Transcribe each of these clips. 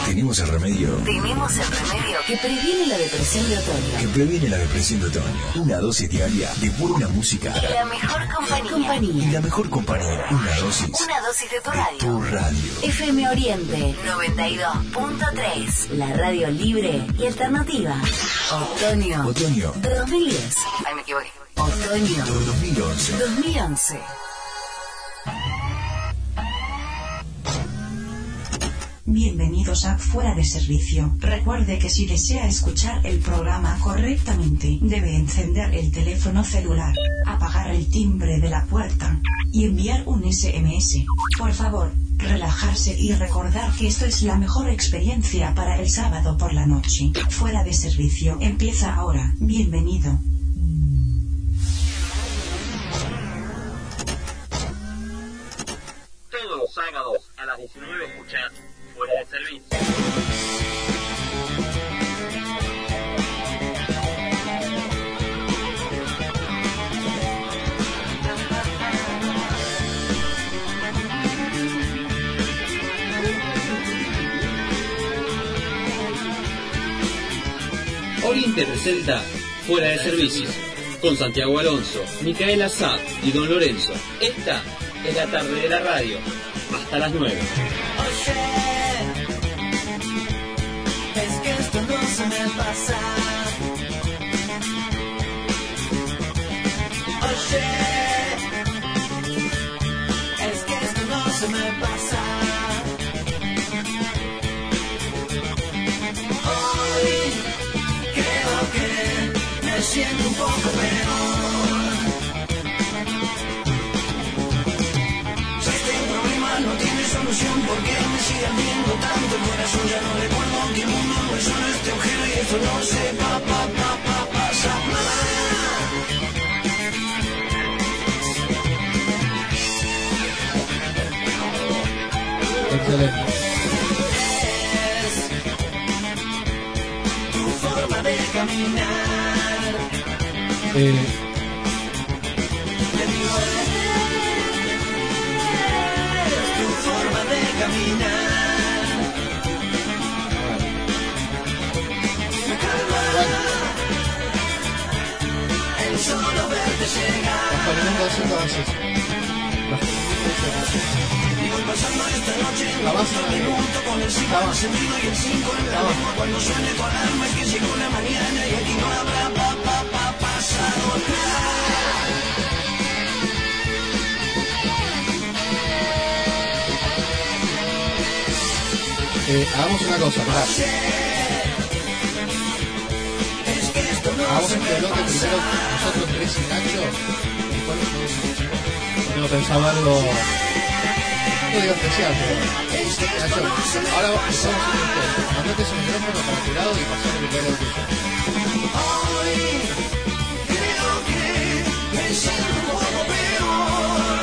Tenemos el remedio. Tenemos el remedio que previene la depresión de otoño. Que previene la depresión de otoño. Una dosis diaria de buena música. La mejor compañía. Y la mejor compañía. Una dosis. Una dosis de tu radio. Tu radio. FM Oriente 92.3. La radio libre y alternativa. Otoño. 2010. Ay, me equivoqué. Otoño 2011. Bienvenidos a Fuera de Servicio. Recuerde que si desea escuchar el programa correctamente, debe encender el teléfono celular, apagar el timbre de la puerta y enviar un SMS. Por favor, relajarse y recordar que esto es la mejor experiencia para el sábado por la noche. Fuera de Servicio empieza ahora. Bienvenido. Todos los sábados a las 19 escuchás Fuera de Servicio. Oriente presenta Fuera de Servicios con Santiago Alonso, Micaela Saab y Don Lorenzo. Esta es la tarde de la radio, hasta las 9. Es que esto no se me pasa. Oye, es que esto no se me pasa. Hoy creo que me siento un poco peor. Si este problema no tiene solución, ¿por qué me sigue ardiendo tanto el corazón? Ya no recuerdo que el mundo no es solo este agujero y esto no se pasa nada. Excelente. Es tu forma de caminar. Le digo, es tu forma de caminar. Me calma el solo verte llegar. Y voy pasando esta noche en un minuto con el 5 encendido y el 5 en la lengua. Cuando suene tu alarma es que llegó la mañana y aquí no habrá pasado nada. Hagamos una cosa, pará. Hagamos este bloque primero nosotros tres y Nacho. Y después tengo pensado algo. No digo especial, pero Nacho, ahora vamos a hacer un intento. Mandate ese micrófono para tu lado y pasar el video tuyo. Hoy creo que me siento un poco peor.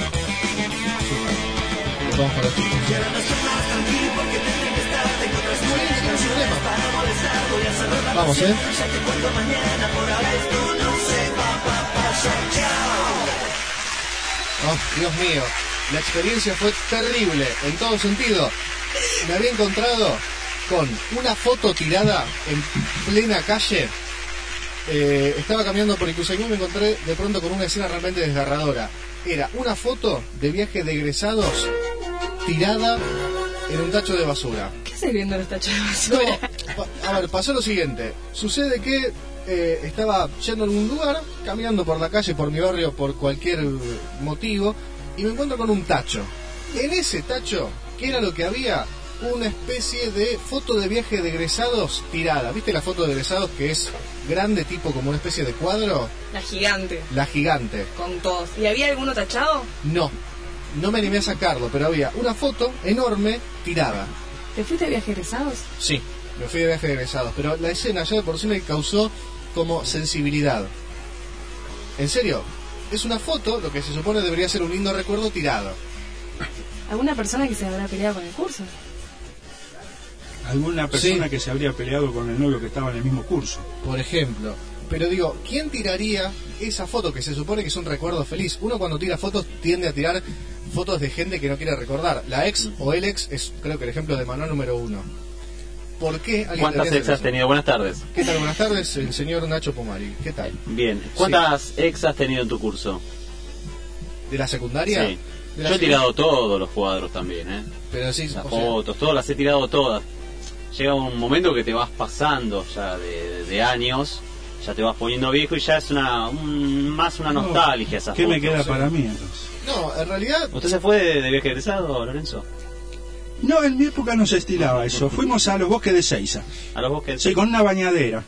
Lo vamos para los chicos. Y ahora no estoy más tranquilo porque tendré que estar. Tengo otras muchas canciones para molestar. Voy a cerrar la vamos, ya te cuento mañana. Por ahora esto no se va a pasar. Chao. Oh, Dios mío, la experiencia fue terrible en todo sentido. Me había encontrado con una foto tirada en plena calle. Estaba caminando por Ituzaingó y me encontré de pronto con una escena realmente desgarradora. Era una foto de viaje de egresados tirada en un tacho de basura. ¿Qué haces viendo los tachos de basura? No, a ver, pasó lo siguiente. Sucede que estaba yendo a algún lugar, caminando por la calle, por mi barrio, por cualquier motivo, y me encuentro con un tacho. En ese tacho, ¿qué era lo que había? Una especie de foto de viaje de egresados tirada. ¿Viste la foto de egresados que es grande, tipo como una especie de cuadro? La gigante. La gigante. Con todos. ¿Y había alguno tachado? No me animé a sacarlo, pero había una foto enorme tirada. ¿Te fuiste de viaje egresados? Sí, me fui de viaje de egresados, pero la escena ya de por sí me causó como sensibilidad. En serio, es una foto, lo que se supone debería ser un lindo recuerdo tirado. ¿Alguna persona que se habrá peleado con el curso? Alguna persona que se habría peleado con el novio que estaba en el mismo curso. Por ejemplo. Pero digo, ¿quién tiraría esa foto que se supone que es un recuerdo feliz? Uno cuando tira fotos tiende a tirar fotos de gente que no quiere recordar. La ex o el ex es, creo que el ejemplo de Manuel número 1. por qué alguien ¿Cuántas debería ex hacer has eso. tenido? Buenas tardes. ¿Qué tal? Buenas tardes, el señor Nacho Pomari. ¿Qué tal? Bien. ¿Cuántas ex has tenido en tu curso? ¿De la secundaria? Sí. De la Yo he tirado todos los cuadros también, Pero sí, Las o sea, fotos, todas las he tirado todas. Llega un momento que te vas pasando ya de años, ya te vas poniendo viejo y ya es más una nostalgia esa ¿Qué foto. me queda para mí entonces? no, en realidad... ¿Usted se fue de viaje egresado, Lorenzo? No, en mi época no se estilaba eso. Fuimos a los bosques de Seiza. A los bosques. Sí, con una bañadera.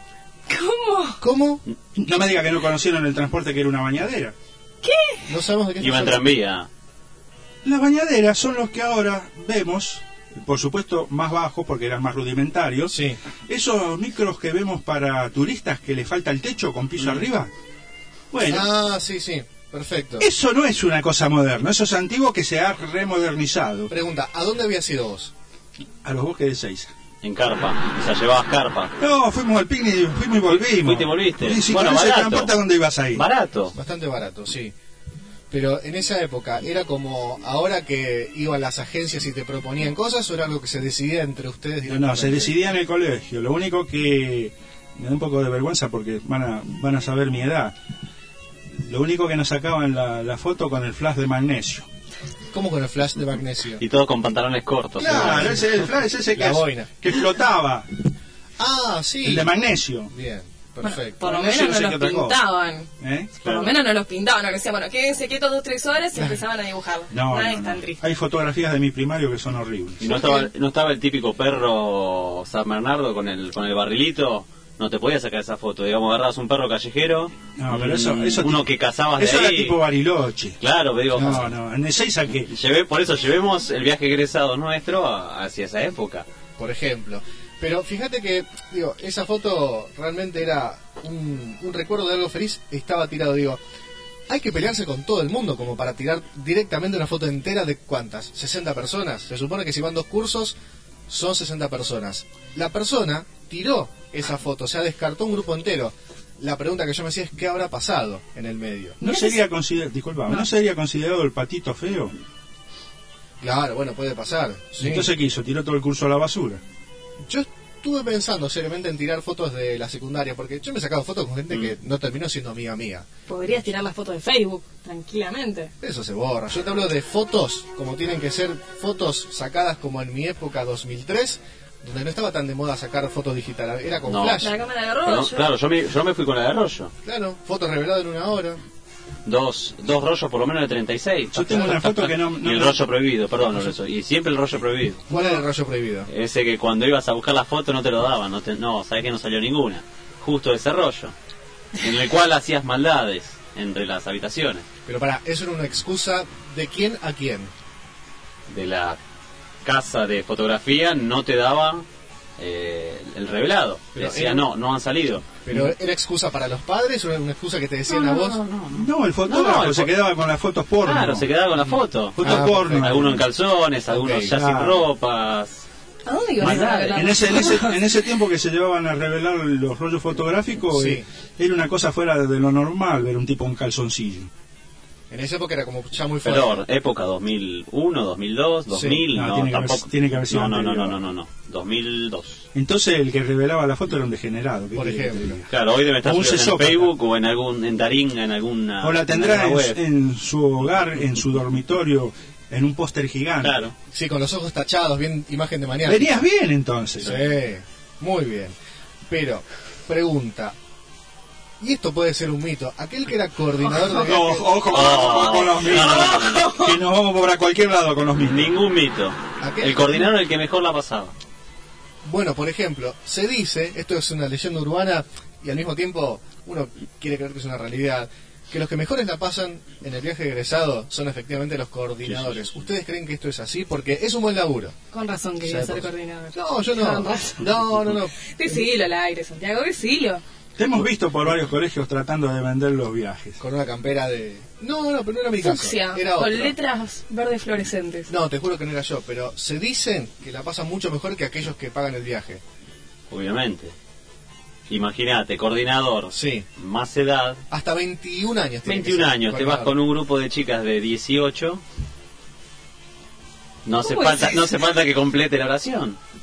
¿Cómo? No me diga que no conocieron el transporte que era una bañadera. No sabemos de qué Iba en estás hablando. tranvía. Las bañaderas son los que ahora vemos, por supuesto más bajos porque eran más rudimentarios. Sí. Esos micros que vemos para turistas que le falta el techo con piso arriba. Bueno, Ah, sí, perfecto. eso no es una cosa moderna, eso es antiguo que se ha remodernizado. Pregunta, ¿a dónde habías ido vos? A los bosques de Seiza. En carpa. O sea, llevabas carpa. No, fuimos al picnic, fuimos y volvimos. Fuiste y volviste. Y si Bueno, con ese barato. transporte, ¿a dónde ibas a ir? Barato. Bastante barato, sí. Pero en esa época, ¿era como ahora que iban las agencias y te proponían cosas o era algo que se decidía entre ustedes No, directamente? se decidía en el colegio. Lo único que me da un poco de vergüenza porque van a saber mi edad. Lo único que nos sacaban la foto con el flash de magnesio. ¿Cómo con el flash de magnesio? Y todos con pantalones cortos. Claro, ese el flash ese La boina. que flotaba, Ah, sí. el de magnesio. Bien, perfecto. Por lo Bueno, menos eso no no sé los qué otra cosa. pintaban. ¿Eh? Por lo menos no los pintaban, no que decían, bueno, quédense quietos 2-3 horas y empezaban a dibujarlo. No, Nada no, es tan no. triste. Hay fotografías de mi primario que son horribles. Y no estaba el típico perro San Bernardo con el barrilito. No te podías sacar esa foto. Digamos, agarrabas un perro callejero. No, pero eso uno que cazabas de eso ahí. era tipo Bariloche. Claro, pero digo, No, en el 6 saqué. por eso llevemos el viaje egresado nuestro hacia esa época. Por ejemplo. Pero fíjate que, digo, esa foto realmente era un recuerdo de algo feliz. Estaba tirado, digo, hay que pelearse con todo el mundo como para tirar directamente una foto entera de ¿cuántas? 60 personas. Se supone que si van 2 cursos son 60 personas. La persona tiró esa foto, o sea, descartó un grupo entero. La pregunta que yo me hacía es ¿qué habrá pasado en el medio? ¿No sería considerado el patito feo? Claro, bueno, puede pasar. Sí. Entonces, ¿qué hizo? Tiró todo el curso a la basura. Yo estuve pensando seriamente en tirar fotos de la secundaria, porque yo me he sacado fotos con gente que no terminó siendo amiga mía. Podrías tirar las fotos de Facebook, tranquilamente. Eso se borra. Yo te hablo de fotos, como tienen que ser fotos sacadas como en mi época 2003, donde no estaba tan de moda sacar fotos digitales, era con No. flash. La cámara de Pero, rollo. claro, yo me fui con la de rollo. Claro, fotos reveladas en 1 hora. Dos rollos por lo menos de 36. Yo tengo una foto que no Y el rollo prohibido, perdón, Lorenzo. Y siempre el rollo prohibido. ¿Cuál era el rollo prohibido? Ese que cuando ibas a buscar la foto no te lo daban. No, sabés que no salió ninguna. Justo ese rollo. En el cual hacías maldades entre las habitaciones. Pero eso era una excusa de quién a quién. De la casa de fotografía no te daba el revelado. Pero Decía, era- no han salido. Pero ¿era excusa para los padres o era una excusa que te decían a vos? No, el fotógrafo No, se quedaba con las fotos porno. Claro, se quedaba con la foto. Fotos Ah, porno. perfecto. Algunos en calzones, algunos Ok, ya sin claro. ropas. ¿A dónde ibas a Maldades. revelar En las ese, fotos? en ese tiempo que se llevaban a revelar los rollos fotográficos, Sí. era una cosa fuera de lo normal ver un tipo en calzoncillo. En esa época era como ya muy fuerte. Pero época 2001, 2002, 2000, No, no, tiene que haber- tampoco. tiene que haber sido no, anterior. no, 2002. Entonces el que revelaba la foto era un degenerado. ¿qué Por quiere que te ejemplo. diga? Claro, hoy debe estar O un subido en sesópata. Facebook o en Taringa, en alguna. O la tendrá en alguna web. en su hogar, en su dormitorio, en un póster gigante. Claro. Sí, con los ojos tachados, bien imagen de mañana. Venías bien entonces. Sí, muy bien. Pero, pregunta. Y esto puede ser un mito. Aquel que era coordinador de viaje... Ojo con los mitos. No. Que nos vamos por cualquier lado con los mitos. Ningún mito. Aquel- El coordinador el que mejor la pasaba. Bueno, por ejemplo, se dice, esto es una leyenda urbana y al mismo tiempo uno quiere creer que es una realidad, que los que mejores la pasan en el viaje egresado son efectivamente los coordinadores. ¿Ustedes creen que esto es así? Porque es un buen laburo. Con razón que Sí, iba a ser pues. coordinador. No, yo no. Con razón. No. Decilo al aire, Santiago, decilo. Te hemos visto por varios colegios tratando de vender los viajes. Con una campera de... No, pero no era mi caso. Fucsia, Era otro. con letras verdes fluorescentes. No, te juro que no era yo, pero se dicen que la pasan mucho mejor que aquellos que pagan el viaje. Obviamente. Imagínate, coordinador, Sí. más edad, Hasta 21 años. tiene que 21 ser años, te vas coordinador. con un grupo de chicas de 18. No hace ¿Cómo es falta, eso? no hace falta que complete la oración.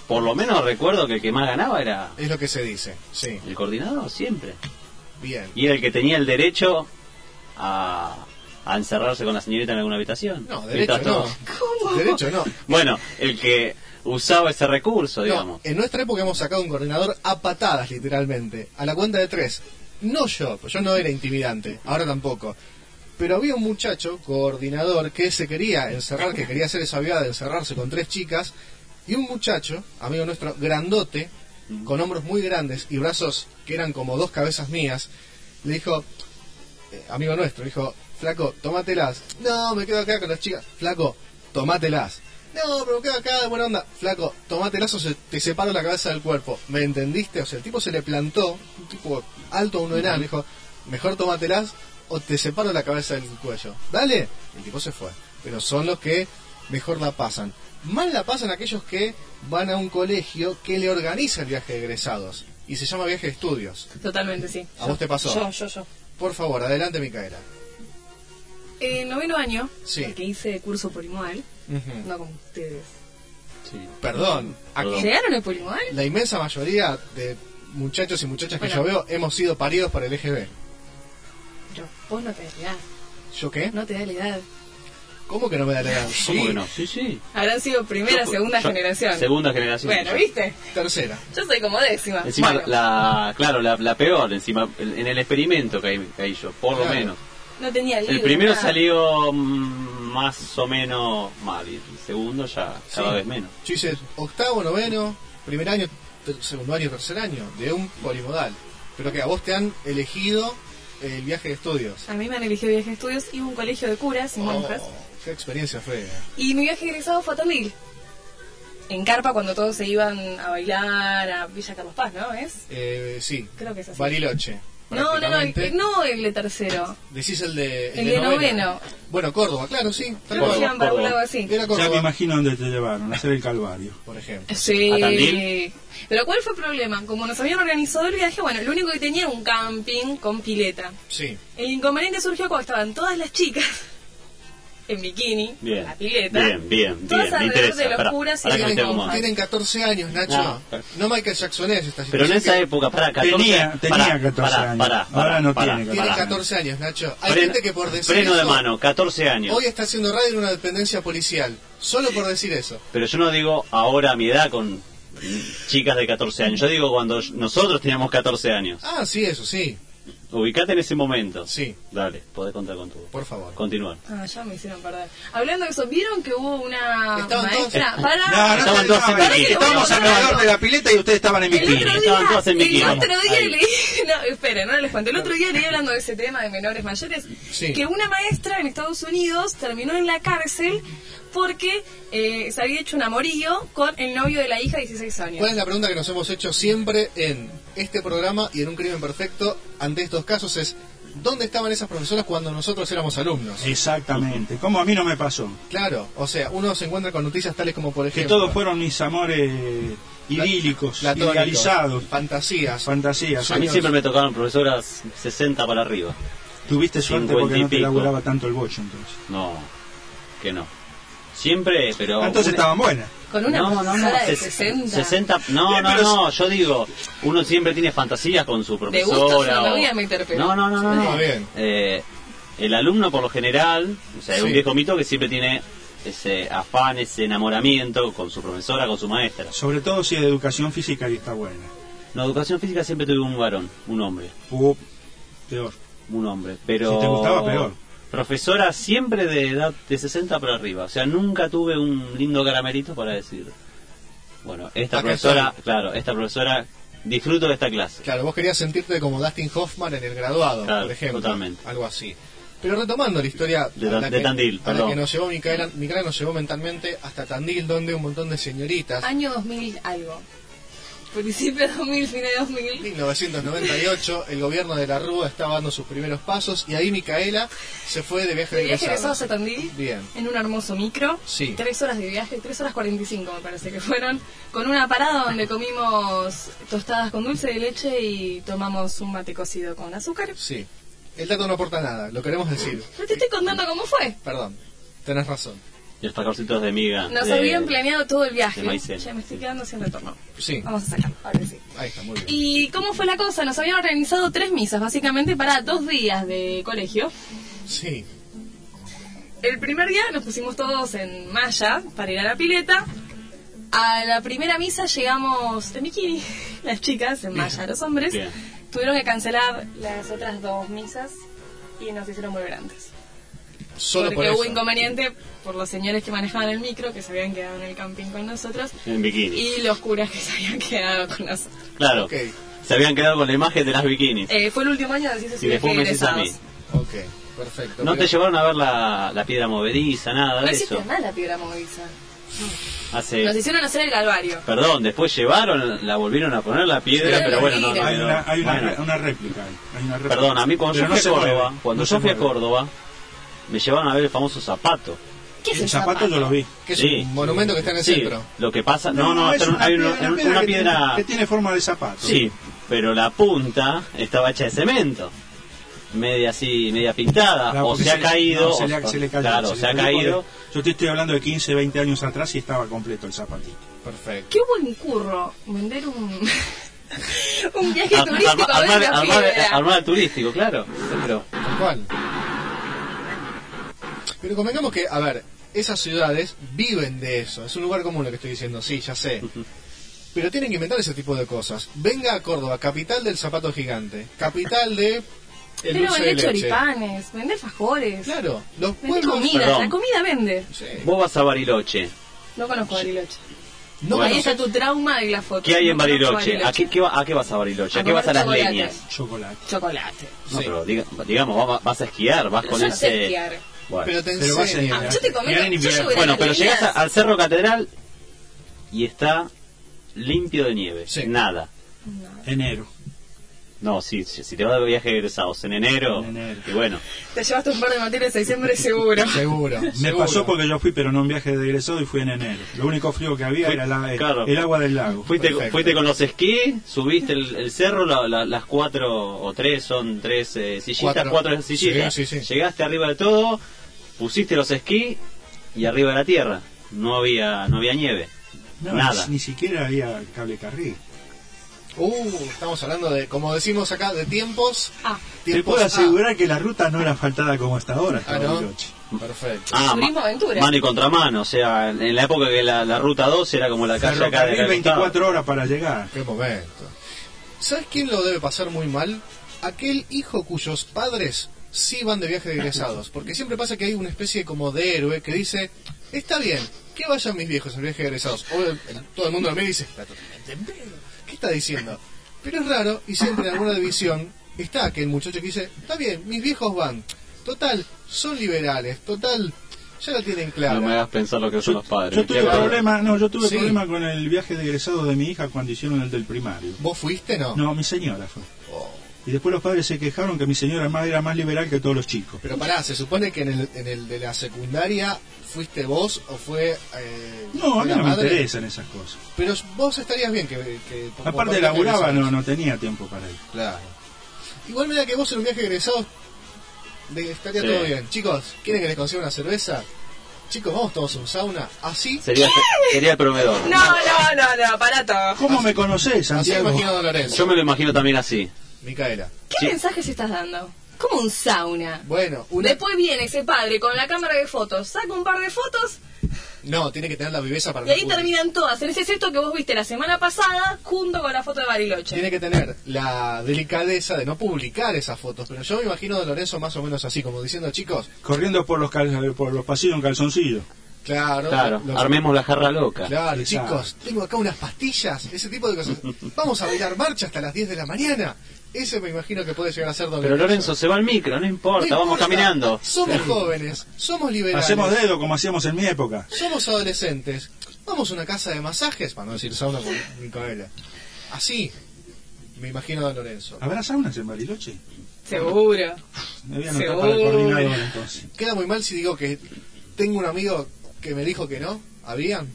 por lo menos recuerdo que el que más ganaba era Es lo que se dice, sí. el coordinador, siempre. Bien. Y era el que tenía el derecho a encerrarse con la señorita en alguna habitación. No, derecho Mientras no. todo- Derecho no. Bueno, el que usaba ese recurso, No, digamos. en nuestra época hemos sacado un coordinador a patadas, literalmente. A la cuenta de 3. No yo, pues yo no era intimidante, ahora tampoco. Pero había un muchacho, coordinador, que se quería encerrar, que quería hacer esa viada de encerrarse con 3 chicas. Y un muchacho, amigo nuestro, grandote, con hombros muy grandes y brazos que eran como 2 cabezas mías, le dijo, amigo nuestro, dijo, flaco, tómatelas. No, me quedo acá con las chicas. Flaco, tómatelas. No, pero me quedo acá de buena onda. Flaco, tómatelas o te separo la cabeza del cuerpo. ¿Me entendiste? O sea, el tipo se le plantó, un tipo alto, uno enano, dijo, mejor tómatelas o te separo la cabeza del cuello. Dale. El tipo se fue. Pero son los que mejor la pasan. Mal la pasan aquellos que van a un colegio que le organiza el viaje de egresados. Y se llama viaje de estudios. Totalmente, sí. ¿A vos te pasó? Yo. Por favor, adelante, Micaela. En noveno año, Sí. que hice curso polimodal, Ujú. no como ustedes. Sí. Perdón, aquí ¿Llegaron al polimodal? la inmensa mayoría de muchachos y muchachas que Bueno. yo veo hemos sido paridos por el EGB. Pero vos no te das la edad. ¿Yo qué? No te da la edad. ¿Cómo que no me da la edad? ¿Cómo Sí, que no? Sí, sí. Habrán sido primera, segunda Yo- generación. Segunda generación. Bueno, Yo- ¿viste? tercera. Yo soy como décima. Encima, Bueno, la peor, encima, en el experimento caí yo, por lo Claro. menos. no tenía libro. El primero nada. salió más o menos mal, y el segundo ya cada Sí. vez menos. Yo hice octavo, noveno, primer año, segundo año, tercer año, de un polimodal. Pero que a vos te han elegido el viaje de estudios. A mí me han elegido viaje de estudios, iba a un colegio de curas y monjas. Qué experiencia fea. Y mi viaje egresado fue a Tandil. En carpa cuando todos se iban a bailar a Villa Carlos Paz, ¿no? Sí, Creo que es así. Bariloche. No, prácticamente. no el de tercero. Decís el de noveno. Bueno, Córdoba, claro, sí. tal Creo que cual. iban para un lado así. Era Ya Córdoba, me imagino dónde te llevaron, a hacer el calvario. por ejemplo. Sí. ¿A Tandil? Pero ¿cuál fue el problema? Como nos habían organizado el viaje, bueno, lo único que tenía era un camping con pileta. Sí. El inconveniente surgió cuando estaban todas las chicas en bikini, Bien. en la pileta. Bien, Todas me alrededor interesa. de los Pará, curas y pará de que los me tengo monjas. más. Tienen 14 años, Nacho. No. No Michael Jackson es esta Pero en situación esa que- época, para 14 Tenía 14 años. Ahora no tiene 14. Tiene 14 años, Nacho. Hay gente que por decir Freno de eso, mano, 14 años. hoy está haciendo radio en una dependencia policial. Solo por decir eso. Pero yo no digo ahora a mi edad con chicas de 14 años. Yo digo cuando nosotros teníamos 14 años. Ah, sí, eso, sí. Ubicate en ese momento. Sí, Dale, podés contar con tu. por favor. Continuar. Ah, ya me hicieron perder. Hablando de eso, ¿vieron que hubo una Estaban maestra? todos- Para... Estaban todos en bikini. Estábamos alrededor de la pileta y ustedes estaban en El bikini. otro día, Estaban todas en bikini. el otro día Ahí. leí, no, esperen, no les cuento. El otro día leí hablando de ese tema de menores mayores, Sí. que una maestra en Estados Unidos terminó en la cárcel porque se había hecho un amorío con el novio de la hija de 16 años. ¿Cuál es la pregunta que nos hemos hecho siempre en este programa y en Un Crimen Perfecto ante estos casos? Es, ¿dónde estaban esas profesoras cuando nosotros éramos alumnos? Exactamente. Como a mí no me pasó. Claro, o sea, uno se encuentra con noticias tales como, por Que ejemplo... todos fueron mis amores idílicos, platónicos, idealizados, fantasías. fantasías. A mí siempre me tocaron profesoras 60 para arriba. Tuviste suerte 50 porque y no te pico. laburaba tanto el bocho entonces. No, que no. Siempre, pero... Entonces estaban buenas. Con una profesora de 60. 60 no, Bien, no, pero no, yo digo, uno siempre tiene fantasías con su De gustos profesora. no me o- voy a meter, pero... No, Ah, bien. El alumno por lo general, o sea, es Sí. un viejo mito que siempre tiene ese afán, ese enamoramiento con su profesora, con su maestra. Sobre todo si es de educación física y está buena. La educación física siempre tuve un varón, un hombre, Peor. un hombre, pero... Si te gustaba, peor. Profesora siempre de edad de 60 para arriba, o sea, nunca tuve un lindo caramelito para decir, bueno, esta Acá profesora, estoy. claro, esta profesora, disfruto de esta clase. Claro, vos querías sentirte como Dustin Hoffman en el graduado, Claro, por ejemplo. totalmente. Algo así. Pero retomando la historia De Tandil, a la perdón. que nos llevó Micaela nos llevó mentalmente hasta Tandil, donde un montón de señoritas... Año 2000 algo. Principio de 2000, fin de 2000. 1998, el gobierno de la Rúa estaba dando sus primeros pasos y ahí Micaela se fue de viaje de De viaje egresados. egresados a Tandil, Bien. en un hermoso micro, Sí. 3 horas de viaje, 3 horas 45 me parece que fueron, con una parada donde comimos tostadas con dulce de leche y tomamos un mate cocido con azúcar. Sí. El dato no aporta nada, lo queremos decir. Pero te estoy contando cómo fue. Perdón, tenés razón. Y los alfajorcitos de miga. Nos habían planeado todo el viaje. de maicena. Ya me estoy quedando sin retorno. Sí. Vamos a sacar, ahora sí. Ahí está, muy bien. ¿Y cómo fue la cosa? Nos habían organizado 3 misas, básicamente para 2 días de colegio. Sí. El primer día nos pusimos todos en malla para ir a la pileta. A la primera misa llegamos en bikini, las chicas, en malla, los hombres. Bien. Tuvieron que cancelar las otras 2 misas y nos hicieron volver antes. Solo Porque por hubo eso. inconveniente por los señores que manejaban el micro, que se habían quedado en el camping con nosotros, En bikini. y los curas que se habían quedado con nosotros. Claro. Ok, Se habían quedado con la imagen de las bikinis. Fue el último año de ciencias Y después me decís a mí. egresados. ok, perfecto. ¿No te Pero- llevaron a ver la piedra movediza, nada No de existe eso? nada la piedra movediza. Nos Hace... hicieron hacer el calvario. Perdón, después llevaron, la volvieron a poner la piedra, Sí, pero bueno, no, mentira. no, Hay bueno. una réplica. Hay una réplica. Perdón, a mí cuando Pero yo fui a se Córdoba, mueve, cuando no yo se fui a mueve. Córdoba, me llevaron a ver el famoso zapato. ¿Qué es El zapato yo lo vi. Que es Sí. un monumento que está en el Sí, centro. lo que pasa... No, es hay una que piedra... que tiene forma de zapato. Sí, pero la punta estaba hecha de cemento. Media así, media pintada. Claro, O porque se ha caído. no, se le cayó. Claro, se ha cayó caído. porque Yo te estoy hablando de 15, 20 años atrás y estaba completo el zapatito. Perfecto. Qué buen curro vender un viaje turístico a ver Armar, la armar, piedra. armar el turístico, claro. Pero, Tal cual. Pero convengamos que, a ver, esas ciudades viven de eso. Es un lugar común lo que estoy diciendo, sí, ya sé. Pero tienen que inventar ese tipo de cosas. Venga a Córdoba, capital del zapato gigante, capital de el Pero dulce de vende leche. choripanes, vende fajores, Claro, los vende pueblos... comida, Perdón. la comida vende. Sí. vos vas a Bariloche. No conozco Bariloche. No, Bueno. Ahí conoces- está tu trauma de la foto. ¿Qué hay en No conozco Bariloche? ¿A qué vas a Bariloche? ¿A qué comer vas a las chocolate. leñas? Chocolate. Chocolate. No, Sí. pero digamos, vas a esquiar, vas Pero con yo no sé ese... esquiar. Bueno. Pero te Pero vas en- enseñan. Ah, yo te comento, Bien, yo bien. llevo Bueno, las pero leñas. llegas al Cerro Catedral y está limpio de nieve. Sí. Nada. Enero. No, si te vas de viaje de egresados en enero, En enero. y bueno, Te llevaste un par de motines de diciembre seguro. Seguro. Me seguro. pasó porque yo fui, pero no en viaje de egresado y fui en enero. Lo único frío que había era claro. el agua del lago. Perfecto. fuiste con los esquí, subiste el cerro, las 4 o 3, son 3 sillitas, 4 sillitas. Sí, sí, sí. Llegaste arriba de todo, pusiste los esquí y arriba de la tierra. No había nieve. No, Nada. Ni siquiera había cable carril. Estamos hablando de, como decimos acá, de tiempos. Ah, Te Tiempos puedo asegurar que la ruta no era faltada como hasta ahora. Ah, hasta ¿no? Bariloche. Perfecto. Turismo aventura. Mano y contramano, o sea, en la época que la ruta 2 era como la calle acá de Ferrocarril 24 horas para llegar. Qué momento. ¿Sabes quién lo debe pasar muy mal? Aquel hijo cuyos padres sí van de viaje de egresados. Porque siempre pasa que hay una especie como de héroe que dice, está bien, que vayan mis viejos al viaje de egresados. O todo el mundo lo mira y dice, está totalmente en pedo. ¿Qué está diciendo? Pero es raro y siempre en alguna división está aquel muchacho que dice, está bien, mis viejos van. Total, son liberales. Total, ya la tienen clara. No me hagas pensar lo que son los padres. Yo tuve Qué bárbaro. problema Sí. con el viaje de egresado de mi hija cuando hicieron el del primario. ¿Vos fuiste, no? No, mi señora fue. Oh. Y después los padres se quejaron que mi señora era más liberal que todos los chicos. Pero pará, se supone que en el de la secundaria fuiste vos o fue... No, a fue mí la no me madre? interesan esas cosas. Pero vos estarías bien que como Aparte viaje laburaba, egresados. no tenía tiempo para ir. Claro. Igual mira que vos en un viaje egresado estaría Sí. todo bien. Chicos, ¿quieren que les consiga una cerveza? Chicos, vamos todos a un sauna. Así, Sería el proveedor. No, para todo. ¿Cómo me conocés, así Santiago? imagino a Don Lorenzo. Yo me lo imagino también así. Micaela. ¿Qué Sí. mensajes estás dando? Como un sauna. Bueno, una... Después viene ese padre con la cámara de fotos, saca un par de fotos No, tiene que tener la viveza para y ahí el público. terminan todas. En ese esto que vos viste la semana pasada junto con la foto de Bariloche. Tiene que tener la delicadeza de no publicar esas fotos. Pero yo me imagino a Don Lorenzo más o menos así, como diciendo, chicos, Corriendo por los pasillos en calzoncillo. claro, Claro, lo- armemos la jarra loca. Claro, Exacto. chicos, tengo acá unas pastillas, ese tipo de cosas. Vamos a bailar marcha hasta las 10 de la mañana. Ese me imagino que puede llegar a ser Don Pero Lorenzo, se va al micro, no importa, No vamos importa, caminando. Somos jóvenes, somos liberales. Hacemos dedo como hacíamos en mi época. Somos adolescentes. Vamos a una casa de masajes, para no decir sauna con Micaela. Así, me imagino a Don Lorenzo. ¿Habrá saunas en Bariloche? Seguro. Me voy a anotar para el Seguro. coordinador entonces. Queda muy mal si digo que tengo un amigo que me dijo que no. ¿Habían?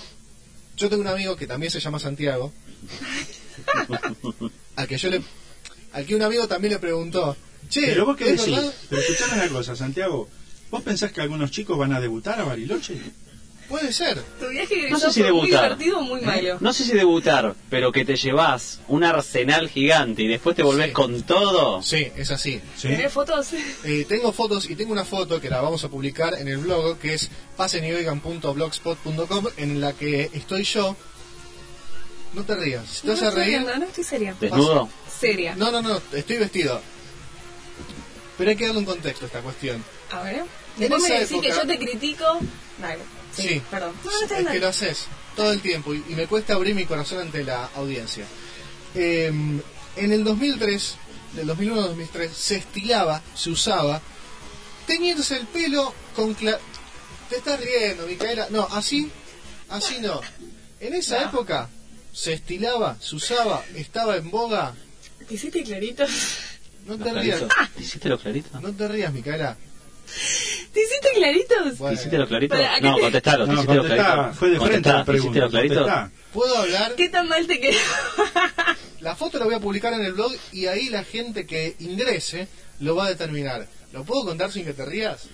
Yo tengo un amigo que también se llama Santiago. Al que un amigo también le preguntó, che, Pero vos qué ¿es decís. verdad? Pero escuchame una cosa, Santiago. ¿Vos pensás que algunos chicos van a debutar a Bariloche? Puede ser. Tu viaje No sé egresado si fue muy debutar. divertido o muy malo. No sé si debutar, pero que te llevas un arsenal gigante y después te volvés Sí. con todo. Sí, es así. ¿Sí? ¿Tenés fotos? Tengo fotos y tengo una foto que la vamos a publicar en el blog, que es pasenyOigan.blogspot.com, en la que estoy yo. No te rías. Si te No vas a estoy reír... riendo, no estoy seria. ¿Desnudo? Seria. No, estoy vestido. Pero hay que darle un contexto a esta cuestión. A ver. En Después me esa decís que época- yo te critico. Dale. Sí, Perdón. No, no está es bien. que lo haces todo el tiempo y me cuesta abrir mi corazón ante la audiencia. En el 2003, del 2001 al 2003, se estilaba, se usaba, teñirse el pelo con Te estás riendo, Micaela. No, así no. En esa No. época se estilaba, se usaba, estaba en boga. ¿Te hiciste clarito? No ¿Los te rías, claritos? ¿Te hiciste los claritos? no te rías, Micaela. ¿Te hiciste claritos? Bueno, ¿Te hiciste los claritos? Pero, ¿a qué No, te- contestalo. ¿Te No, hiciste los contestá, claritos? fue de frente Contestá, la ¿te hiciste pregunta. los claritos? Contestá. ¿puedo hablar? ¿Qué tan mal te quedó? La foto la voy a publicar en el blog y ahí la gente que ingrese lo va a determinar. ¿Lo puedo contar sin que te rías?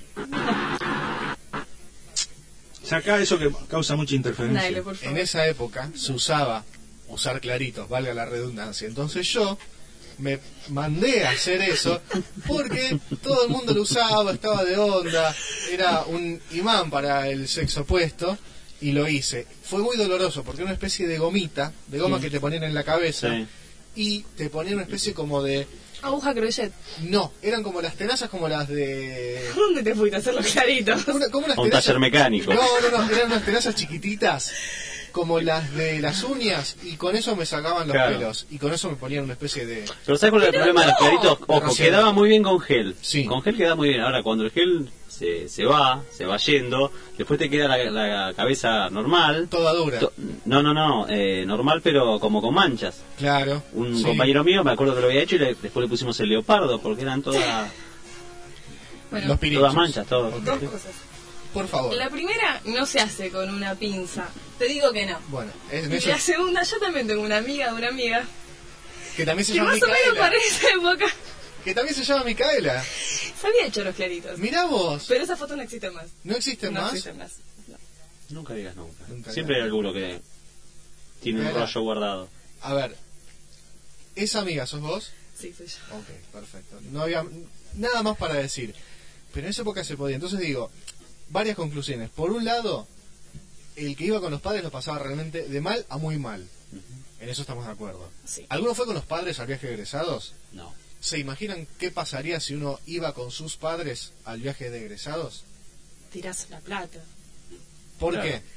Sacá eso que causa mucha interferencia. Dale, por En favor. esa época se usaba usar claritos, valga la redundancia. Entonces yo me mandé a hacer eso porque todo el mundo lo usaba, estaba de onda, era un imán para el sexo opuesto y lo hice. Fue muy doloroso porque era una especie de gomita, de goma que te ponían en la cabeza Sí. y te ponían una especie como de... Aguja crochet. No, eran como las tenazas como las de... ¿Dónde te fuiste a hacer los claritos? Como unas Un tenazas- taller mecánico. No, eran unas tenazas chiquititas, como las de las uñas, y con eso me sacaban los Claro. pelos, y con eso me ponían una especie de... Pero ¿sabes cuál es el problema de los claritos? Ojo, Rociado. quedaba muy bien con gel. Sí. Con gel queda muy bien. Ahora, cuando el gel se va yendo, después te queda la cabeza normal. Toda dura. No, normal, pero como con manchas. Claro. Un sí. compañero mío, me acuerdo que lo había hecho y después le pusimos el leopardo, porque eran todas Bueno, Los pinchos. todas manchas, todo. dos cosas. Por favor. La primera no se hace con una pinza. Te digo que no. Bueno, en Y eso, la segunda, yo también tengo una amiga de una amiga que también se que llama más o menos Micaela. para esa época Que también se llama Micaela. se había hecho los claritos. Mirá vos. Pero esa foto no existe más. ¿No existen No más? existen más. No. Nunca digas nunca. Nunca Siempre hay digas. alguno que tiene un Micaela. rollo guardado. A ver. ¿Esa amiga sos vos? Sí, soy yo. Ok, perfecto. No había nada más para decir. Pero en esa época se podía. Entonces digo, varias conclusiones. Por un lado, el que iba con los padres lo pasaba realmente de mal a muy mal. En eso estamos de acuerdo. Sí. ¿Alguno fue con los padres al viaje de egresados? No. ¿Se imaginan qué pasaría si uno iba con sus padres al viaje de egresados? Tirás la plata. ¿Por Claro. qué?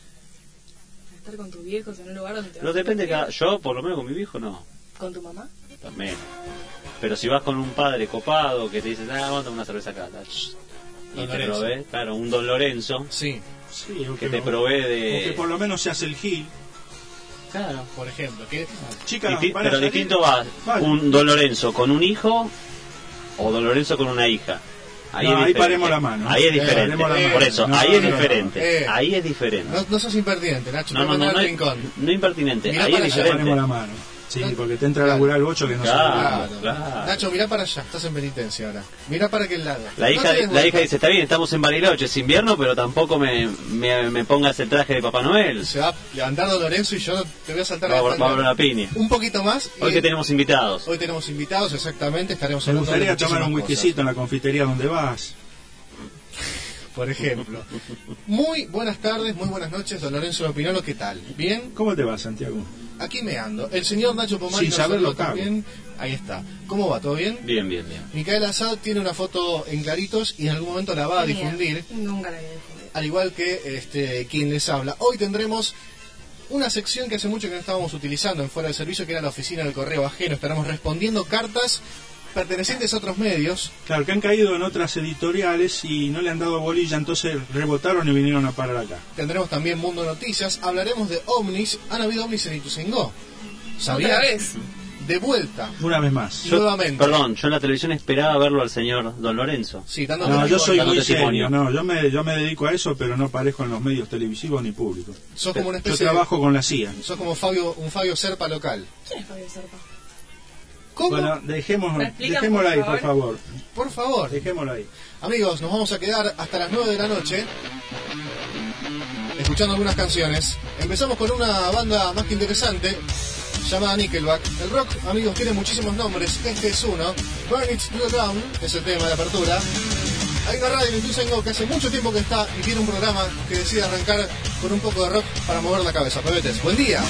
Estar con tus viejos en un lugar donde te Pero vas a depende, divertir. yo por lo menos con mi viejo no. ¿Con tu mamá? También. Pero si vas con un padre copado que te dice, vamos a tomar una cerveza acá. Y Don te Lorenzo. provee, claro, un Don Lorenzo Sí, Sí, o que te provee o que de... por lo menos se hace el gil. Claro. por ejemplo. Que Chica, Disti- van a pero salir- distinto va Vale. un Don Lorenzo con un hijo o Don Lorenzo con una hija. Ahí, No, es ahí diferente. paremos la mano. Ahí es diferente. Paremos la mano. Por eso, No, ahí es no, no. diferente. Ahí es diferente. no sos impertinente, Nacho. No, te no, mandé no, al no, rincón. no impertinente. Mirá Ahí para es allá, Paremos diferente. la mano. Sí, porque te entra a laburar el bocho que no Claro. sabe. Claro. Nacho, mirá para allá, estás en penitencia ahora. Mirá para aquel lado. La No hija, te des la vuelta. hija dice, está bien, estamos en Bariloche, es invierno, pero tampoco me pongas el traje de Papá Noel. Se va a levantar Don Lorenzo y yo te voy a saltar Va la a haber una piña. un poquito más. y Hoy que tenemos invitados. hoy tenemos invitados, exactamente. Estaremos Me hablando de gustaría tomar un muchísimas whiskycito en la confitería donde vas. cosas, por ejemplo. Muy buenas tardes, muy buenas noches, Don Lorenzo Lopinolo, ¿qué tal? ¿Bien? ¿Cómo te va, Santiago? Aquí me ando. El señor Nacho Pomar. Sin saberlo, cago. también. Ahí está. ¿Cómo va? ¿Todo bien? Bien, bien, bien. Micaela Asad tiene una foto en claritos y en algún momento la va a Tenía. difundir. Nunca la voy a difundir. Al igual que quien les habla. Hoy tendremos una sección que hace mucho que no estábamos utilizando en Fuera de Servicio, que era la oficina del correo ajeno. Estaremos respondiendo cartas pertenecientes a otros medios. Claro, que han caído en otras editoriales y no le han dado bolilla, entonces rebotaron y vinieron a parar acá. Tendremos también Mundo Noticias. Hablaremos de ovnis. Han habido ovnis en Ituzaingó. ¿Sabías? ¿Otra vez? De vuelta. Una vez más. Nuevamente. Perdón, yo en la televisión esperaba verlo al señor Don Lorenzo. Sí, dando No, yo testimonio. soy dando muy testimonio. serio. No, yo me dedico a eso, pero no aparezco en los medios televisivos ni públicos. Sos como una Yo especie trabajo con la CIA. Sos como un Fabio Serpa local. ¿Quién es Fabio Serpa? ¿Cómo? Bueno, ¿Me explican, dejémoslo ahí, por por favor. Por favor. Dejémoslo ahí. Amigos, nos vamos a quedar hasta las 9 de la noche escuchando algunas canciones. Empezamos con una banda más que interesante llamada Nickelback. El rock, amigos, tiene muchísimos nombres. Este es uno. Burn It to the Ground es el tema de apertura. Hay una radio en Ituzaingó que hace mucho tiempo que está y tiene un programa que decide arrancar con un poco de rock para mover la cabeza. Pebetes, buen día.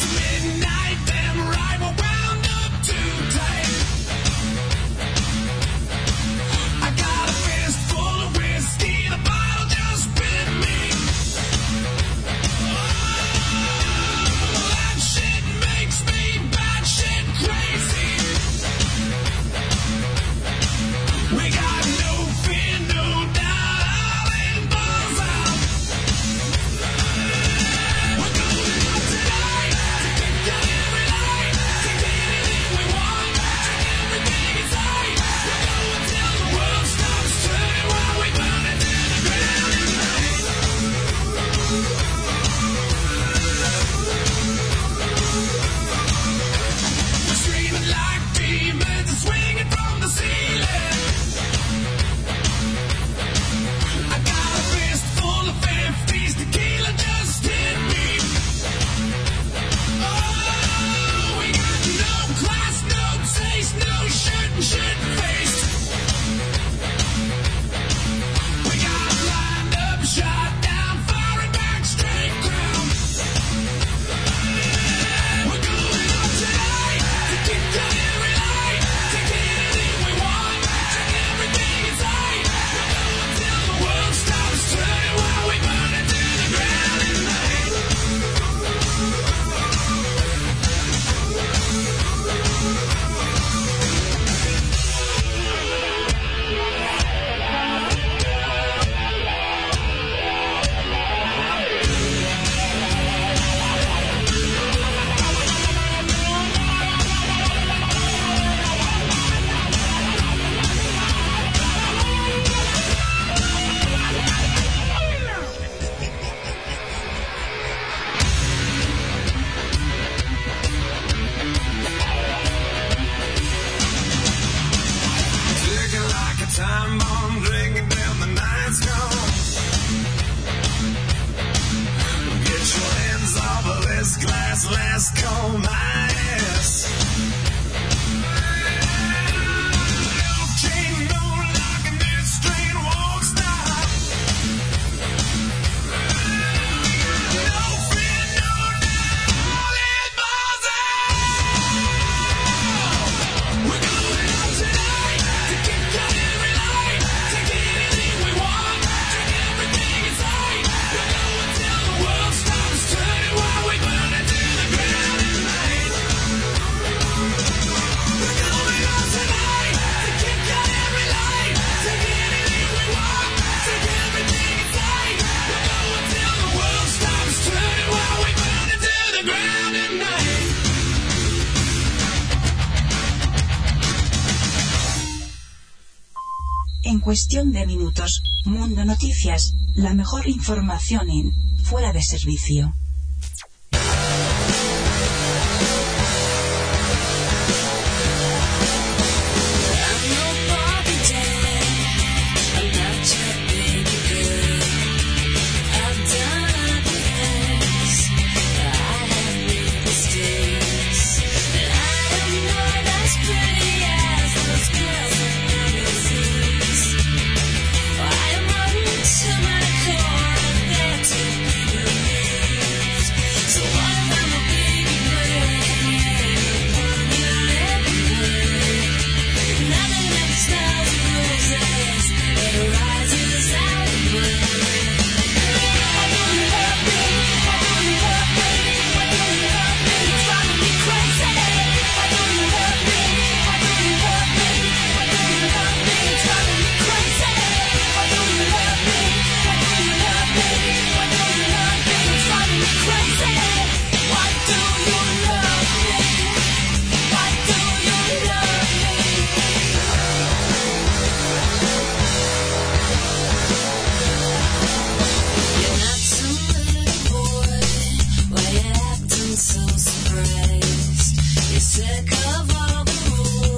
En cuestión de minutos, Mundo Noticias, la mejor información en Fuera de Servicio. Sick of all the rules.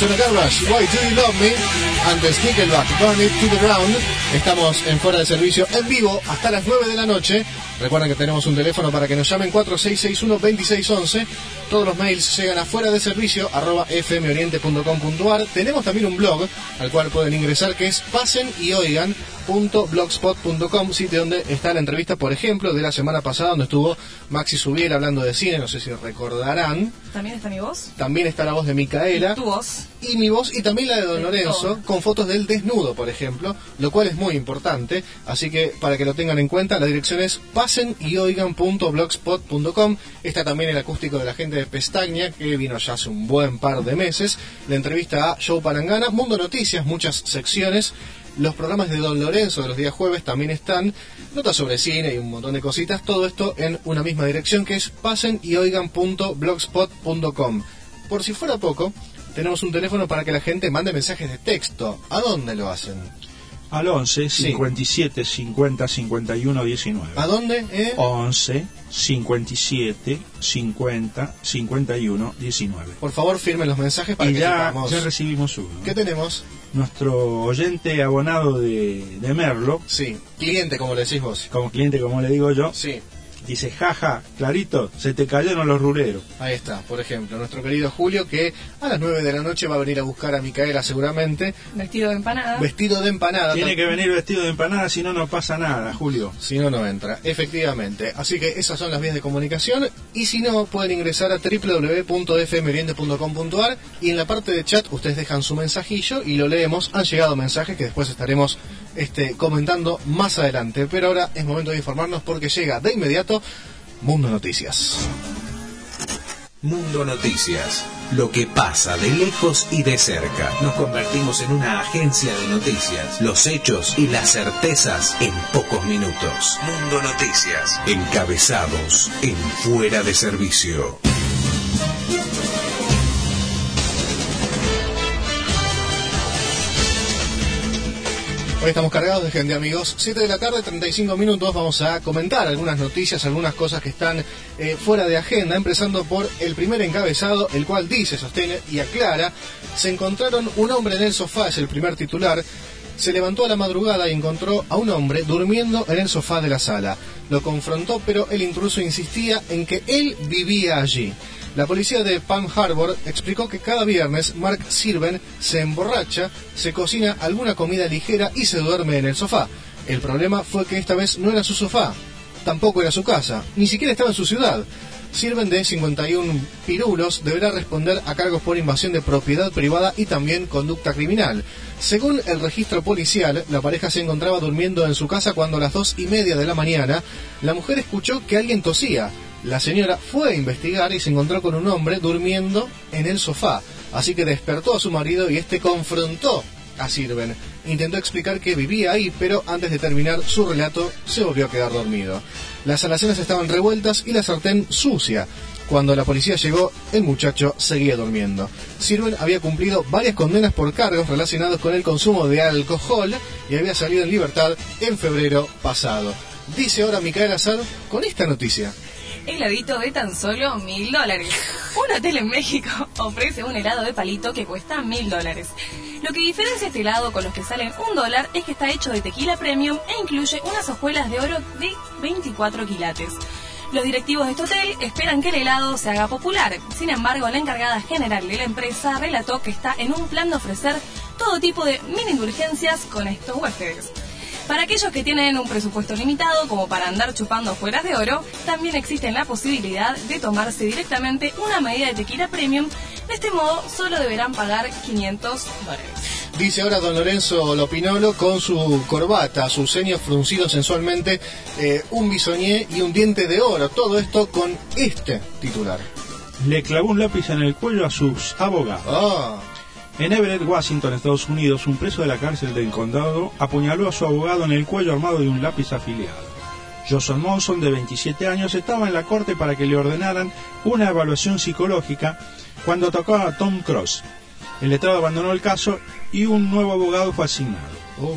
Suena Garbage, Why Do You Love Me? Antes Nickelback, Burn It to the Ground. Estamos en Fuera de Servicio en vivo hasta las 9 de la noche. Recuerden que tenemos un teléfono para que nos llamen, 4661-2611. Todos los mails llegan a fuera de servicio @fmoriente.com.ar. Tenemos también un blog al cual pueden ingresar, que es pasenoyoigan.blogspot.com, sitio donde está la entrevista, por ejemplo, de la semana pasada, donde estuvo Maxi Subiera hablando de cine, no sé si recordarán. ¿También está mi voz? También está la voz de Micaela. ¿Y tu voz? Y mi voz, y también la de Don Lorenzo, con fotos del desnudo, por ejemplo, lo cual es muy importante, así que para que lo tengan en cuenta, la dirección es pasenoyoigan.blogspot.com. Está también el acústico de la gente de Pestaña, que vino ya hace un buen par de meses, la entrevista a Joe Palangana, Mundo Noticias, muchas secciones, los programas de Don Lorenzo de los días jueves también están, notas sobre cine y un montón de cositas, todo esto en una misma dirección, que es pasenoyoigan.blogspot.com. Por si fuera poco, tenemos un teléfono para que la gente mande mensajes de texto. ¿A dónde lo hacen? Al 11 57 50 51 19. ¿A dónde? 11 57 50 51 19. Por favor, firmen los mensajes para y que ya sepamos. Ya recibimos uno. ¿Qué tenemos? Nuestro oyente abonado de Merlo. Sí, cliente, como le decís vos. Como cliente, como le digo yo. Sí. Dice, jaja, Clarito, se te cayeron los ruleros. Ahí está, por ejemplo, nuestro querido Julio, que a las 9 de la noche va a venir a buscar a Micaela seguramente. Vestido de empanada. Vestido de empanada. Tiene que venir vestido de empanada, si no, no pasa nada, Julio. Si no, no entra, efectivamente. Así que esas son las vías de comunicación. Y si no, pueden ingresar a www.fmoriente.com.ar y en la parte de chat ustedes dejan su mensajillo y lo leemos. Han llegado mensajes que después estaremos comentando más adelante. Pero ahora es momento de informarnos porque llega de inmediato Mundo Noticias. Mundo Noticias. Lo que pasa de lejos y de cerca. Nos convertimos en una agencia de noticias. Los hechos y las certezas en pocos minutos. Mundo Noticias. Encabezados en Fuera de Servicio. Hoy estamos cargados de gente, amigos. 7 de la tarde, 35 minutos. Vamos a comentar algunas noticias, algunas cosas que están fuera de agenda. Empezando por el primer encabezado, el cual dice, sostiene y aclara: se encontraron un hombre en el sofá, es el primer titular. Se levantó a la madrugada y encontró a un hombre durmiendo en el sofá de la sala. Lo confrontó, pero el intruso insistía en que él vivía allí. La policía de Palm Harbor explicó que cada viernes Mark Sirven se emborracha, se cocina alguna comida ligera y se duerme en el sofá. El problema fue que esta vez no era su sofá, tampoco era su casa, ni siquiera estaba en su ciudad. Sirven, de 51 pirulos, deberá responder a cargos por invasión de propiedad privada y también conducta criminal. Según el registro policial, la pareja se encontraba durmiendo en su casa cuando a las 2:30 de la mañana la mujer escuchó que alguien tosía. La señora fue a investigar y se encontró con un hombre durmiendo en el sofá. Así que despertó a su marido y confrontó a Sirven. Intentó explicar que vivía ahí, pero antes de terminar su relato se volvió a quedar dormido. Las alacenas estaban revueltas y la sartén sucia. Cuando la policía llegó, el muchacho seguía durmiendo. Sirven había cumplido varias condenas por cargos relacionados con el consumo de alcohol y había salido en libertad en febrero pasado. Dice ahora Micaela Sad con esta noticia. Heladito de tan solo $1.000. Un hotel en México ofrece un helado de palito que cuesta $1.000. Lo que diferencia este helado con los que salen $1 es que está hecho de tequila premium e incluye unas hojuelas de oro de 24 quilates. Los directivos de este hotel esperan que el helado se haga popular. Sin embargo, la encargada general de la empresa relató que está en un plan de ofrecer todo tipo de mini indulgencias con estos huéspedes. Para aquellos que tienen un presupuesto limitado, como para andar chupando hojuelas de oro, también existe la posibilidad de tomarse directamente una medida de tequila premium. De este modo, solo deberán pagar $500. Dice ahora don Lorenzo Lopinolo con su corbata, sus ceños fruncidos sensualmente, un bisoñé y un diente de oro. Todo esto con este titular. Le clavó un lápiz en el cuello a sus abogados. En Everett, Washington, Estados Unidos, un preso de la cárcel del condado apuñaló a su abogado en el cuello armado de un lápiz afiliado. Johnson Monson, de 27 años, estaba en la corte para que le ordenaran una evaluación psicológica cuando atacó a Tom Cross. El letrado abandonó el caso y un nuevo abogado fue asignado.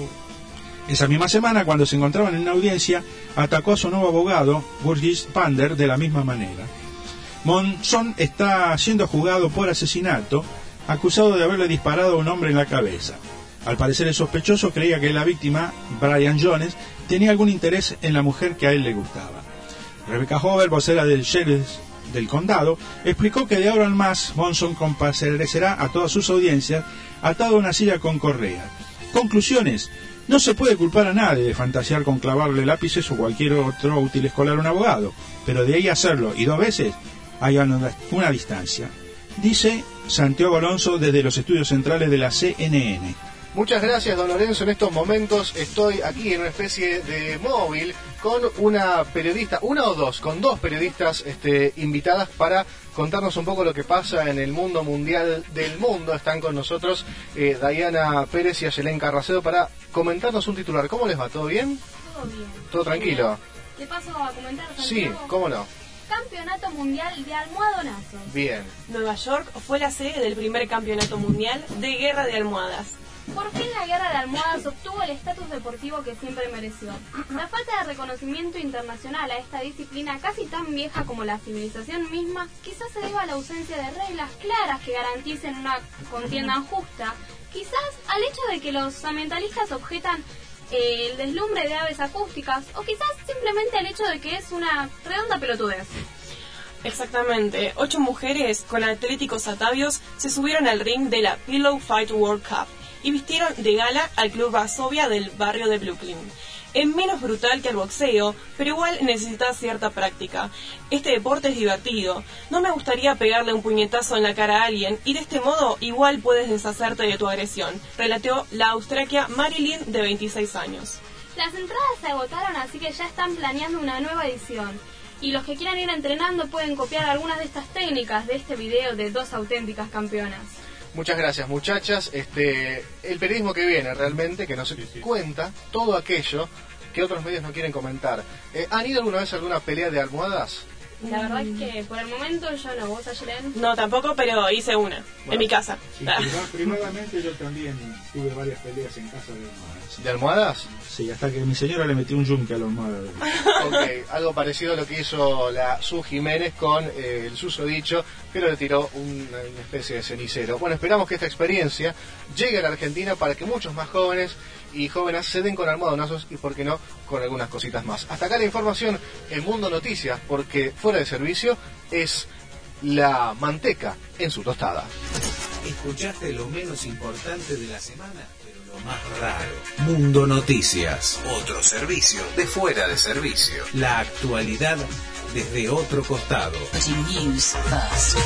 Esa misma semana, cuando se encontraban en una audiencia, atacó a su nuevo abogado, Burgess Pander, de la misma manera. Monson está siendo juzgado por asesinato acusado de haberle disparado a un hombre en la cabeza. Al parecer el sospechoso creía que la víctima, Brian Jones, tenía algún interés en la mujer que a él le gustaba. Rebecca Hoover, vocera del sheriff del condado, explicó que de ahora en más Monson comparecerá a todas sus audiencias atado a una silla con correa. Conclusiones: no se puede culpar a nadie de fantasear con clavarle lápices o cualquier otro útil escolar a un abogado, pero de ahí a hacerlo y 2 veces hay una distancia, dice Santiago Alonso desde los estudios centrales de la CNN. Muchas gracias, don Lorenzo. En estos momentos estoy aquí en una especie de móvil con una periodista, una o dos, con 2 periodistas invitadas para contarnos un poco lo que pasa en el mundo mundial del mundo. Están con nosotros Diana Pérez y Ayelén Carracedo para comentarnos un titular. ¿Cómo les va? ¿Todo bien? Todo bien. ¿Todo tranquilo? ¿Te paso a comentar, Santiago? Sí, ¿cómo no? Campeonato Mundial de Almohadonazos. Bien. Nueva York fue la sede del primer campeonato mundial de guerra de almohadas. Por fin la guerra de almohadas obtuvo el estatus deportivo que siempre mereció. La falta de reconocimiento internacional a esta disciplina, casi tan vieja como la civilización misma, quizás se deba a la ausencia de reglas claras que garanticen una contienda justa. Quizás al hecho de que los ambientalistas objetan el deslumbre de aves acústicas, o quizás simplemente al hecho de que es una redonda pelotudez. Exactamente, 8 mujeres con atléticos atavios se subieron al ring de la Pillow Fight World Cup y vistieron de gala al Club Varsovia del barrio de Brooklyn. Es menos brutal que el boxeo, pero igual necesita cierta práctica. Este deporte es divertido. No me gustaría pegarle un puñetazo en la cara a alguien y de este modo igual puedes deshacerte de tu agresión, relató la austriaca Marilyn, de 26 años. Las entradas se agotaron, así que ya están planeando una nueva edición. Y los que quieran ir entrenando pueden copiar algunas de estas técnicas de este video de 2 auténticas campeonas. Muchas gracias, muchachas. El periodismo que viene realmente, que nos cuenta todo aquello que otros medios no quieren comentar. ¿Han ido alguna vez a alguna pelea de almohadas? La verdad es que por el momento yo no. ¿Vos, Ayelén? No, tampoco, pero hice una, bueno, en mi casa. Sí, privadamente yo también tuve varias peleas en casa de almohadas. ¿De almohadas? Sí, hasta que mi señora le metió un yunque a la almohada. Ok, algo parecido a lo que hizo la Su Jiménez con el susodicho, pero le tiró una especie de cenicero. Bueno, esperamos que esta experiencia llegue a la Argentina para que muchos más jóvenes y jóvenes se den con almohadonazos y, por qué no, con algunas cositas más. Hasta acá la información en Mundo Noticias, porque fuera de servicio es la manteca en su tostada. Escuchaste lo menos importante de la semana, pero lo más raro. Mundo Noticias, otro servicio de fuera de servicio. La actualidad desde otro costado. News first.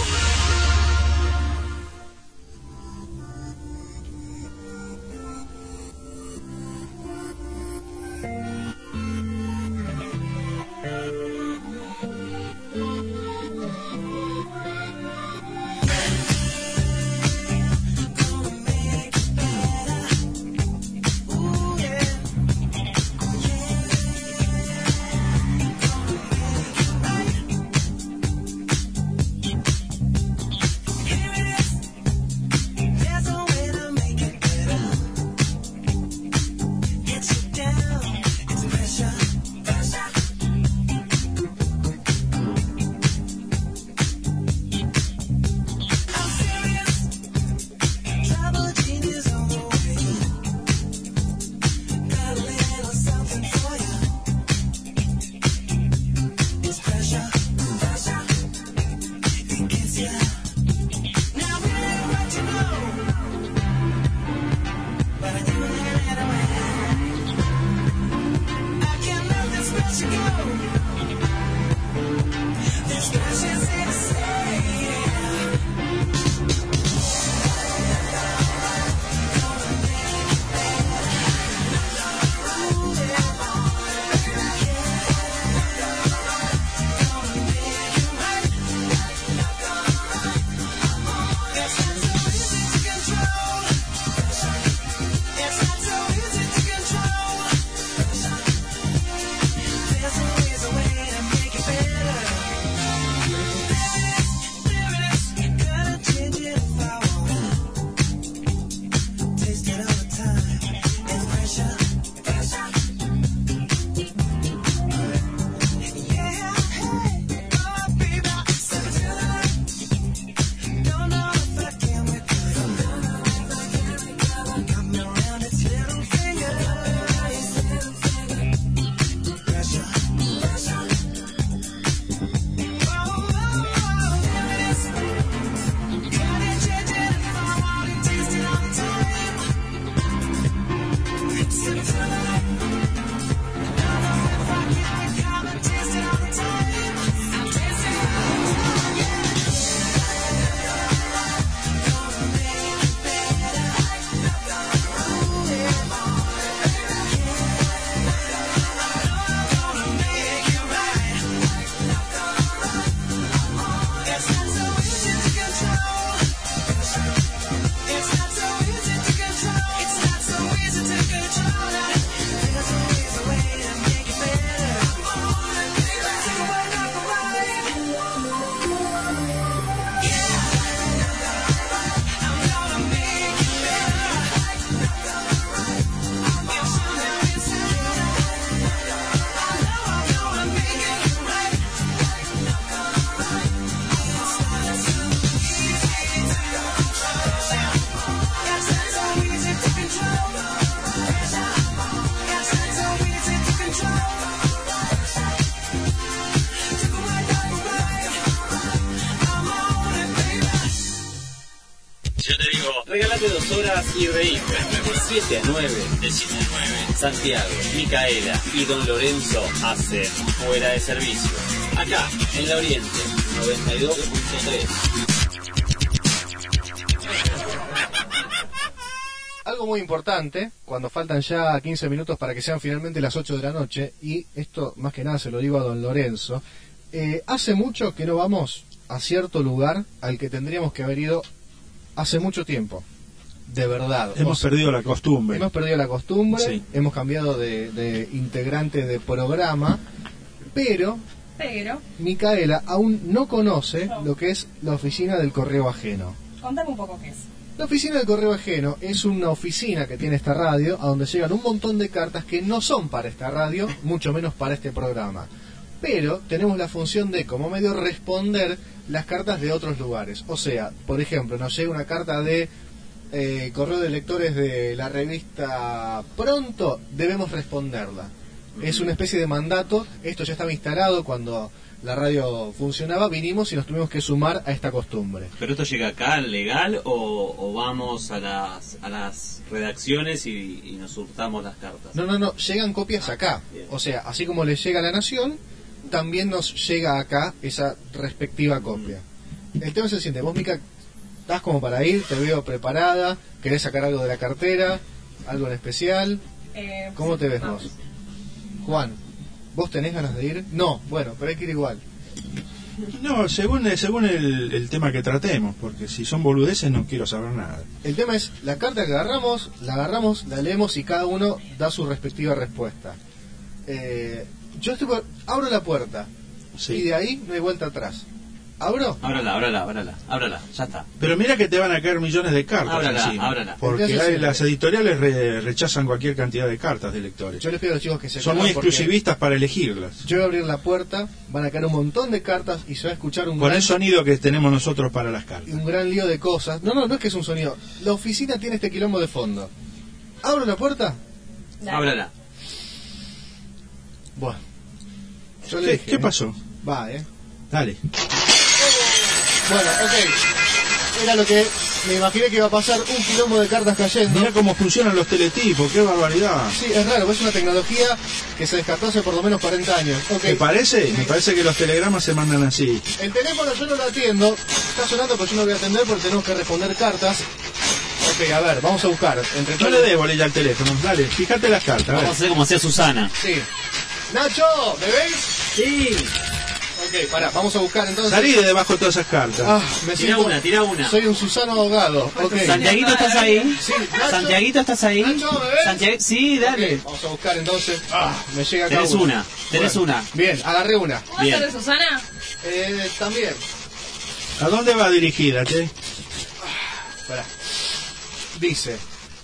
horas y reír. De 7 a 9. Santiago, Micaela y Don Lorenzo hacen Fuera de Servicio. Acá, en La Oriente, 92.3. Algo muy importante, cuando faltan ya 15 minutos para que sean finalmente las 8 de la noche, y esto más que nada se lo digo a Don Lorenzo, hace mucho que no vamos a cierto lugar al que tendríamos que haber ido hace mucho tiempo. De verdad. Hemos perdido la costumbre. Hemos perdido la costumbre, sí. Hemos cambiado de integrante de programa, pero Micaela aún no conoce lo que es la oficina del correo ajeno. Contame un poco qué es. La oficina del correo ajeno es una oficina que tiene esta radio, a donde llegan un montón de cartas que no son para esta radio, mucho menos para este programa. Pero tenemos la función de, como medio, responder las cartas de otros lugares. O sea, por ejemplo, nos llega una carta de correo de lectores de la revista Pronto, debemos responderla. Es una especie de mandato. Esto ya estaba instalado cuando la radio funcionaba, vinimos y nos tuvimos que sumar a esta costumbre. ¿Pero esto llega acá legal o vamos a las redacciones y nos hurtamos las cartas? No, llegan copias acá. Bien. O sea, así como les llega a La Nación, también nos llega acá esa respectiva copia. El tema es el siguiente: vos, Mica, estás como para ir, te veo preparada, querés sacar algo de la cartera, algo en especial. ¿Cómo te ves vos? Juan, ¿vos tenés ganas de ir? No, bueno, pero hay que ir igual. No, según el tema que tratemos, porque si son boludeces no quiero saber nada. El tema es, la carta que agarramos, la leemos y cada uno da su respectiva respuesta. Yo abro la puerta, sí. Y de ahí no hay vuelta atrás. ¿Abro? Ábrala, ya está. Pero mira que te van a caer millones de cartas ábrala. Porque entonces, las editoriales rechazan cualquier cantidad de cartas de lectores. Yo les pido a los chicos que se son muy exclusivistas para elegirlas. Yo voy a abrir la puerta, van a caer un montón de cartas y se va a escuchar un con gran... el sonido que tenemos nosotros para las cartas. Un gran lío de cosas. No es que es un sonido. La oficina tiene este quilombo de fondo. ¿Abro la puerta? Ábrala. Bueno. Yo le dije, ¿Qué pasó? Va, Dale. Bueno, ok. Era lo que me imaginé que iba a pasar, un quilombo de cartas cayendo. Mira cómo funcionan los teletipos, qué barbaridad. Sí, es raro, es una tecnología que se descartó hace por lo menos 40 años. Okay. ¿Te parece? Me parece que los telegramas se mandan así. El teléfono yo no lo atiendo, está sonando, pero yo no voy a atender porque tenemos que responder cartas. Ok, a ver, vamos a buscar. No le dé bolilla al teléfono, dale, fíjate las cartas. Vamos a hacer como hacía Susana. Sí. Nacho, ¿me ves? Sí. Ok, pará, vamos a buscar entonces. Salí de debajo de todas esas cartas. Tira una. Soy un Susano ahogado. Okay. Santiaguito, ¿estás ahí? Sí, Nacho. Santiaguito, ¿estás ahí? Nacho, ¿me ves? Sí, dale. Okay, vamos a buscar entonces. Me llega acá. Tenés una. Bien, agarré una. ¿Vos vas a ver Susana? También. ¿A dónde va dirigida, che? Pará. Dice.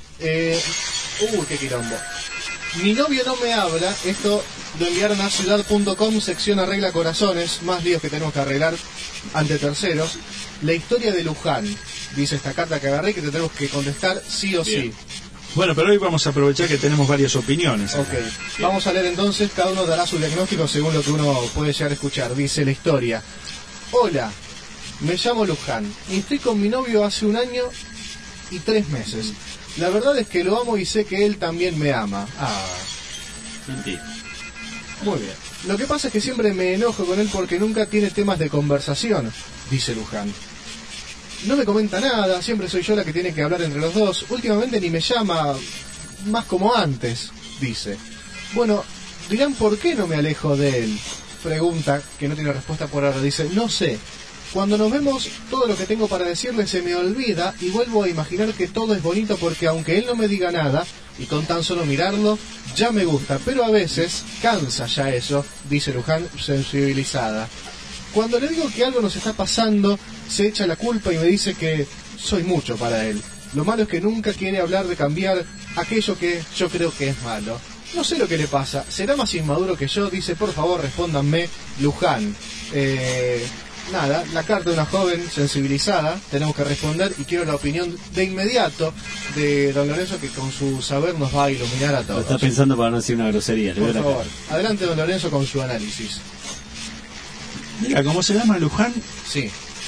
Qué quilombo. Mi novio no me habla. Esto lo enviaron a ciudad.com, sección arregla corazones. Más líos que tenemos que arreglar ante terceros. La historia de Luján. Dice esta carta que agarré que te tenemos que contestar sí o sí. Bueno, pero hoy vamos a aprovechar que tenemos varias opiniones. Ok, vamos a leer entonces. Cada uno dará su diagnóstico según lo que uno puede llegar a escuchar. Dice la historia. Hola, me llamo Luján y estoy con mi novio hace 1 año y 3 meses. La verdad es que lo amo y sé que él también me ama. Mentira. Muy bien. Lo que pasa es que siempre me enojo con él porque nunca tiene temas de conversación, dice Luján. No me comenta nada, siempre soy yo la que tiene que hablar entre los dos. Últimamente ni me llama, más como antes, dice. Bueno, dirán, ¿por qué no me alejo de él? Pregunta, que no tiene respuesta por ahora. Dice, no sé. Cuando nos vemos, todo lo que tengo para decirle se me olvida y vuelvo a imaginar que todo es bonito porque aunque él no me diga nada, y con tan solo mirarlo, ya me gusta. Pero a veces cansa ya eso, dice Luján, sensibilizada. Cuando le digo que algo nos está pasando, se echa la culpa y me dice que soy mucho para él. Lo malo es que nunca quiere hablar de cambiar aquello que yo creo que es malo. No sé lo que le pasa, será más inmaduro que yo, dice, por favor respóndanme, Luján. Nada, la carta de una joven sensibilizada, tenemos que responder y quiero la opinión de inmediato de don Lorenzo, que con su saber nos va a iluminar a todos. Lo está pensando para no decir una grosería. Por favor, adelante don Lorenzo con su análisis. Mira, ¿cómo se llama Luján? Sí.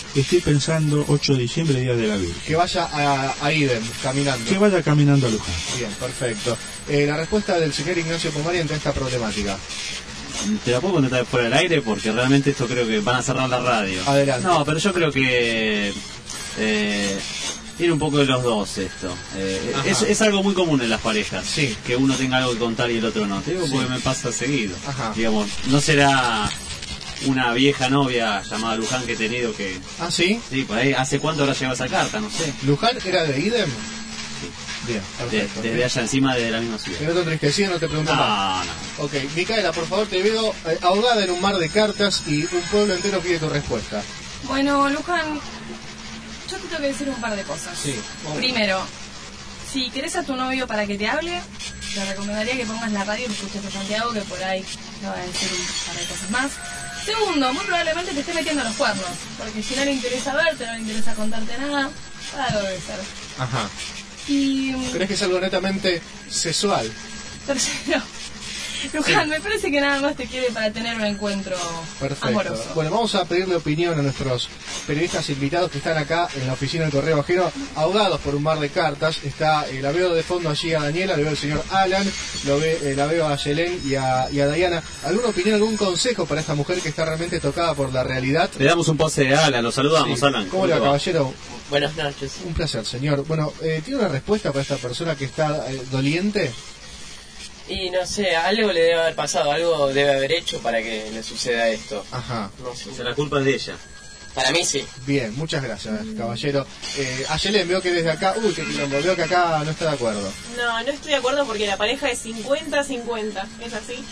estoy pensando 8 de diciembre, Día de la Virgen. Que vaya a Idem, caminando. Que vaya caminando a Luján. Bien, perfecto. La respuesta del señor Ignacio Pomari ante esta problemática. Te la puedo contestar fuera del aire porque realmente esto creo que van a cerrar la radio. Adelante. No, pero yo creo que tiene un poco de los dos esto. Es algo muy común en las parejas. Sí. Que uno tenga algo que contar y el otro no. Te digo porque me pasa seguido. Ajá. Digamos, no será una vieja novia llamada Luján que he tenido que... ¿Ah, sí? Sí, por ahí. ¿Hace cuánto habrá llegado esa carta? No sé. ¿Luján era de Idem? Sí. Bien, perfecto. Desde allá encima de la misma ciudad. ¿No te entristecido? No te pregunto más. No. Ok, Micaela, por favor, te veo ahogada en un mar de cartas y un pueblo entero pide tu respuesta. Bueno, Luján, yo te tengo que decir un par de cosas. Sí. Primero, si querés a tu novio para que te hable, te recomendaría que pongas la radio y escuches a Santiago, que por ahí te va a decir un par de cosas más. Segundo, muy probablemente te esté metiendo los cuernos, porque si no le interesa verte, no le interesa contarte nada, algo debe ser. Ajá. Y... ¿Crees que es algo netamente sexual? tercero, Luján, me parece que nada más te quiere para tener un encuentro amoroso. Bueno, vamos a pedirle opinión a nuestros periodistas invitados que están acá en la oficina del Correo Ajeno, ahogados por un mar de cartas. Está, la veo de fondo allí a Daniela, la veo al señor Alan, la veo a Yelén y a Diana. ¿Alguna opinión, algún consejo para esta mujer que está realmente tocada por la realidad? Le damos un pase de Alan, lo saludamos, Sí. Alan. ¿Cómo le va, caballero? Buenas noches. Un placer, señor. Bueno, ¿tiene una respuesta para esta persona que está doliente? Y no sé, algo le debe haber pasado, algo debe haber hecho para que le suceda esto. Ajá. No sé. O sea, la culpa es de ella. Para mí sí. Bien, muchas gracias, caballero. Ayelén, veo que desde acá... Uy, qué quilombo, veo que acá no está de acuerdo. No, no estoy de acuerdo porque la pareja es 50-50. ¿Es así?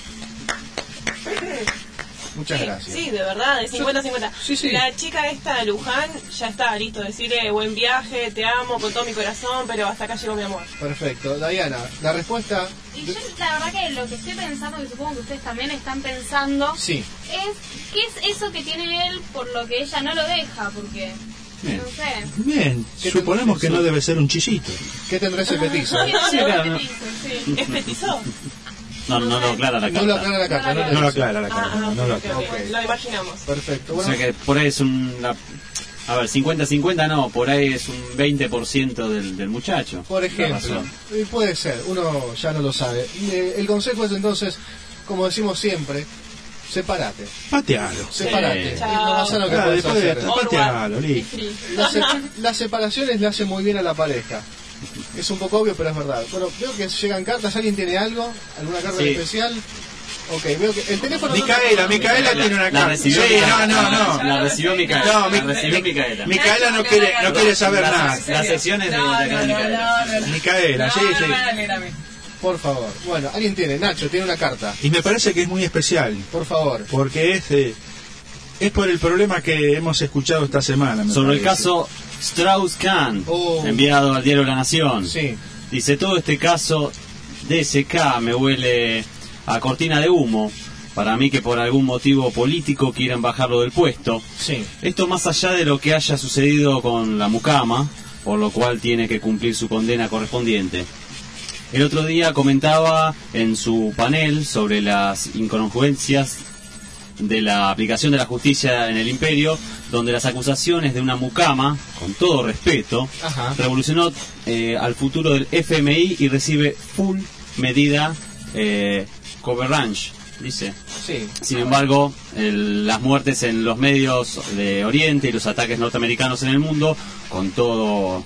Muchas Sí, gracias. sí, de verdad, de 50-50. Sí. La chica esta de Luján ya está listo, decirle buen viaje, te amo con todo mi corazón, pero hasta acá llegó mi amor. Perfecto. Diana, la respuesta... Y yo la verdad que lo que estoy pensando, y supongo que ustedes también están pensando, Sí. es qué es eso que tiene él por lo que ella no lo deja, porque Bien. no sé. Bien, suponemos que no debe ser un chillito. ¿Qué tendrá ese petizo? Sí, claro. ¿Es petizo? No lo aclara la carta. No lo aclara la carta. No lo aclara la carta. Ah, no lo ok, aclara. ok, lo imaginamos. Perfecto. O Bueno, sea que por ahí es a ver, 50-50 no, por ahí es un 20% del muchacho. por ejemplo, puede ser, uno ya no lo sabe. El consejo es entonces, como decimos siempre, sepárate. Patealo. Sepárate. Es lo Chao. más sano que Claro, puedes después hacer. patealo, Be listo. free. Las separaciones le hacen muy bien a la pareja. Es un poco obvio, pero es verdad. Bueno, veo que llegan cartas. ¿Alguien tiene algo? ¿Alguna carta Sí. especial? Ok, veo que el teléfono... Micaela tiene una La carta. recibió Sí, Micaela. no. La recibió Micaela. No, La recibió Micaela. Micaela no quiere saber nada. Las secciones de la cara de Micaela. Micaela, sí. Por favor. Bueno, alguien tiene. Nacho, tiene una carta. Y me parece que es muy especial, Por favor. porque es por el problema que hemos escuchado esta semana. me Sobre el parece. caso Strauss-Kahn, Oh. enviado al diario La Nación. Sí. Dice, todo este caso DSK me huele a cortina de humo. Para mí que por algún motivo político quieren bajarlo del puesto. Sí. Esto más allá de lo que haya sucedido con la mucama, por lo cual tiene que cumplir su condena correspondiente. El otro día comentaba en su panel sobre las incongruencias de la aplicación de la justicia en el imperio, donde las acusaciones de una mucama, con todo respeto, Ajá. revolucionó al futuro del FMI y recibe full medida coverage, dice. Sí. Sin embargo, las muertes en los medios de Oriente y los ataques norteamericanos en el mundo, con todo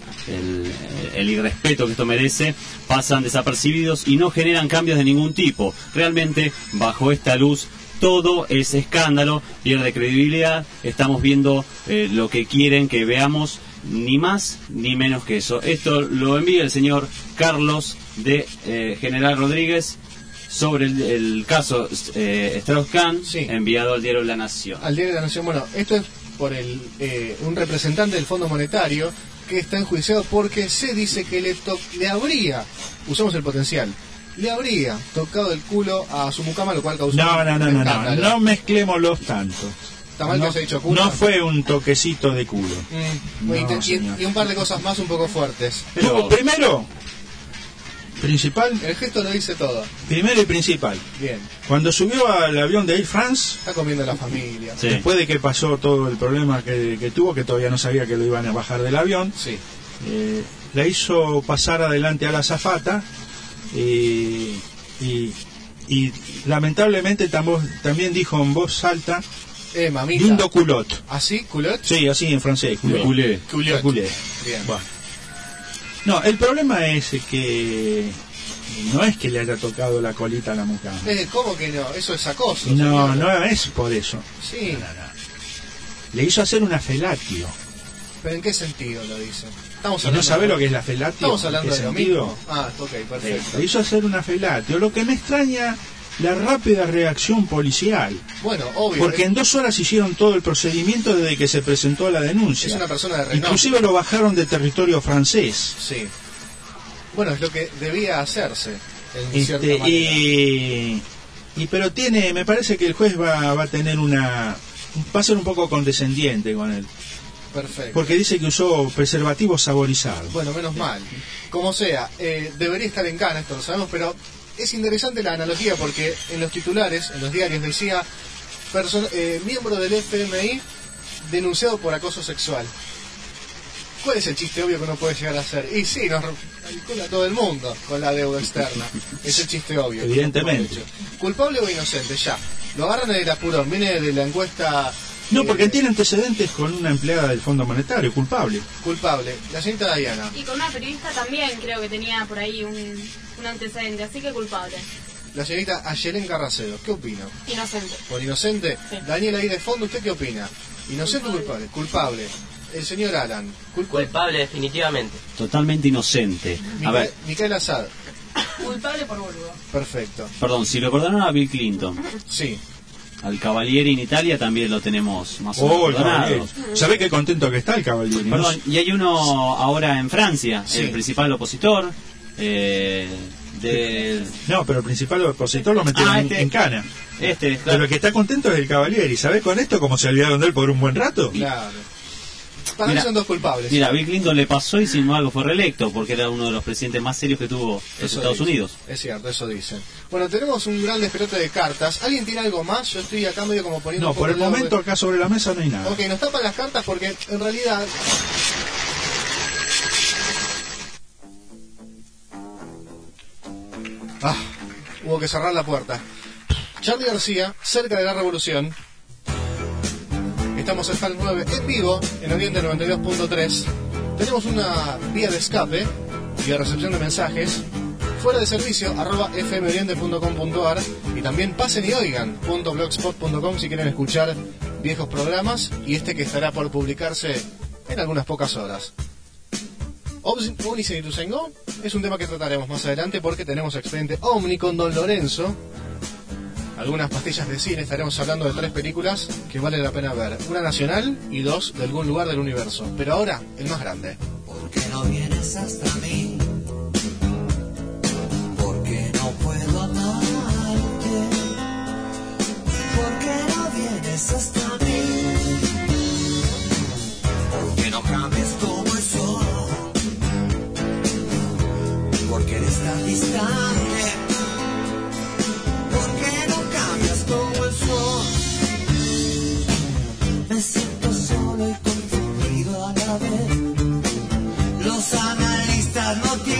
el irrespeto que esto merece, pasan desapercibidos y no generan cambios de ningún tipo. Realmente, bajo esta luz, todo es escándalo, pierde credibilidad. Estamos viendo lo que quieren que veamos, ni más ni menos que eso. Esto lo envía el señor Carlos de General Rodríguez sobre el caso Strauss-Kahn, Sí. enviado al diario La Nación. Al diario de la Nación. Bueno, esto es por un representante del Fondo Monetario que está enjuiciado porque se dice que le habría, usamos el potencial, le habría tocado el culo a su mucama, lo cual causó un escándalo. No mezclémoslos tanto. Está mal que haya dicho culo. No fue un toquecito de culo. No, señor. y un par de cosas más un poco fuertes. Primero, principal. El gesto lo dice todo. Primero y principal. Bien. Cuando subió al avión de Air France, está comiendo la familia. Sí. Después de que pasó todo el problema que tuvo, que todavía no sabía que lo iban a bajar del avión, sí. La hizo pasar adelante a la azafata y lamentablemente también dijo en voz alta, mamita. lindo culot. ¿Así? ¿Culot? Sí, así en francés. Culé. Culé. Bien. Bueno. No, el problema es que no es que le haya tocado la colita a la mujer. ¿Cómo que no? Eso es acoso. No, señor. no es por eso. Sí. No. Le hizo hacer una felatio. ¿Pero en qué sentido lo dice? ¿Y no sabe lo que es la felatio? Estamos hablando de lo sentido? mismo. Ah, ok, perfecto. Le hizo hacer una felatio. Lo que me extraña, la rápida reacción policial. Bueno, obvio. Porque en 2 horas hicieron todo el procedimiento desde que se presentó la denuncia. Es una persona de renombre. Inclusive lo bajaron de territorio francés. Sí. Bueno, es lo que debía hacerse. En cierta manera. Pero me parece que el juez va a tener va a ser un poco condescendiente con él. Perfecto. Porque dice que usó preservativo saborizado. Bueno, menos mal. Como sea, debería estar en cana, esto lo sabemos, pero es interesante la analogía porque en los titulares, en los diarios decía miembro del FMI denunciado por acoso sexual. ¿Cuál es el chiste obvio que uno puede llegar a hacer? Y sí, nos calcula todo el mundo con la deuda externa. Es el chiste obvio. Evidentemente. ¿Culpable o inocente? Ya. Lo agarran en el apurón. Viene de la encuesta... No, porque tiene antecedentes con una empleada del Fondo Monetario, culpable. Culpable. La señorita Diana. Y con una periodista también creo que tenía por ahí un antecedente, así que culpable. La señorita Ayelén Carracedo, ¿qué opina? Inocente. ¿Por inocente? Sí. Daniel, ahí de fondo, ¿usted qué opina? ¿Inocente o culpable? Culpable. El señor Alan. Culpable, definitivamente. Totalmente inocente. A ver. Micael Assad. Culpable por boludo. Perfecto. Perdón, si lo perdonaron a Bill Clinton. Sí. Al Cavalieri en Italia también lo tenemos más o menos perdonado. ¿Sabe qué contento que está el Cavalieri? Perdón, y hay uno ahora en Francia, sí. El principal opositor. No, pero el principal opositor lo metieron en cana. Claro. Pero el que está contento es el Cavalieri. ¿Sabés con esto cómo se olvidaron de él por un buen rato? Claro. Para mí son dos culpables. Mira, Bill Clinton le pasó y sin embargo fue reelecto porque era uno de los presidentes más serios que tuvo los Estados Unidos. Es cierto, eso dicen. Bueno, tenemos un gran despelote de cartas. ¿Alguien tiene algo más? Yo estoy acá medio como poniendo... No, por el momento acá sobre la mesa no hay nada. Ok, nos tapan las cartas porque en realidad... hubo que cerrar la puerta. Charly García, cerca de la revolución. Estamos en FAL 9 en vivo, en Oriente 92.3. Tenemos una vía de escape y de recepción de mensajes. Fuera de servicio, @fmoriente.com.ar. Y también pasen y oigan.blogspot.com si quieren escuchar viejos programas. Y este que estará por publicarse en algunas pocas horas. Omni Senitusengo es un tema que trataremos más adelante porque tenemos expediente Omni con Don Lorenzo. Algunas pastillas de cine, estaremos hablando de 3 películas que vale la pena ver. Una nacional y 2 de algún lugar del universo. Pero ahora, el más grande. ¿Por qué no vienes hasta mí? ¿Por qué no puedo amarte? ¿Por qué no vienes hasta mí? ¿Por qué no cambias como el sol? ¿Por qué eres tan distante? ¿Por qué no cambias como el sol? Me siento solo y confundido a la vez. Los analistas no tienen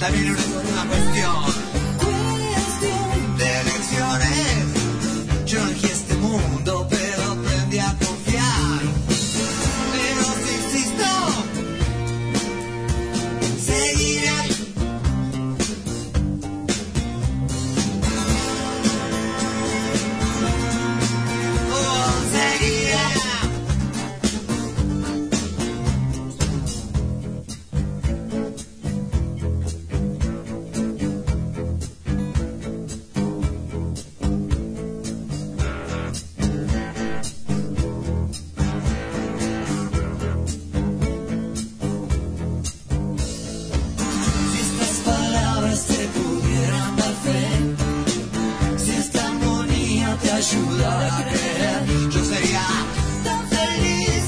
vida no es una cuestión de elecciones. Yo elegí este mundo, pero aprendí a confiar. Pero si existo, seguiré. Ayudar a creer, yo sería tan feliz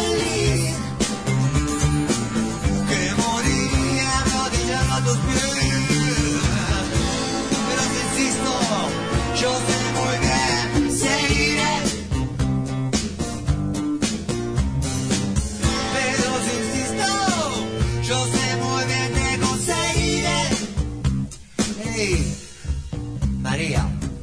que moriría arrodillado a tus pies. Pero si insisto, yo sé muy bien, seguiré. Pero si insisto, yo sé muy bien que conseguiré. Hey, María.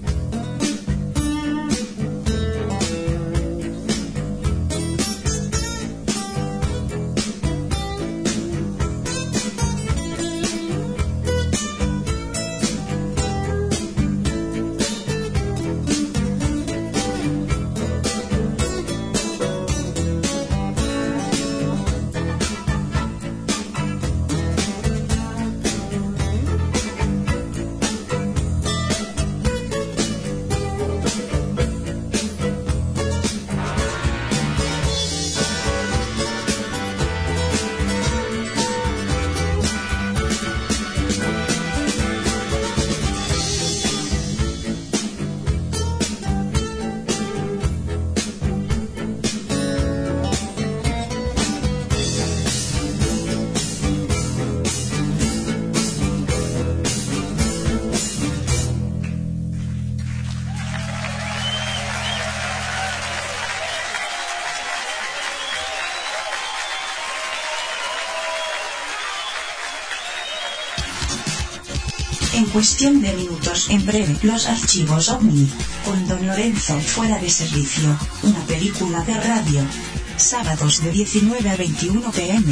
En cuestión de minutos, en breve, los archivos OVNI, con Don Lorenzo fuera de servicio, una película de radio, sábados de 19 a 21 p.m.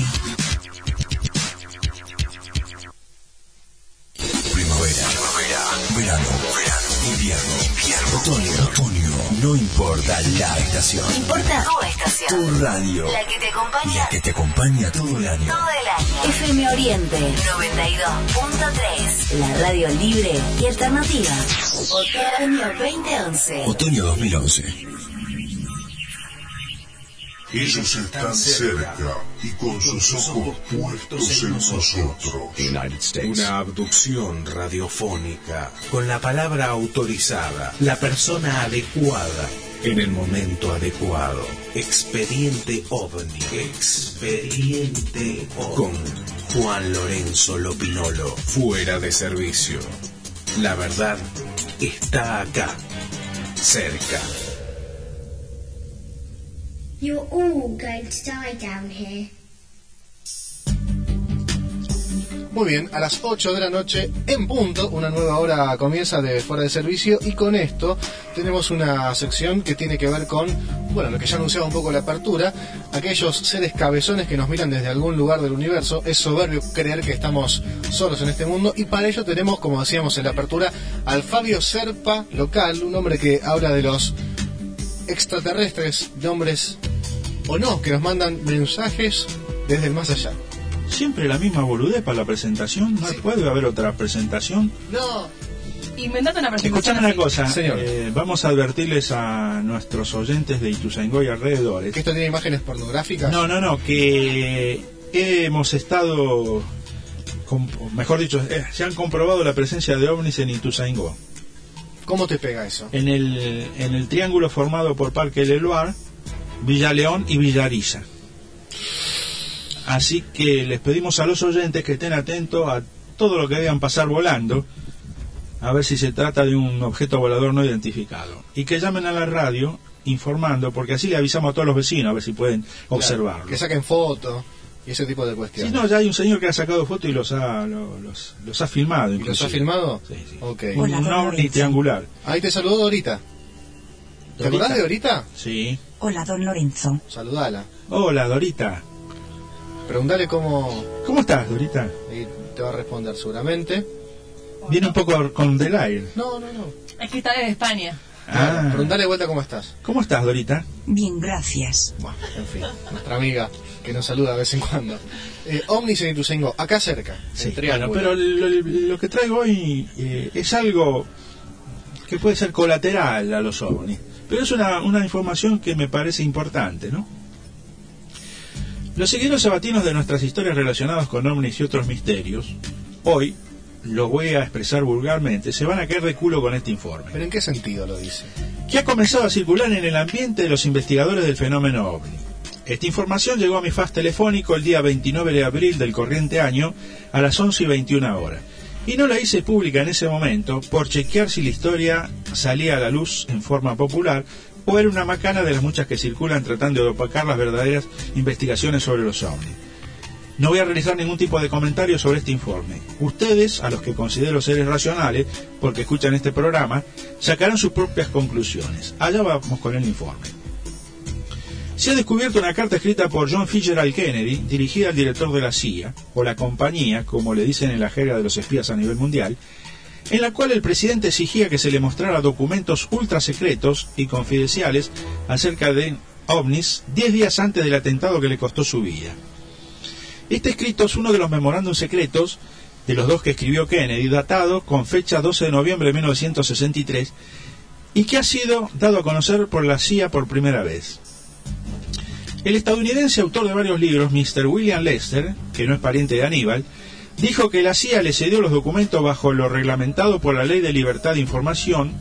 Primavera, verano, invierno, otoño, no importa la estación. Importa tu estación. Tu radio. La que te acompaña. La que te acompaña todo el año. Todo el año. FM Oriente 92.3. La radio libre y alternativa. Otoño 2011. Otoño 2011. Ellos están cerca y con sus ojos puestos en nosotros. Una abducción radiofónica con la palabra autorizada, la persona adecuada en el momento adecuado. Expediente OVNI. Expediente OVNI. Con Juan Lorenzo Lopinolo, fuera de servicio. La verdad está acá, cerca. You're all going to die down here. Muy bien, a las 8 de la noche, en punto, una nueva hora comienza de Fuera de Servicio, y con esto tenemos una sección que tiene que ver con, bueno, lo que ya anunciaba un poco la apertura, aquellos seres cabezones que nos miran desde algún lugar del universo. Es soberbio creer que estamos solos en este mundo, y para ello tenemos, como decíamos en la apertura, al Fabio Serpa local, un hombre que habla de los extraterrestres, de hombres o no, que nos mandan mensajes desde el más allá. Siempre la misma boludez para la presentación. ¿No puede haber otra presentación? No. Inventate una presentación. Escuchame una cosa, señor. Vamos a advertirles a nuestros oyentes de Ituzaingó y alrededores. ¿Que esto tiene imágenes pornográficas? No, que hemos estado, mejor dicho, se han comprobado la presencia de ovnis en Ituzaingó. ¿Cómo te pega eso? En el triángulo formado por Parque Leloir, Villa León y Villarilla. Así que les pedimos a los oyentes que estén atentos a todo lo que vean pasar volando, a ver si se trata de un objeto volador no identificado, y que llamen a la radio informando, porque así le avisamos a todos los vecinos a ver si pueden observarlo. Que saquen fotos. y ese tipo de cuestiones. Sí, no, ya hay un señor que ha sacado fotos y los ha filmado. ¿Y los ha filmado? Sí, sí. Ok. Un ovni triangular. Ahí te saludó Dorita. ¿Te acordás de Dorita? Sí. Hola, don Lorenzo. Saludala. Hola, Dorita. Preguntale cómo... ¿Cómo estás, Dorita? Y te va a responder seguramente. Viene un poco con delay. No. Es que está desde España. Preguntale de vuelta cómo estás. ¿Cómo estás, Dorita? Bien, gracias. Bueno, en fin, nuestra amiga que nos saluda de vez en cuando. Ovnis en Ituzaingó, acá cerca. Sí, bueno, pero lo que traigo hoy es algo que puede ser colateral a los ovnis. Pero es una información que me parece importante, ¿no? Los seguidores sabatinos de nuestras historias relacionadas con ovnis y otros misterios, hoy, lo voy a expresar vulgarmente, se van a caer de culo con este informe. ¿Pero en qué sentido lo dice? Que ha comenzado a circular en el ambiente de los investigadores del fenómeno ovni. Esta información llegó a mi fax telefónico el día 29 de abril del corriente año a las 11:21 horas. Y no la hice pública en ese momento por chequear si la historia salía a la luz en forma popular o era una macana de las muchas que circulan tratando de opacar las verdaderas investigaciones sobre los ovnis. No voy a realizar ningún tipo de comentario sobre este informe. Ustedes, a los que considero seres racionales, porque escuchan este programa, sacarán sus propias conclusiones. Allá vamos con el informe. Se ha descubierto una carta escrita por John Fitzgerald Kennedy, dirigida al director de la CIA, o la compañía, como le dicen en la jerga de los espías a nivel mundial, en la cual el presidente exigía que se le mostrara documentos ultra secretos y confidenciales acerca de ovnis 10 días antes del atentado que le costó su vida. Este escrito es uno de los memorándum secretos de los dos que escribió Kennedy, datado con fecha 12 de noviembre de 1963, y que ha sido dado a conocer por la CIA por primera vez. El estadounidense autor de varios libros, Mr. William Lester, que no es pariente de Aníbal, dijo que la CIA le cedió los documentos bajo lo reglamentado por la Ley de Libertad de Información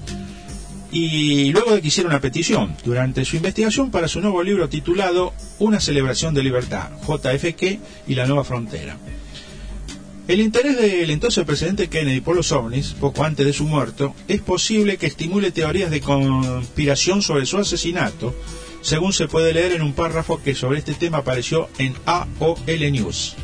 y luego de que hiciera una petición durante su investigación para su nuevo libro titulado Una celebración de libertad, JFK y la nueva frontera. El interés del entonces presidente Kennedy por los ovnis, poco antes de su muerte, es posible que estimule teorías de conspiración sobre su asesinato, según se puede leer en un párrafo que sobre este tema apareció en AOL News.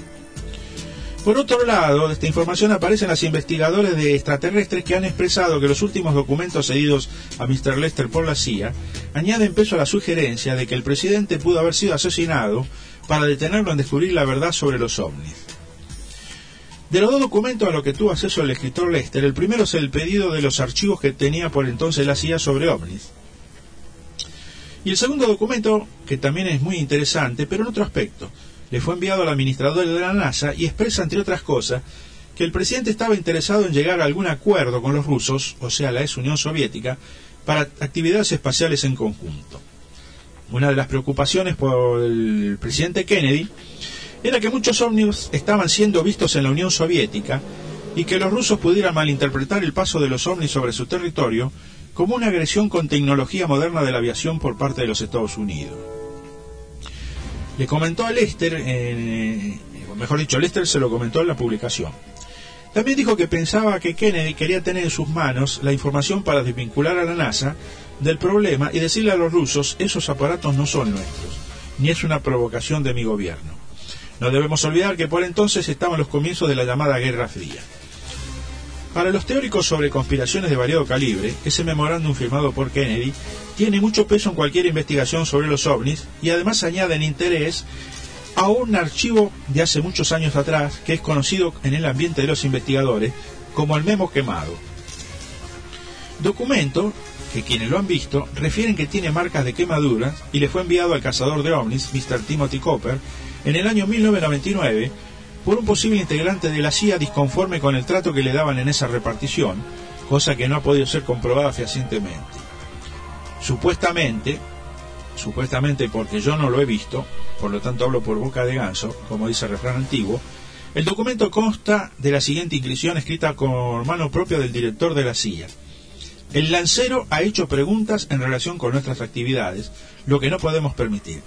Por otro lado, esta información aparece en los investigadores de extraterrestres que han expresado que los últimos documentos cedidos a Mr. Lester por la CIA añaden peso a la sugerencia de que el presidente pudo haber sido asesinado para detenerlo en descubrir la verdad sobre los ovnis. De los dos documentos a los que tuvo acceso el escritor Lester, el primero es el pedido de los archivos que tenía por entonces la CIA sobre ovnis. Y el segundo documento, que también es muy interesante, pero en otro aspecto, le fue enviado al administrador de la NASA y expresa, entre otras cosas, que el presidente estaba interesado en llegar a algún acuerdo con los rusos, o sea, la ex Unión Soviética, para actividades espaciales en conjunto. Una de las preocupaciones por el presidente Kennedy era que muchos ovnis estaban siendo vistos en la Unión Soviética y que los rusos pudieran malinterpretar el paso de los ovnis sobre su territorio como una agresión con tecnología moderna de la aviación por parte de los Estados Unidos. Le comentó a Lester, mejor dicho, Lester se lo comentó en la publicación. También dijo que pensaba que Kennedy quería tener en sus manos la información para desvincular a la NASA del problema y decirle a los rusos, esos aparatos no son nuestros, ni es una provocación de mi gobierno. No debemos olvidar que por entonces estaban los comienzos de la llamada Guerra Fría. Para los teóricos sobre conspiraciones de variado calibre, ese memorándum firmado por Kennedy tiene mucho peso en cualquier investigación sobre los ovnis y además añaden interés a un archivo de hace muchos años atrás que es conocido en el ambiente de los investigadores como el memo quemado. Documento que quienes lo han visto refieren que tiene marcas de quemaduras y le fue enviado al cazador de ovnis, Mr. Timothy Cooper, en el año 1999 por un posible integrante de la CIA disconforme con el trato que le daban en esa repartición, cosa que no ha podido ser comprobada fehacientemente. Supuestamente porque yo no lo he visto, por lo tanto hablo por boca de ganso, como dice el refrán antiguo, el documento consta de la siguiente inscripción escrita con mano propia del director de la CIA. El lancero ha hecho preguntas en relación con nuestras actividades, lo que no podemos permitir.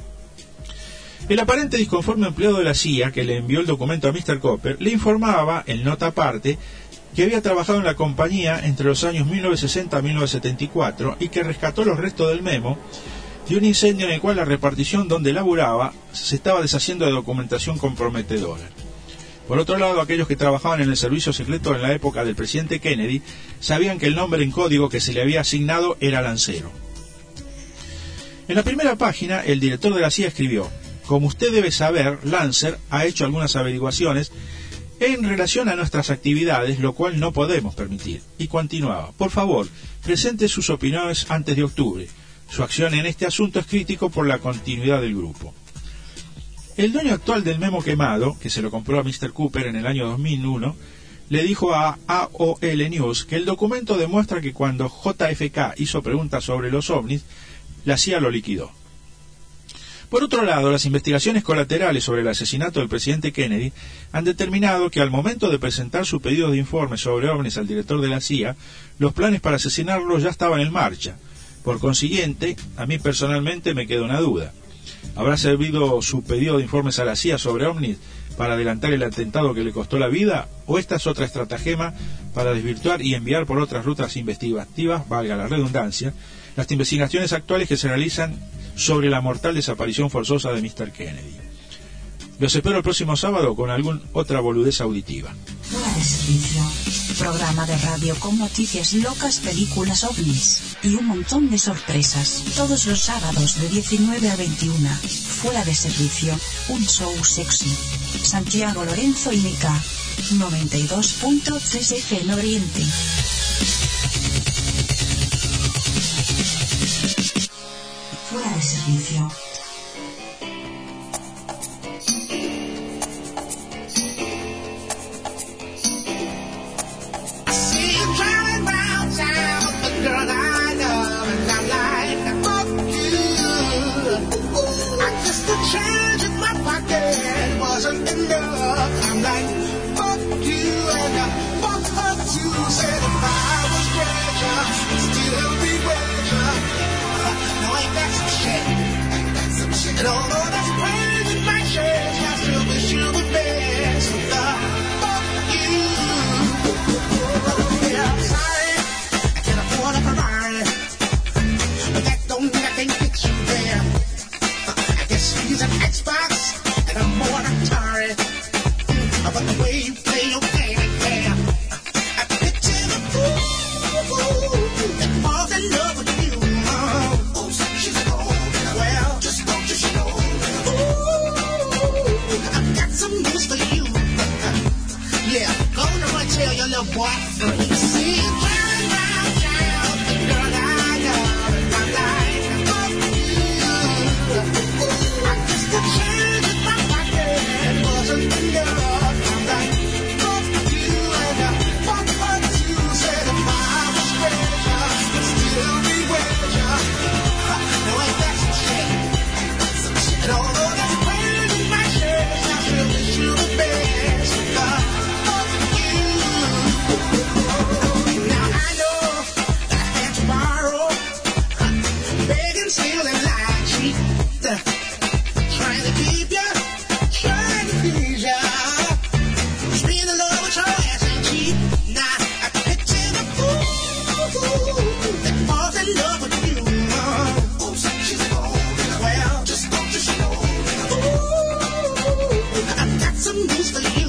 El aparente disconforme empleado de la CIA que le envió el documento a Mr. Cooper le informaba, en nota aparte, que había trabajado en la compañía entre los años 1960 y 1974 y que rescató los restos del memo de un incendio en el cual la repartición donde laburaba se estaba deshaciendo de documentación comprometedora. Por otro lado, aquellos que trabajaban en el servicio secreto en la época del presidente Kennedy sabían que el nombre en código que se le había asignado era Lancero. En la primera página, el director de la CIA escribió: como usted debe saber, Lancer ha hecho algunas averiguaciones en relación a nuestras actividades, lo cual no podemos permitir. Y continuaba: por favor, presente sus opiniones antes de octubre. Su acción en este asunto es crítico por la continuidad del grupo. El dueño actual del memo quemado, que se lo compró a Mr. Cooper en el año 2001, le dijo a AOL News que el documento demuestra que cuando JFK hizo preguntas sobre los ovnis, la CIA lo liquidó. Por otro lado, las investigaciones colaterales sobre el asesinato del presidente Kennedy han determinado que al momento de presentar su pedido de informe sobre ovnis al director de la CIA, los planes para asesinarlo ya estaban en marcha. Por consiguiente, a mí personalmente me queda una duda. ¿Habrá servido su pedido de informes a la CIA sobre ovnis para adelantar el atentado que le costó la vida? ¿O esta es otra estratagema para desvirtuar y enviar por otras rutas investigativas, valga la redundancia, las investigaciones actuales que se realizan sobre la mortal desaparición forzosa de Mr. Kennedy? Los espero el próximo sábado con alguna otra boludez auditiva. Fuera de servicio. Programa de radio con noticias locas, películas ovnis y un montón de sorpresas. Todos los sábados de 19 a 21. Fuera de servicio. Un show sexy. Santiago, Lorenzo y Mica. 92.3 FM Oriente. Fuera de servicio. Change in my pocket wasn't enough. I'm like, fuck you and fuck her too. Said if I was richer, I'd still be richer. No, ain't that some shit? Some shit. And although that's pain in my chest, I still wish you the best. Fuck you. Yeah, I'm sorry, I can't afford a Ferrari, but that don't mean I can't get you there. He's an Xbox and I'm more than Atari. But the way you play your game ain't fair. I picture the fool that falls in love with you. Oh, she's cold. Well, just don't you know? Ooh, I've got some news for you. Yeah, go on and tell your little boy. See you driving around town, the girl I love, and I'm like, fuck you. The change in my pocket wasn't enough. I'm like, fuck you and fuck her too. Said if I was richer, I'd still be richer. No, ain't that some shit? And although there's pain in my chest, I still wish you the best. Fuck you. Now I know that I had to borrow, begging, stealing, lie, cheat. Trying to keep ya, trying to please ya. Just being in love with your ass ain't cheap. Nah, I picture the fool that falls in love with you. Oh, she's cold. Well, just don't you know? Ooh, I've got some news for you.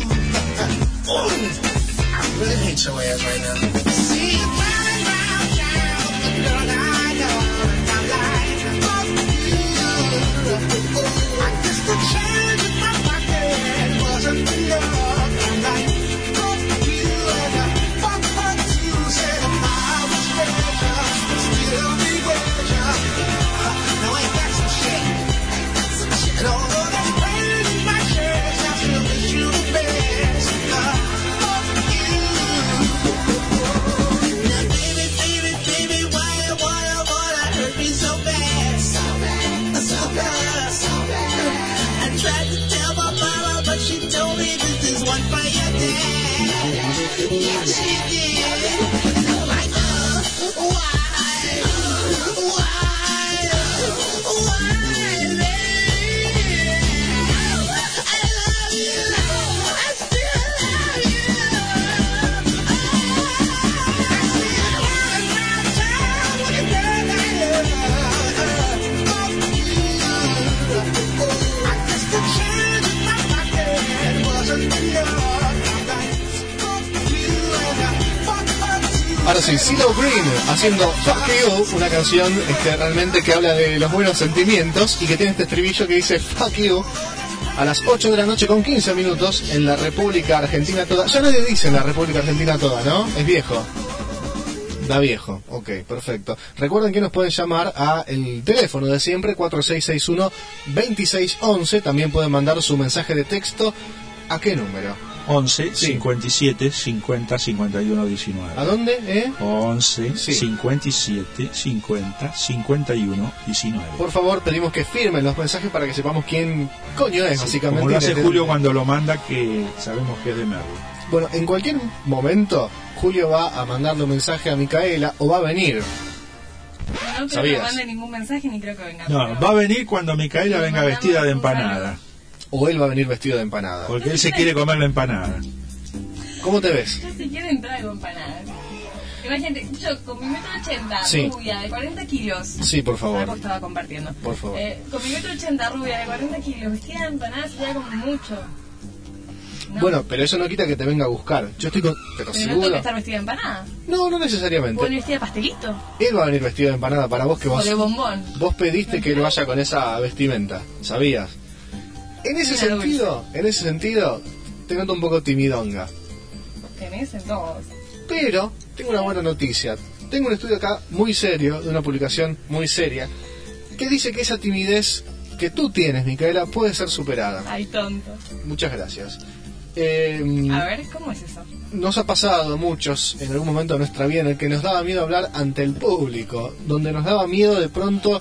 I really hate your ass right now. See you driving round town, the girl I know, and I'm like, fuck you. I guess the change in my pocket wasn't enough. I'm like, fuck you and fuck her too. Said if I was richer, I'd still be richer. No, ain't that some shit? And although there's pain in my chest, I still wish you the best. Fuck you. Now, baby, why hurt me so bad? So bad. I tried to tell my mama, but she told me this is one for your dad. Yeah, she did. Like, why, baby? I love you. I still love you. I see you running around town with a girl I love. sí, CeeLo Green haciendo Fuck You, una canción realmente que habla de los buenos sentimientos y que tiene este estribillo que dice Fuck You. A las 8 de la noche con 15 minutos en la República Argentina toda. Ya nadie dice en la República Argentina toda, ¿no? Es viejo. Da viejo, ok, perfecto. Recuerden que nos pueden llamar a el teléfono de siempre, 4661-2611. También pueden mandar su mensaje de texto. ¿A qué número? 11 57 50 51 19. ¿A dónde? 11 57 50 51 19. Por favor, pedimos que firmen los mensajes para que sepamos quién coño es, básicamente. Como lo hace Julio cuando lo manda, que sabemos que es de Merlo. Bueno, en cualquier momento Julio va a mandarle un mensaje a Micaela o va a venir. No creo que mande ningún mensaje ni creo que venga. No, va a venir cuando Micaela venga vestida de empanada. O él va a venir vestido de empanada. Porque él se quiere comer la empanada. ¿Cómo te ves? Yo si quiero entrar con empanada. Imagínate, yo con mi 1,80 m, rubia de 40 kilos. Sí, por favor. Algo estaba compartiendo. Por favor. Con mi 1,80 m, rubia de 40 kilos, vestida de empanada sería como mucho. No. Bueno, pero eso no quita que te venga a buscar. Yo estoy con... Pero no seguro... tengo que estar vestida de empanada. No, no necesariamente. ¿Puedo venir vestida de pastelito? Él va a venir vestido de empanada para vos, que vos... O de bombón. Vos pediste que él vaya con esa vestimenta, ¿sabías? En ese sentido, te noto un poco timidonga. Tenés en todos. Pero tengo una buena noticia. Tengo un estudio acá muy serio, de una publicación muy seria, que dice que esa timidez que tú tienes, Micaela, puede ser superada. Ay, tonto. Muchas gracias. A ver, ¿cómo es eso? Nos ha pasado a muchos en algún momento de nuestra vida en el que nos daba miedo hablar ante el público, donde nos daba miedo de pronto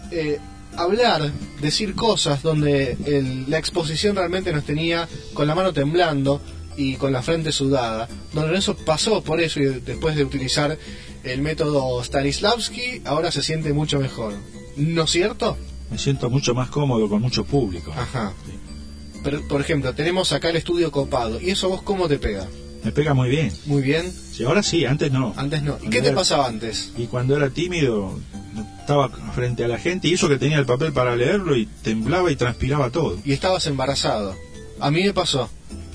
hablar, decir cosas, donde la exposición realmente nos tenía con la mano temblando y con la frente sudada. Don Lorenzo pasó por eso y después de utilizar el método Stanislavski ahora se siente mucho mejor. ¿No es cierto? Me siento mucho más cómodo con mucho público. Ajá. Pero, por ejemplo, tenemos acá el estudio copado. ¿Y eso vos cómo te pega? Me pega muy bien. ¿Muy bien? Sí, ahora sí, antes no. Antes no. ¿Y qué te pasaba antes? Y cuando era tímido, estaba frente a la gente y eso que tenía el papel para leerlo y temblaba y transpiraba todo. Y estabas embarazado. A mí me pasó.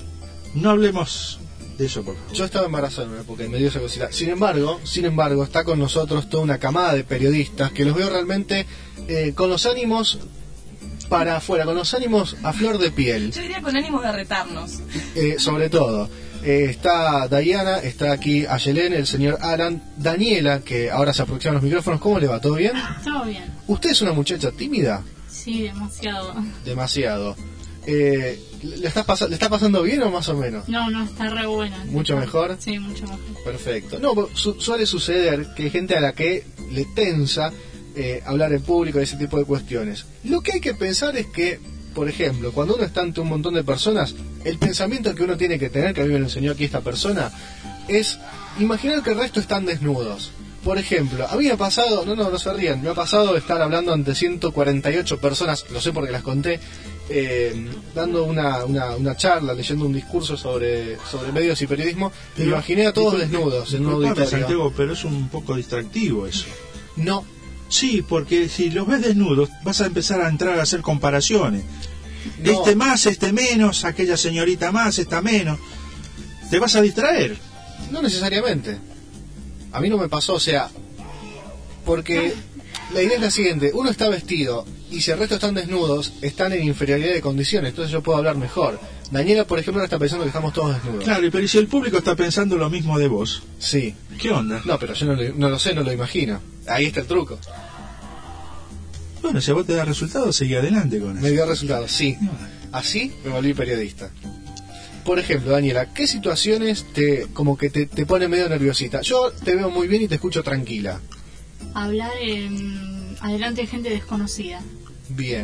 No hablemos de eso, por favor. Yo estaba embarazado en una época y me dio esa cosita. Sin embargo, está con nosotros toda una camada de periodistas que los veo realmente con los ánimos para afuera, con los ánimos a flor de piel. Yo diría con ánimos de retarnos. Sobre todo. Está Diana, está aquí Ayelén, el señor Alan, Daniela, que ahora se aproximan los micrófonos. ¿Cómo le va? ¿Todo bien? Todo bien. ¿Usted es una muchacha tímida? Sí, demasiado. Demasiado. ¿Le está pasando bien o más o menos? No, está re buena. ¿Mucho mejor? Sí, mucho mejor. Perfecto. No, suele suceder que hay gente a la que le tensa hablar en público y ese tipo de cuestiones. Lo que hay que pensar es que, por ejemplo, cuando uno está ante un montón de personas, el pensamiento que uno tiene que tener, que a mí me lo enseñó aquí esta persona, es imaginar que el resto están desnudos. Por ejemplo, a mí me ha pasado, no se rían, me ha pasado estar hablando ante 148 personas, lo sé porque las conté, dando una charla, leyendo un discurso sobre medios y periodismo, y me imaginé a todos desnudos en un auditorio. Santiago, pero es un poco distractivo eso. No. Sí, porque si los ves desnudos, vas a empezar a entrar a hacer comparaciones. No. Este más, este menos, aquella señorita más, esta menos. Te vas a distraer. No necesariamente. A mí no me pasó, o sea, porque la idea es la siguiente: uno está vestido y si el resto están desnudos, están en inferioridad de condiciones, entonces yo puedo hablar mejor. Daniela, por ejemplo, ahora está pensando que estamos todos desnudos. Claro, pero ¿y si el público está pensando lo mismo de vos? Sí. ¿Qué onda? No, pero yo no lo sé, no lo imagino. Ahí está el truco. Bueno, si a vos te da resultado, seguí adelante con eso. Me dio resultado, sí. Así me volví periodista. Por ejemplo, Daniela, ¿qué situaciones te ponen medio nerviosita? Yo te veo muy bien y te escucho tranquila. Hablar adelante de gente desconocida. Bien.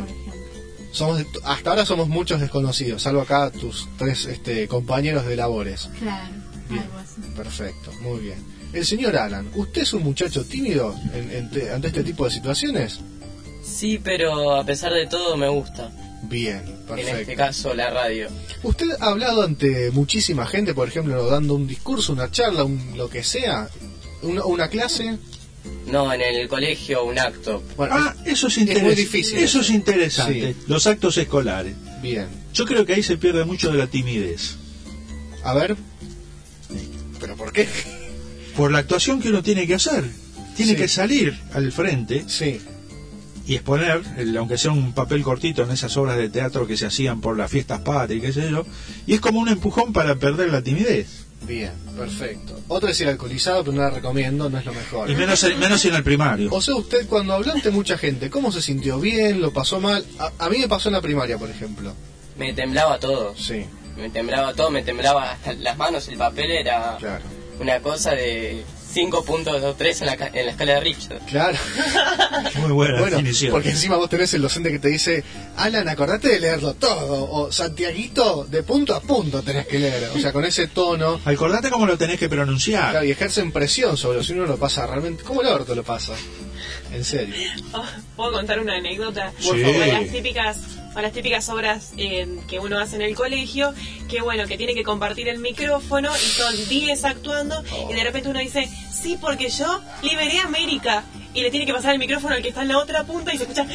Hasta ahora somos muchos desconocidos, salvo acá tus tres compañeros de labores. Claro, bien. Algo así. Perfecto, muy bien. El señor Alan, ¿usted es un muchacho tímido ante este tipo de situaciones? Sí, pero a pesar de todo me gusta. Bien, perfecto. En este caso la radio. ¿Usted ha hablado ante muchísima gente, por ejemplo, dando un discurso, una charla, lo que sea? ¿Una clase? No, en el colegio un acto. Bueno, eso es interesante. Es muy difícil. Eso es interesante. Sí. Los actos escolares. Bien. Yo creo que ahí se pierde mucho de la timidez. A ver. ¿Pero por qué? por la actuación que uno tiene que hacer. Tiene que salir al frente y exponer, aunque sea un papel cortito en esas obras de teatro que se hacían por las fiestas patrias, qué sé yo, y es como un empujón para perder la timidez. Bien, perfecto. Otra es ir alcoholizado, pero no la recomiendo, no es lo mejor. Y menos en el primario. O sea, usted cuando habló ante mucha gente, ¿cómo se sintió? ¿Bien? ¿Lo pasó mal? A mí me pasó en la primaria, por ejemplo. Me temblaba todo. Sí. Me temblaba todo, me temblaba hasta las manos, el papel era una cosa de 5.23 en la escala de Richter. Claro. Muy buena definición. Porque encima vos tenés el docente que te dice, Alan, acordate de leerlo todo, o Santiaguito, de punto a punto tenés que leer, o sea, con ese tono. Acordate cómo lo tenés que pronunciar. Claro, y ejercen presión sobre si uno lo pasa realmente, ¿cómo el orto lo pasa? En serio. ¿Puedo contar una anécdota? Por favor. Con las típicas obras que uno hace en el colegio, que bueno, que tiene que compartir el micrófono y son 10 actuando y de repente uno dice, sí, porque yo liberé a América, y le tiene que pasar el micrófono al que está en la otra punta y se escucha...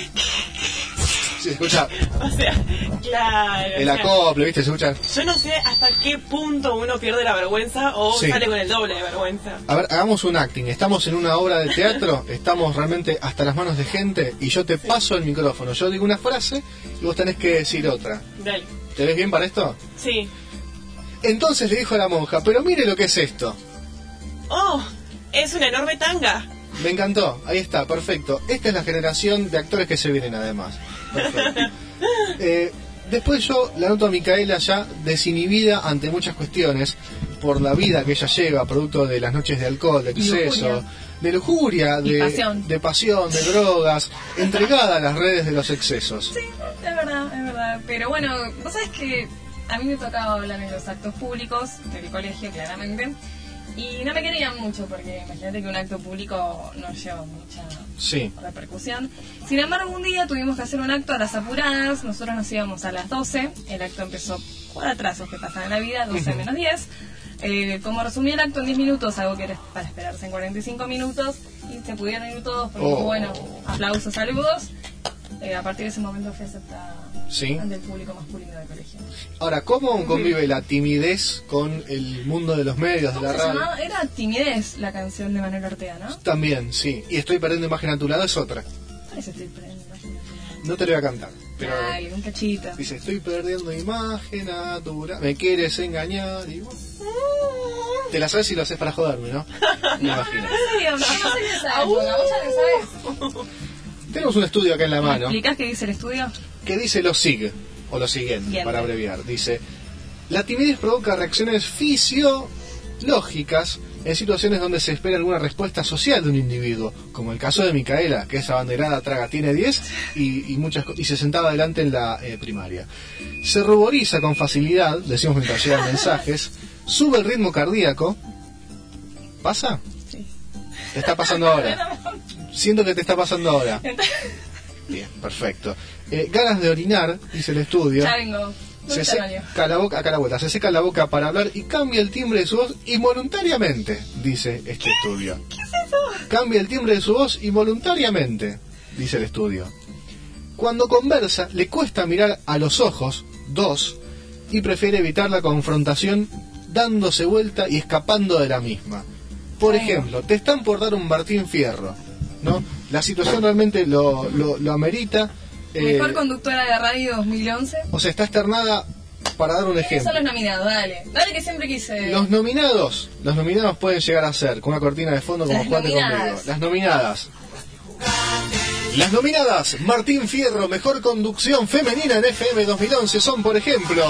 Se escucha... O sea, claro. El acople, ¿viste? Se escucha... Yo no sé hasta qué punto uno pierde la vergüenza o sale con el doble de vergüenza. A ver, hagamos un acting. Estamos en una obra de teatro, estamos realmente hasta las manos de gente y yo te paso el micrófono. Yo digo una frase y vos tenés que decir otra. Dale. ¿Te ves bien para esto? Sí. Entonces le dijo a la monja, pero mire lo que es esto. ¡Oh! Es una enorme tanga. Me encantó, ahí está, perfecto. Esta es la generación de actores que se vienen además. Perfecto. Después yo la noto a Micaela ya desinhibida ante muchas cuestiones por la vida que ella lleva, producto de las noches de alcohol, de exceso, de lujuria, de pasión, de drogas, entregada a las redes de los excesos. Sí, es verdad. Pero bueno, vos sabés que a mí me tocaba hablar en los actos públicos del colegio, claramente. Y no me querían mucho porque imagínate que un acto público no lleva mucha repercusión. Sin embargo, un día tuvimos que hacer un acto a las apuradas. Nosotros nos íbamos a las 12. El acto empezó por atrasos que pasan en la vida, 12 menos 10. Como resumí el acto en 10 minutos, algo que era para esperarse en 45 minutos, y se pudieron ir todos, porque bueno, aplausos, saludos. A partir de ese momento fui aceptada ante el público masculino del colegio. Ahora, ¿cómo convive la timidez con el mundo de los medios, de la radio? Era Timidez la canción de Manuel Ortega, ¿no? También, sí. Y Estoy perdiendo imagen a tu lado es otra. Estoy perdiendo imagen a tu lado. No te lo voy a cantar. Pero ay, un cachito. Dice, estoy perdiendo imagen a tu lado. Me quieres engañar y bueno. Te la sabes si lo haces para joderme, ¿no? Me imagino. No sé qué sabes, vos ya lo sabes. Tenemos un estudio acá en la mano. ¿Me explicás qué dice el estudio? Que dice lo sigue, o lo siguiente, para abreviar. Dice, la timidez provoca reacciones fisiológicas en situaciones donde se espera alguna respuesta social de un individuo, como el caso de Micaela, que es abanderada traga, tiene 10 y se sentaba adelante en la primaria. Se ruboriza con facilidad, decimos mientras llegan mensajes, sube el ritmo cardíaco. ¿Pasa? Sí. ¿Te está pasando ahora? Siento que te está pasando ahora. Bien, perfecto. Ganas de orinar, dice el estudio. Ya vengo. Se seca la boca, acá a la vuelta, se seca la boca para hablar y cambia el timbre de su voz involuntariamente, dice este estudio. ¿Qué es eso? Cambia el timbre de su voz involuntariamente, dice el estudio. Cuando conversa, le cuesta mirar a los ojos, y prefiere evitar la confrontación dándose vuelta y escapando de la misma. Por ejemplo, te están por dar un Martín Fierro, ¿no? La situación realmente lo amerita. Mejor conductora de radio 2011. O sea, está externada, para dar un ejemplo. Son los nominados, dale que siempre quise. Los nominados pueden llegar a ser, con una cortina de fondo como Jugate conmigo. Las nominadas, Martín Fierro, mejor conducción femenina en FM 2011 son, por ejemplo,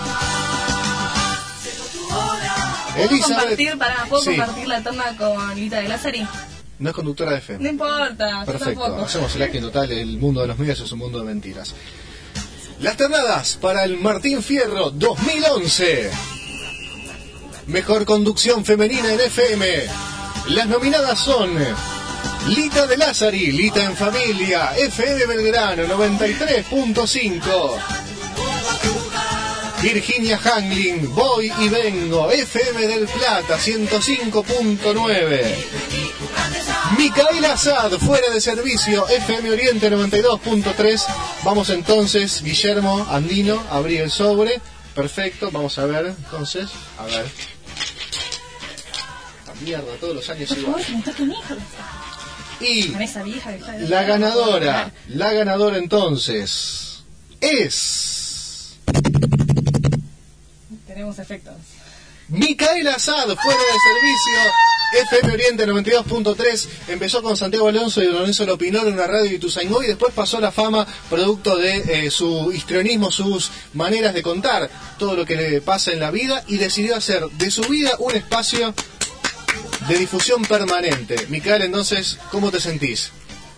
Elizabeth. ¿Puedo compartir la toma con Lita de Lázari? No es conductora de FM. No importa, perfecto, hacemos el acting total. El mundo de los medios es un mundo de mentiras. Las ternadas para el Martín Fierro 2011. Mejor conducción femenina en FM. Las nominadas son Lita de Lázari, Lita en Familia, FM Belgrano 93.5. Virginia Hanglin, Voy y Vengo, FM del Plata 105.9. Micaela Sad, fuera de servicio, FM Oriente 92.3. Vamos entonces, Guillermo Andino, abrí el sobre. Perfecto, vamos a ver entonces. A ver. mierda, todos los años Por favor, igual. que me toque mi hijo. Y Con esa vieja que está de- la ganadora entonces es Tenemos efectos. Micaela Assad, fuera de servicio. FM Oriente 92.3, empezó con Santiago Alonso y Lorenzo Lopinol en una radio de Ituzaingó y después pasó la fama producto de su histrionismo, sus maneras de contar todo lo que le pasa en la vida y decidió hacer de su vida un espacio de difusión permanente. Micaela, entonces, ¿cómo te sentís?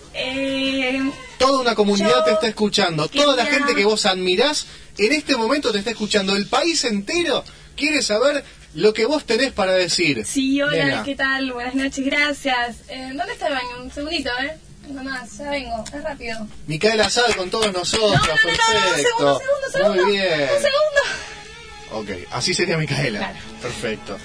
Toda una comunidad te está escuchando, toda la gente que vos admirás en este momento te está escuchando, el país entero quiere saber lo que vos tenés para decir. Sí, hola, Nena. ¿qué tal? Buenas noches, gracias. ¿Dónde está el baño? Un segundito, Nada más, ya vengo, es rápido. Micaela Assad con todos nosotros, perfecto. Un segundo. Muy bien. Un segundo. Ok, así sería Micaela. Claro. Perfecto.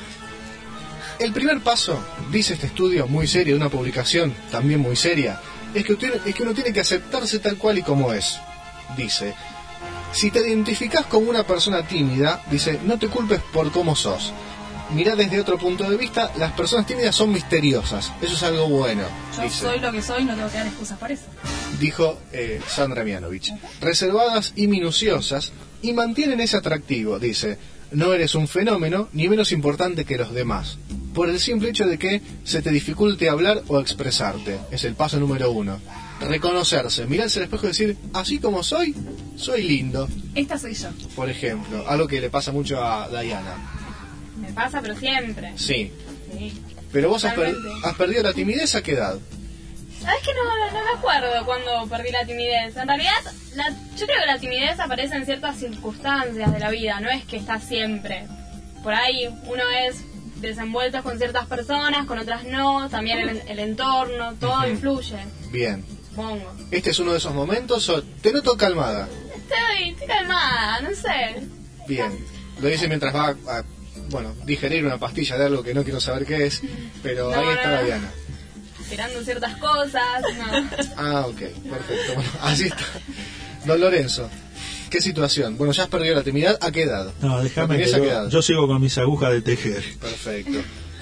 El primer paso, dice este estudio muy serio, de una publicación también muy seria, es que uno tiene que aceptarse tal cual y como es. Dice, si te identificás como una persona tímida, dice, no te culpes por cómo sos. Mirá desde otro punto de vista, las personas tímidas son misteriosas. Eso es algo bueno, Yo dice. soy lo que soy, no tengo que dar excusas por eso. Dijo Sandra Mianovich. Reservadas y minuciosas y mantienen ese atractivo, dice. No eres un fenómeno ni menos importante que los demás, por el simple hecho de que se te dificulte hablar o expresarte. Es el paso número 1. Reconocerse, mirarse al espejo y decir, así como soy lindo. Esta soy yo. Por ejemplo, algo que le pasa mucho a Diana. Me pasa, pero siempre. Sí. Sí. Pero vos has Totalmente. perdido la timidez, ¿a qué edad? ¿Sabes que no me acuerdo cuando perdí la timidez? En realidad, yo creo que la timidez aparece en ciertas circunstancias de la vida, no es que está siempre. Por ahí uno es desenvuelto con ciertas personas, con otras no, también el entorno, todo influye, Bien. supongo. ¿Este es uno de esos momentos o te noto calmada? Estoy calmada, no sé. Bien. Lo dice mientras va a digerir una pastilla de algo que no quiero saber qué es, pero No, ahí está no. Diana. Esperando ciertas cosas, no. Ah, ok, perfecto. Bueno, así está. Don Lorenzo, ¿qué situación? Bueno, ya has perdido la timidez, ¿a qué edad? No, déjame ¿A que qué edad? yo sigo con mis agujas de tejer. Perfecto.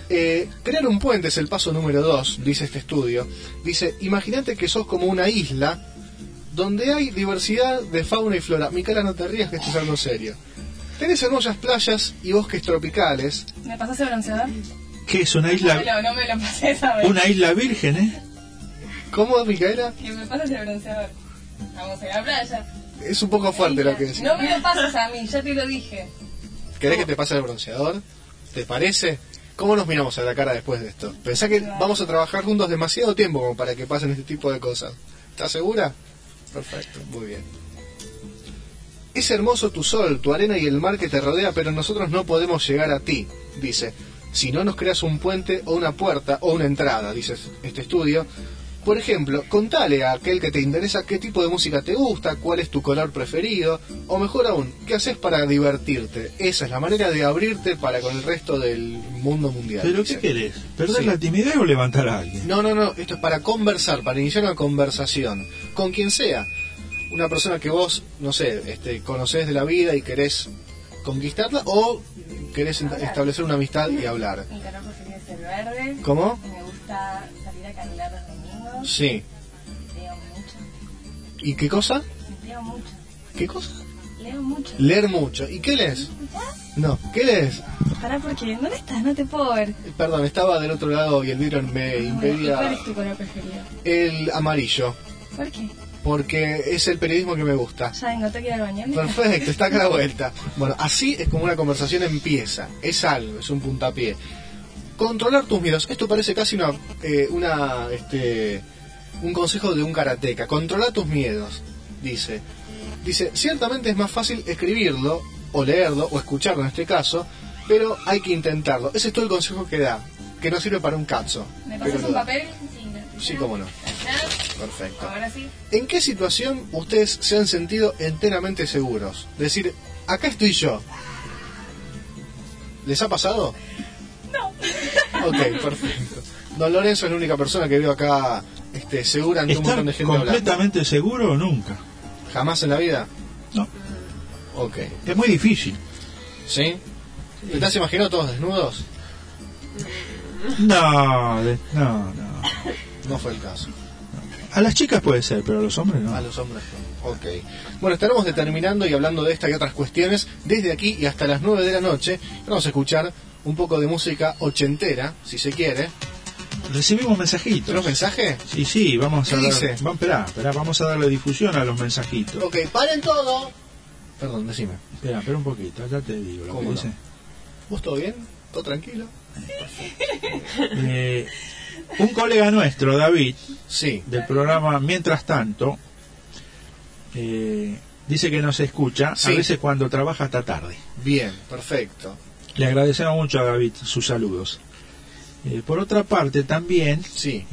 Crear un puente es el paso número 2, dice este estudio. Dice, imagínate que sos como una isla donde hay diversidad de fauna y flora. Micaela, no te rías que esto es algo serio. Tenés hermosas playas y bosques tropicales. ¿Me pasás el bronceador? ¿Qué es una isla? No me lo pasé esa vez. Una isla virgen, ¿eh? ¿Cómo, Micaela? Que me pases el bronceador. Vamos a ir a la playa. Es un poco fuerte lo que decís. No me lo pases a mí, ya te lo dije. ¿Querés que te pase el bronceador? ¿Te parece? ¿Cómo nos miramos a la cara después de esto? Pensá que vamos a trabajar juntos demasiado tiempo como para que pasen este tipo de cosas. ¿Estás segura? Perfecto, muy bien. Es hermoso tu sol, tu arena y el mar que te rodea, pero nosotros no podemos llegar a ti, dice. Si no nos creas un puente o una puerta o una entrada, dice este estudio. Por ejemplo, contale a aquel que te interesa qué tipo de música te gusta, cuál es tu color preferido, o mejor aún, qué haces para divertirte. Esa es la manera de abrirte para con el resto del mundo mundial. ¿Pero dice. qué querés? ¿Perder Sí. la timidez o levantar a alguien? No, esto es para conversar, para iniciar una conversación, con quien sea. Una persona que vos, no sé, conocés de la vida y querés conquistarla, o querés establecer una amistad y hablar. Mi color preferido es el verde. ¿Cómo? Me gusta salir a caminar los domingos. Sí. Leo mucho. ¿Y qué cosa? Leo mucho. ¿Qué cosa? Leo mucho. Leer mucho. ¿Y qué lees? No, ¿qué lees? Pará, porque ¿dónde estás? No te puedo ver. Perdón, estaba del otro lado y el vidrio me ¿Y cuál impedía. es tu color preferido? El amarillo, ¿Por qué? porque es el periodismo que me gusta. Ya vengo, te queda el baño. Perfecto, está acá a la vuelta. Bueno, así es como una conversación empieza. Es algo, es un puntapié. Controlar tus miedos. Esto parece casi un consejo de un karateca. Controlar tus miedos, dice. Dice, ciertamente es más fácil escribirlo, o leerlo, o escucharlo en este caso, pero hay que intentarlo. Ese es todo el consejo que da, que no sirve para un cazzo. ¿Me pero pasas lo un da. papel? Sí, cómo no. Gracias. Perfecto. Ahora sí. ¿En qué situación ustedes se han sentido enteramente seguros? Decir, acá estoy yo. ¿Les ha pasado? No. Ok, perfecto. Don Lorenzo es la única persona que veo acá segura ante un ¿Estar montón de gente hablando. completamente seguro o nunca? ¿Jamás en la vida? No. Ok. Es muy difícil. ¿Sí? ¿Te has imaginado todos desnudos? No. No fue el caso. A las chicas puede ser, pero a los hombres no. A los hombres no. Ok. Bueno, estaremos determinando y hablando de esta y otras cuestiones desde aquí y hasta las 9 de la noche. Vamos a escuchar un poco de música ochentera, si se quiere. Recibimos mensajitos. ¿Tenemos mensaje? Sí, vamos a ¿Qué dice? Esperá, vamos a darle difusión a los mensajitos. Ok, paren todo. Perdón, decime. Espera un poquito, ya te digo lo que ¿Cómo dice. no? ¿Vos todo bien? ¿Todo tranquilo? Un colega nuestro, David, sí, del programa Mientras Tanto, dice que nos escucha sí, a veces cuando trabaja hasta tarde. Bien, perfecto. Le agradecemos mucho a David sus saludos. Por otra parte, también sí,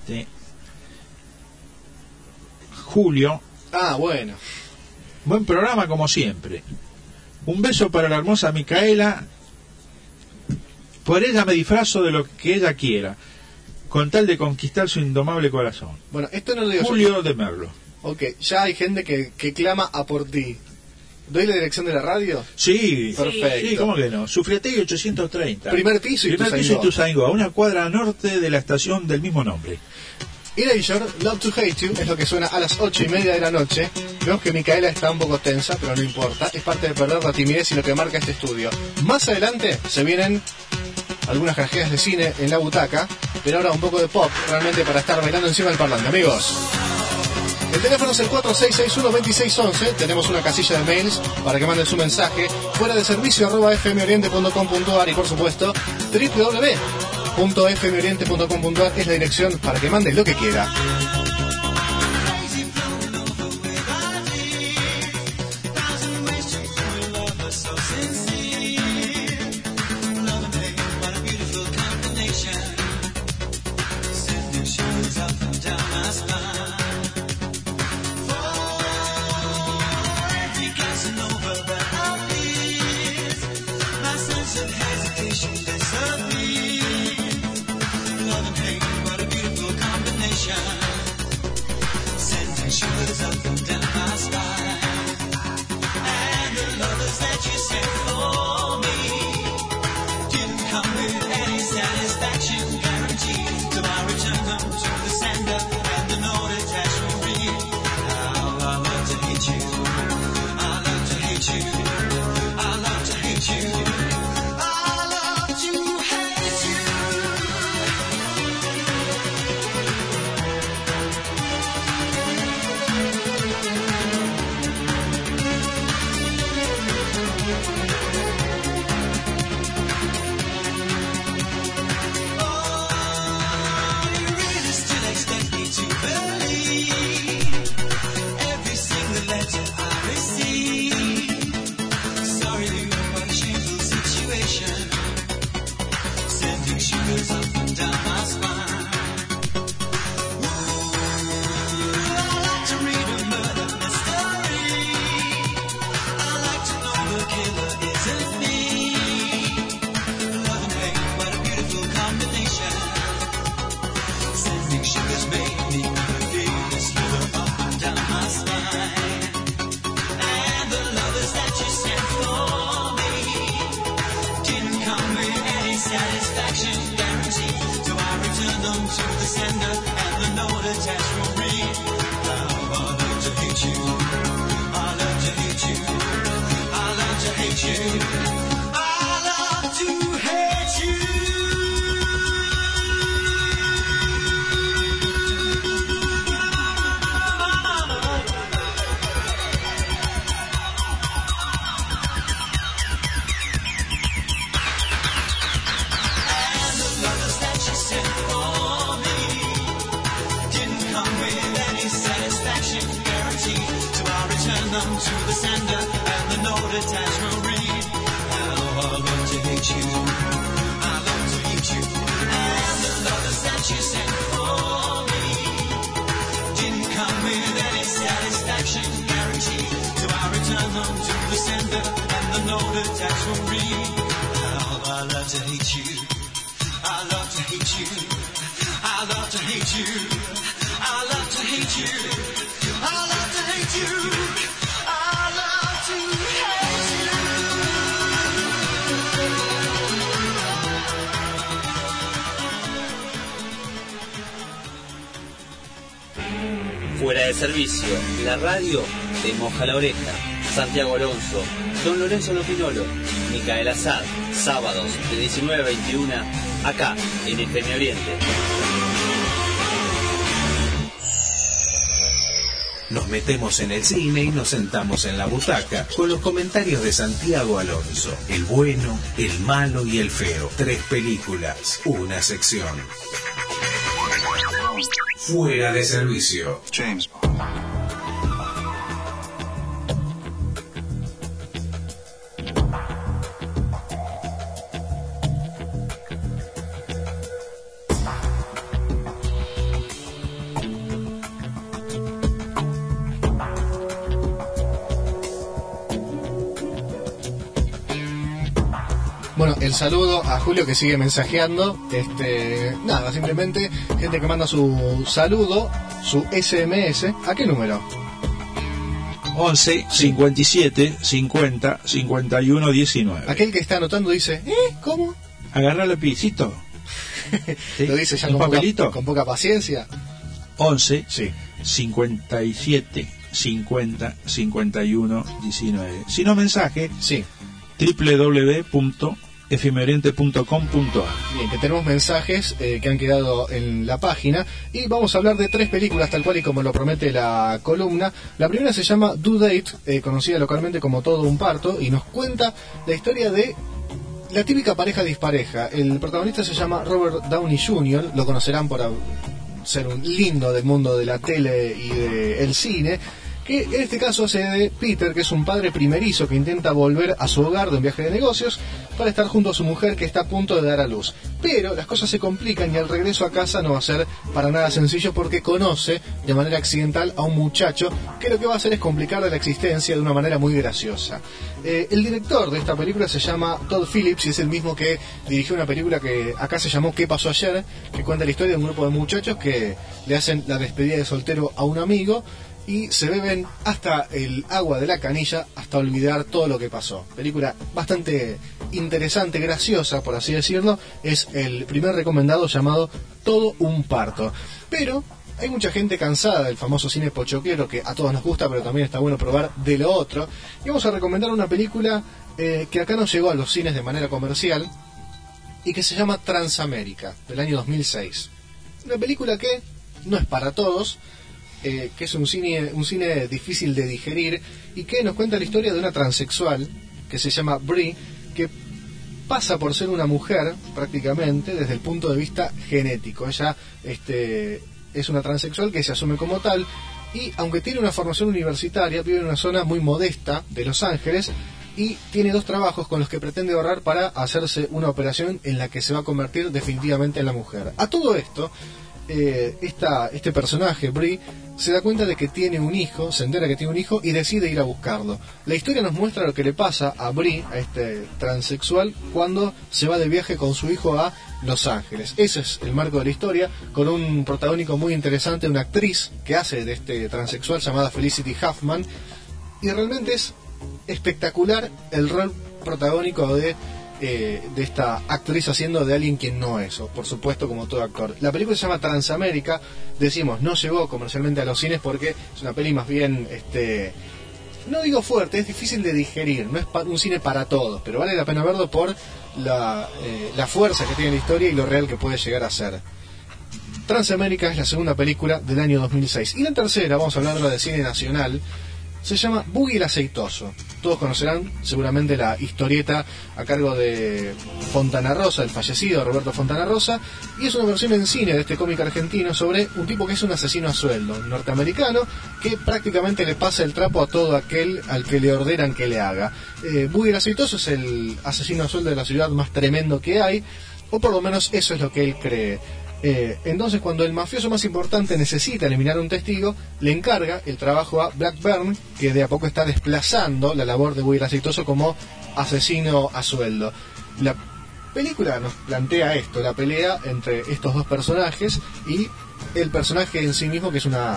Julio. Ah, bueno. Buen programa como siempre. Un beso para la hermosa Micaela. Por ella me disfrazo de lo que ella quiera, con tal de conquistar su indomable corazón. Bueno, esto no lo digo Julio yo. de Merlo. Ok, ya hay gente que clama a por ti. ¿Doy la dirección de la radio? Sí, perfecto. Sí, ¿cómo que no? Sufriategui 830. Primer piso y Ituzaingó, a una cuadra norte de la estación del mismo nombre. Erasure, Love to Hate You, es lo que suena a las 8:30 de la noche. Vemos que Micaela está un poco tensa, pero no importa. Es parte de perder la timidez y lo que marca este estudio. Más adelante se vienen algunas cajeras de cine en la butaca, pero ahora un poco de pop, realmente para estar bailando encima del parlante. Amigos, el teléfono es el 4661-2611. Tenemos una casilla de mails para que manden su mensaje. Fuera de servicio @fmoriente.com.ar y por supuesto www.fmoriente.com.ar es la dirección para que mandes lo que quiera. Fuera de servicio, la radio te moja la oreja. Santiago Alonso, Don Lorenzo Lopinolo, Micaela Sad, sábados de 19 a 21, acá en FM Oriente. Nos metemos en el cine y nos sentamos en la butaca con los comentarios de Santiago Alonso. El bueno, el malo y el feo. 3 películas, una sección. Fuera de servicio. James Bond. Bueno, el saludo a Julio que sigue mensajeando. Nada, simplemente gente que manda su saludo, su SMS. ¿A qué número? 11 57 50 51 19. Aquel que está anotando dice, ¿cómo? Agarra el lapicito. ¿Sí? Lo dice ya ¿Un papelito? Con poca paciencia. 11 57 50 51 19. Si no, mensaje www.fmoriente.com.ar. Bien, que tenemos mensajes que han quedado en la página y vamos a hablar de 3 películas tal cual y como lo promete la columna. La primera se llama Due Date, conocida localmente como Todo un parto, y nos cuenta la historia de la típica pareja dispareja. El protagonista se llama Robert Downey Jr., lo conocerán por ser un lindo del mundo de la tele y del cine, que en este caso hace de Peter, que es un padre primerizo que intenta volver a su hogar de un viaje de negocios para estar junto a su mujer que está a punto de dar a luz. Pero las cosas se complican y el regreso a casa no va a ser para nada sencillo porque conoce de manera accidental a un muchacho que lo que va a hacer es complicarle la existencia de una manera muy graciosa. El director de esta película se llama Todd Phillips y es el mismo que dirigió una película que acá se llamó ¿Qué pasó ayer?, que cuenta la historia de un grupo de muchachos que le hacen la despedida de soltero a un amigo y se beben hasta el agua de la canilla hasta olvidar todo lo que pasó. Película bastante interesante, graciosa, por así decirlo. Es el primer recomendado, llamado Todo un parto. Pero hay mucha gente cansada del famoso cine pochoclero que a todos nos gusta, pero también está bueno probar de lo otro. Y vamos a recomendar una película que acá no llegó a los cines de manera comercial y que se llama Transamérica, del año 2006. Una película que no es para todos, que es un cine difícil de digerir y que nos cuenta la historia de una transexual que se llama Brie, que pasa por ser una mujer prácticamente desde el punto de vista genético. Ella es una transexual que se asume como tal y aunque tiene una formación universitaria vive en una zona muy modesta de Los Ángeles y tiene 2 trabajos con los que pretende ahorrar para hacerse una operación en la que se va a convertir definitivamente en la mujer. A todo esto, este personaje, Brie, se da cuenta de que tiene un hijo, se entera que tiene un hijo y decide ir a buscarlo. La historia nos muestra lo que le pasa a Brie, a este transexual, cuando se va de viaje con su hijo a Los Ángeles. Ese es el marco de la historia, con un protagónico muy interesante, una actriz que hace de este transexual llamada Felicity Huffman, y realmente es espectacular el rol protagónico de esta actriz haciendo de alguien quien no es, por supuesto, como todo actor. La película se llama Transamérica, decimos, no llegó comercialmente a los cines porque es una peli más bien, no digo fuerte, es difícil de digerir, no es un cine para todos, pero vale la pena verlo por la fuerza que tiene la historia y lo real que puede llegar a ser. Transamérica es la segunda película del año 2006. Y la tercera, vamos a hablar de cine nacional, se llama Boogie el Aceitoso. Todos conocerán seguramente la historieta a cargo de Fontana Rosa, el fallecido Roberto Fontana Rosa, y es una versión en cine de este cómic argentino sobre un tipo que es un asesino a sueldo, un norteamericano que prácticamente le pasa el trapo a todo aquel al que le ordenan que le haga. Boogie el Aceitoso es el asesino a sueldo de la ciudad más tremendo que hay, o por lo menos eso es lo que él cree. Entonces, cuando el mafioso más importante necesita eliminar un testigo, le encarga el trabajo a Blackburn, que de a poco está desplazando la labor de Boogie el Aceitoso como asesino a sueldo. La película nos plantea esto, la pelea entre estos 2 personajes y el personaje en sí mismo, que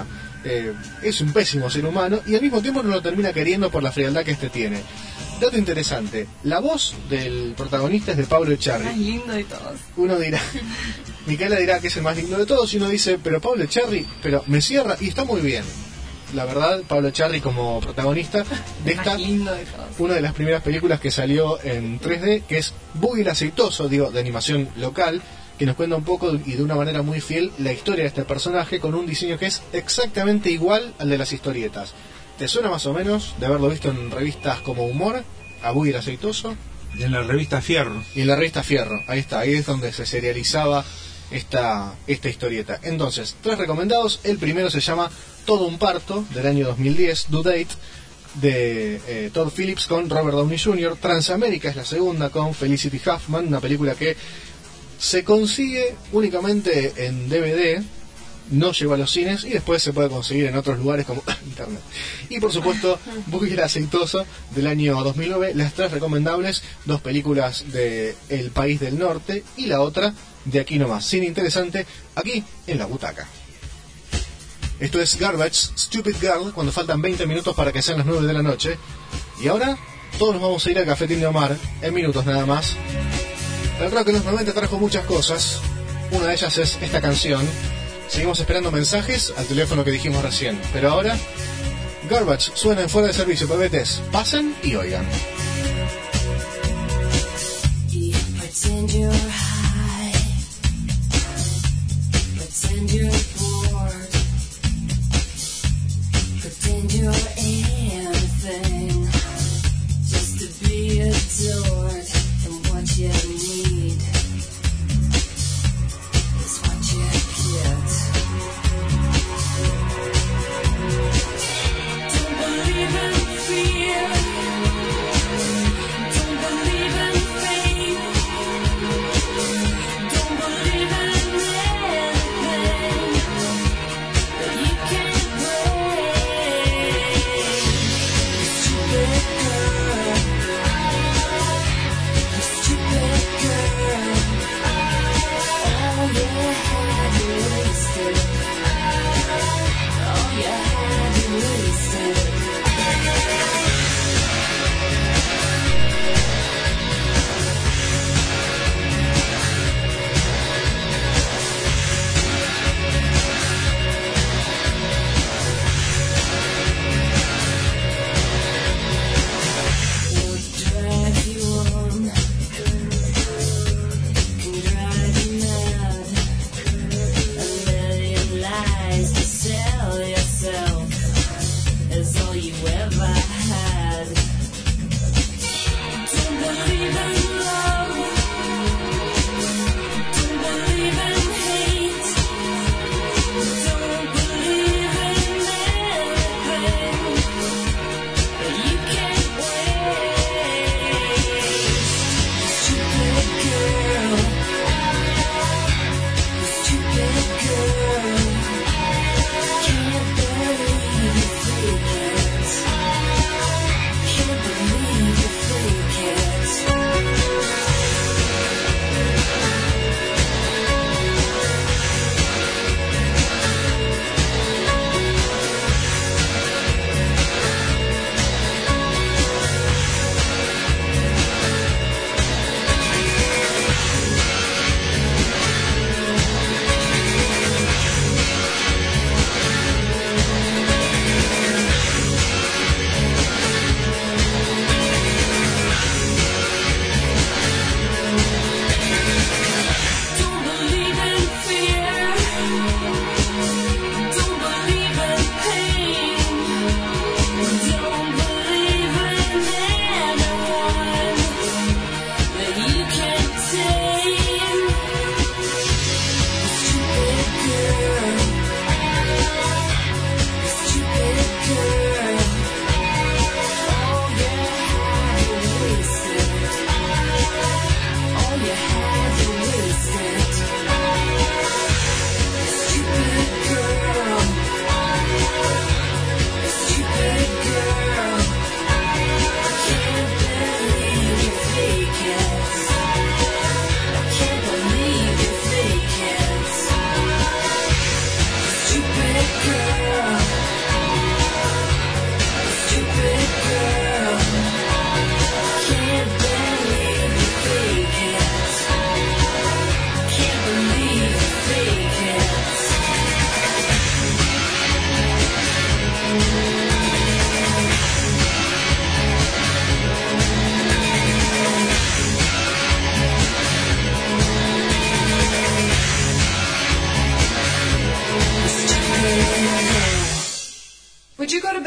es un pésimo ser humano y al mismo tiempo no lo termina queriendo por la frialdad que tiene. Dato interesante, la voz del protagonista es de Pablo Echarri. Más lindo de todos. Uno dirá, Micaela dirá que es el más lindo de todos y uno dice, pero Pablo Echarri, pero me cierra y está muy bien. La verdad, Pablo Echarri como protagonista de esta, una de las primeras películas que salió en 3D, que es Boogie el Aceitoso, digo, de animación local, que nos cuenta un poco y de una manera muy fiel la historia de este personaje con un diseño que es exactamente igual al de las historietas. ¿Te suena más o menos de haberlo visto en revistas como Humor, a Boogie el Aceitoso? Y en la revista Fierro. Y en la revista Fierro, ahí está, ahí es donde se serializaba esta historieta. Entonces, 3 recomendados. El primero se llama Todo un parto, del año 2010, Due Date, de Todd Phillips con Robert Downey Jr. Transamérica es la segunda, con Felicity Huffman, una película que se consigue únicamente en DVD, no llegó a los cines y después se puede conseguir en otros lugares como internet. Y por supuesto, Boogie el Aceitoso del año 2009, las 3 recomendables, 2 películas de El País del Norte y la otra de Aquí Nomás, cine interesante, aquí en la butaca. Esto es Garbage, Stupid Girl, cuando faltan 20 minutos para que sean las 9 de la noche. Y ahora todos nos vamos a ir al Cafetín de Omar, en minutos nada más. El rock en los 90 trajo muchas cosas, una de ellas es esta canción. Seguimos esperando mensajes al teléfono que dijimos recién, pero ahora Garbage suena en Fuera de Servicio, pebetes, pasen y oigan. Pretend you're high, pretend you're bored, pretend you're anything, just to be adored, and what you need is what you get. Don't believe in fear, don't believe in fate, don't believe in anything that you can't break. Stupid girl, stupid girl, all you had to waste it, all you had to waste it. Would drive you on, can drive you mad. A million lies to sell yourself is all you ever had. Don't believe in love, don't believe in hate, don't believe in anything that you can't waste. Stupid girl, stupid girl, can't believe you fake it.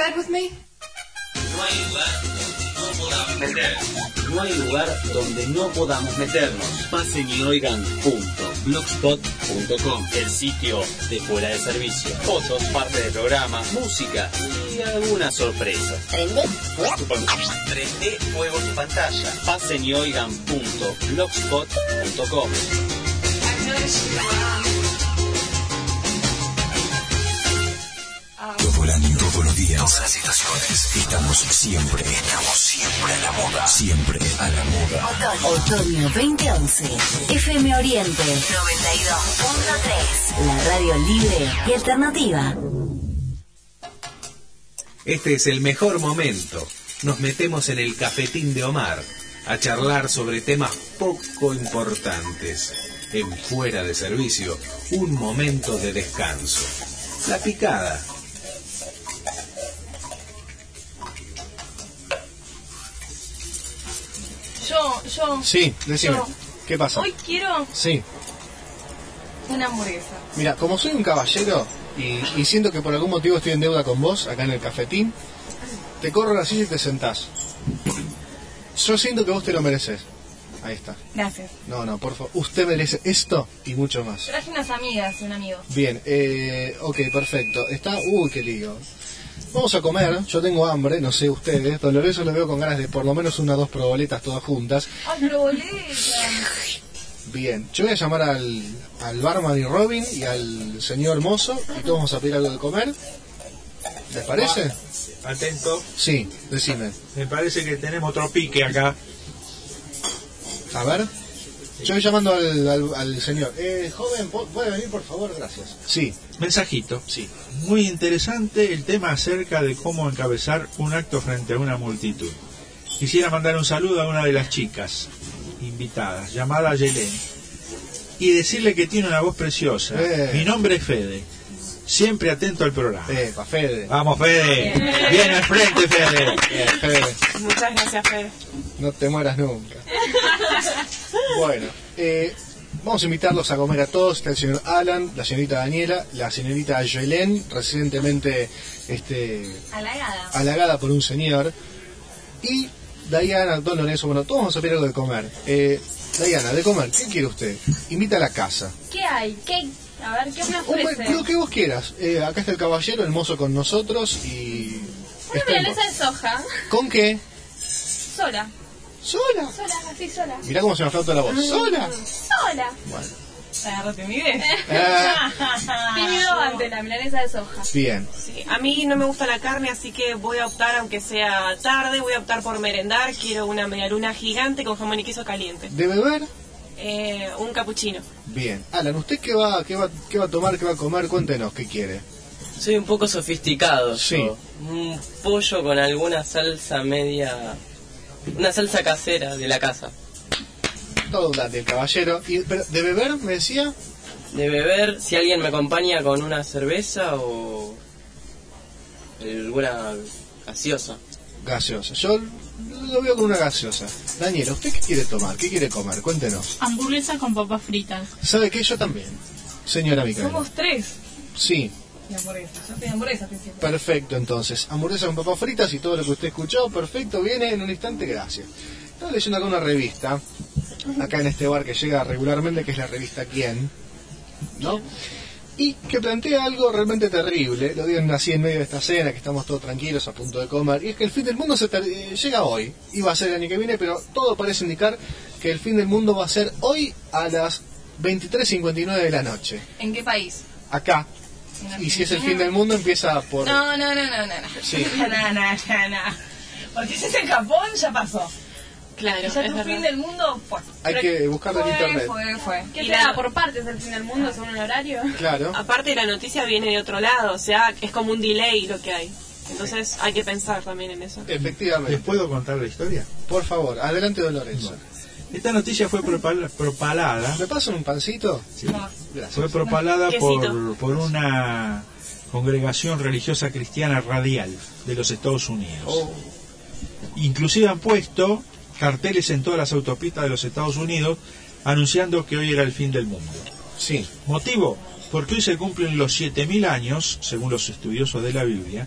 ride with me? No hay lugar donde no podamos meternos. Pasen y oigan.blogspot.com, el sitio de Fuera de Servicio. Fotos, parte del programa, música y alguna sorpresa. Prende fuego tu pantalla. Pasen y oigan.blogspot.com. Todo el año, todos los días, todas las estaciones. Estamos siempre a la moda. Siempre a la moda. Otoño 2011. FM Oriente 92.3. La radio libre y alternativa. Este es el mejor momento. Nos metemos en el cafetín de Omar a charlar sobre temas poco importantes. En Fuera de Servicio, un momento de descanso. La picada. Yo. Sí, decime. ¿Qué pasa? Hoy quiero Sí. una hamburguesa. Mira, como soy un caballero y siento que por algún motivo estoy en deuda con vos, acá en el cafetín, te corro la silla y te sentás. Yo siento que vos te lo mereces. Ahí está. Gracias. No, por favor. Usted merece esto y mucho más. Traje unas amigas y un amigo. Bien, ok, perfecto. Está... Uy, qué lío. Vamos a comer, yo tengo hambre, no sé ustedes. Don Lorenzo lo veo con ganas de por lo menos 1 o 2 proboletas todas juntas. ¡Ay, proboletas! Bien, yo voy a llamar al barman y Robin y al señor mozo y todos vamos a pedir algo de comer. ¿Les parece? Atento. Sí, decime. Me parece que tenemos otro pique acá. A ver. Yo voy llamando al señor. Joven, ¿puede venir por favor? Gracias. Sí. Mensajito. Sí. Muy interesante el tema acerca de cómo encabezar un acto frente a una multitud. Quisiera mandar un saludo a una de las chicas invitadas, llamada Yelén, y decirle que tiene una voz preciosa. Mi nombre es Fede. Siempre atento al programa. Fede. Vamos, Fede. Bien al frente, Fede. Fede. Muchas gracias, Fede. No te mueras nunca. Bueno, vamos a invitarlos a comer a todos. Está el señor Alan, la señorita Daniela, la señorita Yelén, recientemente halagada por un señor. Y Diana, Don Lorenzo, bueno, todos vamos a pedir algo de comer. Diana, de comer, ¿qué quiere usted? Invita a la casa. ¿Qué hay? A ver, ¿qué me ofrece? Lo que vos quieras. Acá está el caballero, el mozo con nosotros y... Una milanesa de soja. ¿Con qué? Sola. ¿Sola? Sola, así sola. Mirá cómo se me flauta la voz. ¿Sola? Sola. Bueno. Agárrate mi idea. Tímido ante la milanesa de soja. Bien. Sí, a mí no me gusta la carne, así que voy a optar, aunque sea tarde, voy a optar por merendar. Quiero una medialuna gigante con jamón y queso caliente. ¿De beber? Un capuchino. Bien. Alan, ¿usted qué va a tomar, qué va a comer? Cuéntenos, ¿qué quiere? Soy un poco sofisticado. Sí. Yo. Un pollo con alguna salsa media... Una salsa casera de la casa. Todo del caballero. Pero, ¿de beber, me decía? De beber, si alguien me acompaña con una cerveza o... alguna gaseosa. Gaseosa. Yo lo veo con una gaseosa. Daniela, ¿usted qué quiere tomar? ¿Qué quiere comer? Cuéntenos. Hamburguesa con papas fritas. ¿Sabe qué? Yo también. Señora Micaela. Somos 3. Sí. De hamburguesa. Yo pedí hamburguesa al principio. Perfecto, entonces. Hamburguesa con papas fritas y todo lo que usted escuchó. Perfecto, viene en un instante, gracias. Estaba leyendo acá una revista, acá en este bar que llega regularmente, que es la revista Quién, ¿no? Y que plantea algo realmente terrible. Lo digo así en medio de esta cena, que estamos todos tranquilos, a punto de comer. Y es que el fin del mundo llega hoy. Iba a ser el año que viene, pero todo parece indicar que el fin del mundo va a ser hoy a las 23:59 de la noche. ¿En qué país? Acá. Y si es el fin del mundo, empieza por... No. Sí. No. Porque si es en Japón, ya pasó. Claro, Ya es tu verdad. fin del mundo fue. Hay que buscarlo en internet. Fue. ¿Qué Y te da la- por partes el fin del mundo según el horario? Claro. Aparte, la noticia viene de otro lado, o sea, es como un delay lo que hay. Entonces hay que pensar también en eso. Efectivamente. ¿Les puedo contar la historia? Por favor, adelante, don Lorenzo. Esta noticia fue propalada. ¿Me pasan un pancito? Sí. Gracias. Fue propalada Quesito. por una congregación religiosa cristiana radial de los Estados Unidos. Oh. Inclusive han puesto carteles en todas las autopistas de los Estados Unidos anunciando que hoy era el fin del mundo. Sí. ¿Motivo? Porque hoy se cumplen los 7.000 años, según los estudiosos de la Biblia,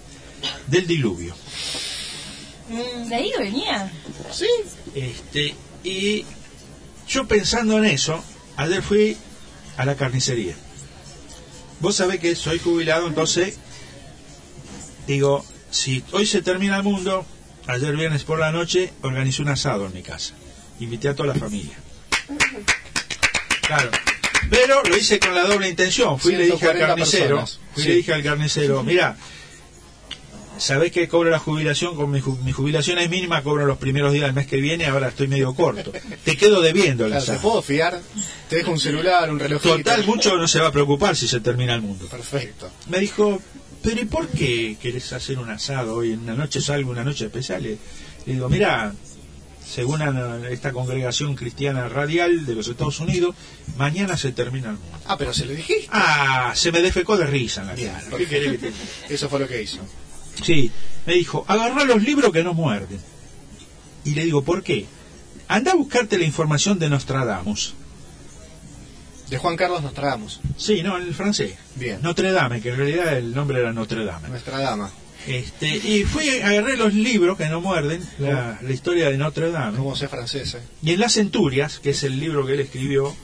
del diluvio. ¿De ahí venía? Sí. Y yo pensando en eso, ayer fui a la carnicería. Vos sabés que soy jubilado, entonces digo, si hoy se termina el mundo, ayer viernes por la noche organizé un asado en mi casa. Invité a toda la familia. Claro. Pero lo hice con la doble intención. Fui y le dije al carnicero, mira, sabés que cobro la jubilación, con mi jubilación es mínima, cobro los primeros días del mes que viene, ahora estoy medio corto. Te quedo debiendo el asado. ¿Te puedo fiar? Te dejo un celular, un relojito. Total, mucho no se va a preocupar si se termina el mundo. Perfecto. Me dijo, pero ¿y por qué querés hacer un asado hoy en una noche, salgo una noche especial? Le digo, mira, según esta congregación cristiana radial de los Estados Unidos, mañana se termina el mundo. Ah, pero se lo dijiste. Ah, se me defecó de risa en la cara. ¿Qué querés que te... Eso fue lo que hizo. Sí, me dijo, agarrá los libros que no muerden. Y le digo, ¿por qué? Anda a buscarte la información de Nostradamus. De Juan Carlos Nostradamus. Sí, no, en el francés. Bien. Notre Dame, que en realidad el nombre era Notre Dame. Nuestra dama. Y agarré los libros que no muerden, la historia de Notre Dame. ¿Cómo sé francés? Y en Las Centurias, que es el libro que él escribió,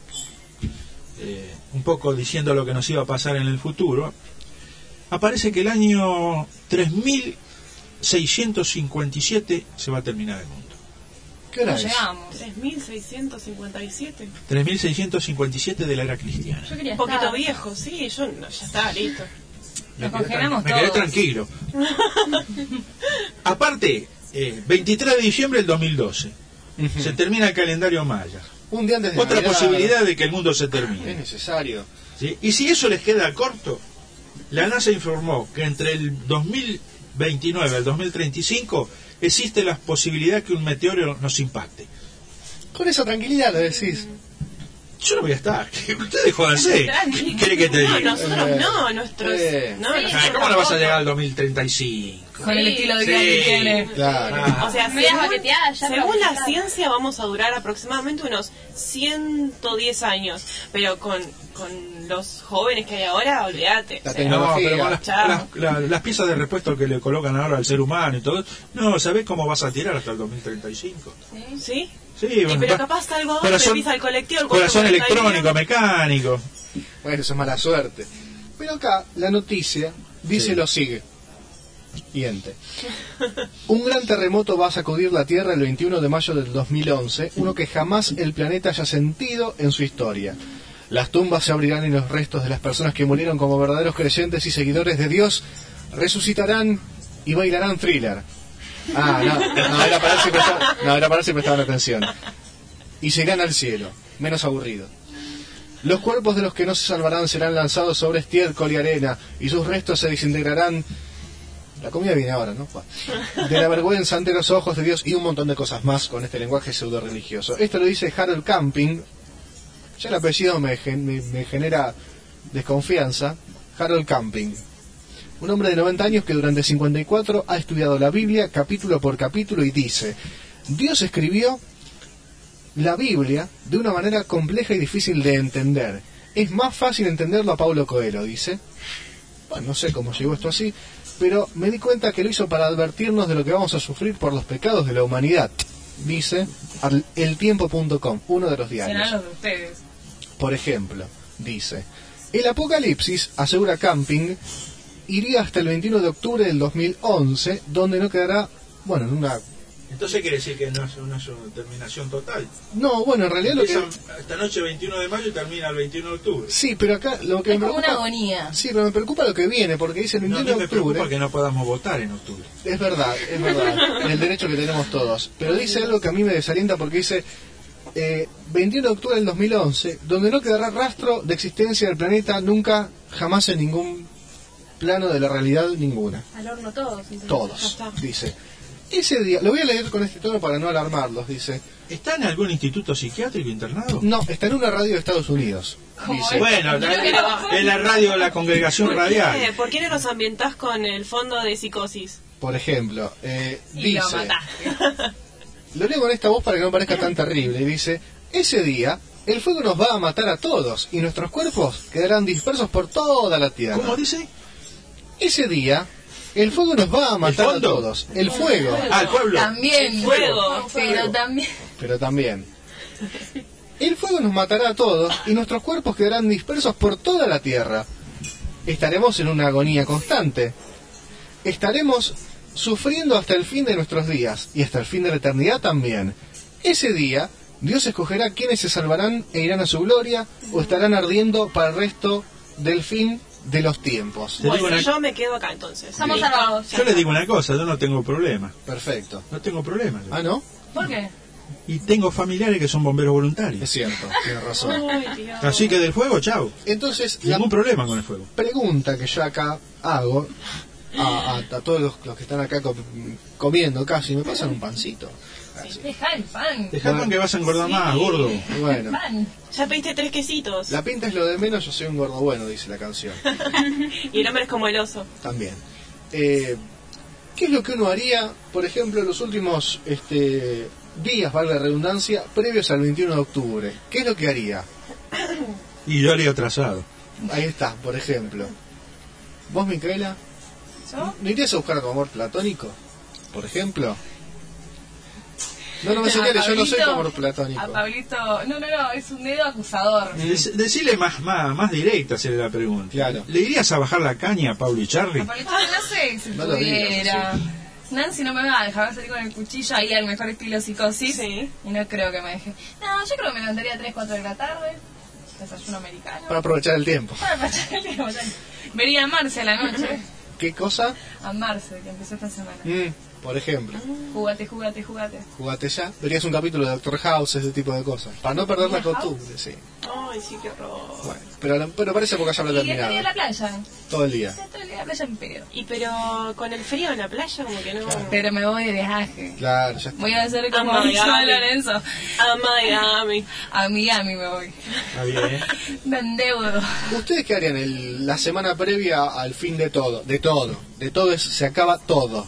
un poco diciendo lo que nos iba a pasar en el futuro, aparece que el año 3657 se va a terminar el mundo. ¿Qué hora no es? llegamos. 3657. 3657 de la era cristiana. Un poquito viejo, sí, ya estaba listo. Lo congelamos me quedé todos. tranquilo. Aparte, 23 de diciembre del 2012 se termina el calendario maya. Un día antes de Otra Navidad. posibilidad de que el mundo se termine. Es necesario. ¿Sí? Y si eso les queda corto, la NASA informó que entre el 2029 al 2035 existe la posibilidad que un meteoro nos impacte. Con esa tranquilidad lo decís. Yo no voy a estar. Ustedes jódanse. ¿Qué quiere que te diga? Nosotros no, nuestros... ¿Cómo no vas a llegar al 2035? Con el estilo de vida que tiene. Claro. O sea, Medias baqueteadas, ya según la trabajadas. ciencia vamos a durar aproximadamente unos 110 años, pero con los jóvenes que hay ahora, olvídate. La O sea, tecnología. Pero con las piezas de repuesto que le colocan ahora al ser humano y todo, no, ¿sabés cómo vas a tirar hasta el 2035? ¿Sí? Sí, Pero capaz algo corazón, pisa el colectivo, el corazón 441. electrónico, mecánico. Bueno, eso es mala suerte. Pero acá la noticia dice lo siguiente. Un gran terremoto va a sacudir la Tierra el 21 de mayo del 2011, uno que jamás el planeta haya sentido en su historia. Las tumbas se abrirán y los restos de las personas que murieron como verdaderos creyentes y seguidores de Dios resucitarán y bailarán Thriller. Ah, no, era para ver si prestaban atención. Y se irán al cielo, menos aburrido. Los cuerpos de los que no se salvarán serán lanzados sobre estiércol y arena, y sus restos se desintegrarán. La comida viene ahora, ¿no? De la vergüenza ante los ojos de Dios y un montón de cosas más con este lenguaje pseudo religioso. Esto lo dice Harold Camping. Ya el apellido me genera desconfianza. Harold Camping. Un hombre de 90 años que durante 54 ha estudiado la Biblia capítulo por capítulo y dice: Dios escribió la Biblia de una manera compleja y difícil de entender. Es más fácil entenderlo a Paulo Coelho, dice. Bueno, no sé cómo llegó esto así, pero me di cuenta que lo hizo para advertirnos de lo que vamos a sufrir por los pecados de la humanidad, dice eltiempo.com, uno de los diarios. Serán los de ustedes. Por ejemplo, dice: el apocalipsis, asegura Camping, iría hasta el 21 de octubre del 2011, donde no quedará, bueno, en una... Entonces quiere decir que no es una terminación total. No, bueno, en realidad Empieza lo que... esta noche 21 de mayo y termina el 21 de octubre. Sí, pero acá lo que Es me como preocupa... una agonía. Sí, pero me preocupa lo que viene, porque dice el 21 No de me octubre... preocupa que no podamos votar en octubre. Es verdad, el derecho que tenemos todos. Pero dice algo que a mí me desalienta porque dice 21 de octubre del 2011, donde no quedará rastro de existencia del planeta nunca, jamás en ningún plano de la realidad ninguna. Al horno todos. entonces. Todos, dice. Ese día, lo voy a leer con este tono para no alarmarlos, dice. ¿Está en algún instituto psiquiátrico internado? No, está en una radio de Estados Unidos. Dice. Bueno, en la radio de la congregación radial. ¿Por qué no nos ambientás con el fondo de psicosis? Por ejemplo, Y dice... lo mataste. Lo leo con esta voz para que no parezca tan terrible. Y dice: ese día el fuego nos va a matar a todos y nuestros cuerpos quedarán dispersos por toda la tierra. ¿Cómo dice? Ese día El fuego nos va a matar a todos. El fuego. El pueblo. También. El fuego. Pero también. El fuego nos matará a todos y nuestros cuerpos quedarán dispersos por toda la tierra. Estaremos en una agonía constante. Estaremos sufriendo hasta el fin de nuestros días y hasta el fin de la eternidad también. Ese día, Dios escogerá quiénes se salvarán e irán a su gloria o estarán ardiendo para el resto del fin de los tiempos. Bueno, yo me quedo acá entonces. Estamos salvados. Yo les digo una cosa, yo no tengo problema. Perfecto. No tengo problema. ¿Ah, no? ¿Por qué? Y tengo familiares que son bomberos voluntarios. Es cierto, tienes razón. Así que del fuego, chau. Entonces, ningún problema con el fuego. Pregunta que yo acá hago a todos los que están acá comiendo casi, me pasan un pancito. Deja el pan. Deja el pan que vas a engordar más, gordo. Bueno. Ya pediste 3 quesitos. La pinta es lo de menos, yo soy un gordo bueno, dice la canción. Y el hombre es como el oso. También. ¿Qué es lo que uno haría, por ejemplo, en los últimos días, valga la redundancia, previos al 21 de octubre? ¿Qué es lo que haría? Y yo haría atrasado. Ahí está, por ejemplo. ¿Vos, Micaela? ¿Yo? ¿No irías a buscar tu amor platónico? Por ejemplo. No me señales, yo no soy tu amor platónico. A Pablito, no, es un dedo acusador. Decirle más directa, hacerle la pregunta. Claro. ¿Le irías a bajar la caña a Pablo y Charlie? A Pablito no sé si No lo pudiera. digas, Nancy no me va a dejar salir con el cuchillo ahí al mejor estilo psicosis. Sí. Y no creo que me deje. No, yo creo que me levantaría a 3, 4 de la tarde. Desayuno americano. Para aprovechar el tiempo. Para aprovechar el tiempo. Vería a Marce a la noche. ¿Qué cosa? A Marce, que empezó esta semana. Por ejemplo. Jugate. Jugate ya. Verías un capítulo de Doctor House, ese tipo de cosas. Para no perder la costumbre, sí. Ay, sí, qué horror. Bueno, pero parece porque ya lo he ¿Y qué terminado. en la playa? Todo el día. Todo el día en la playa en pedo. Y pero con el frío en la playa como que no. Pero me voy de viaje. Claro, ya está. Voy a hacer como A hizo Miami. Lorenzo. A Miami. A Miami me voy. Está bien. Me endeudo. ¿Ustedes qué harían la semana previa al fin de todo? De todo. De todo se acaba todo.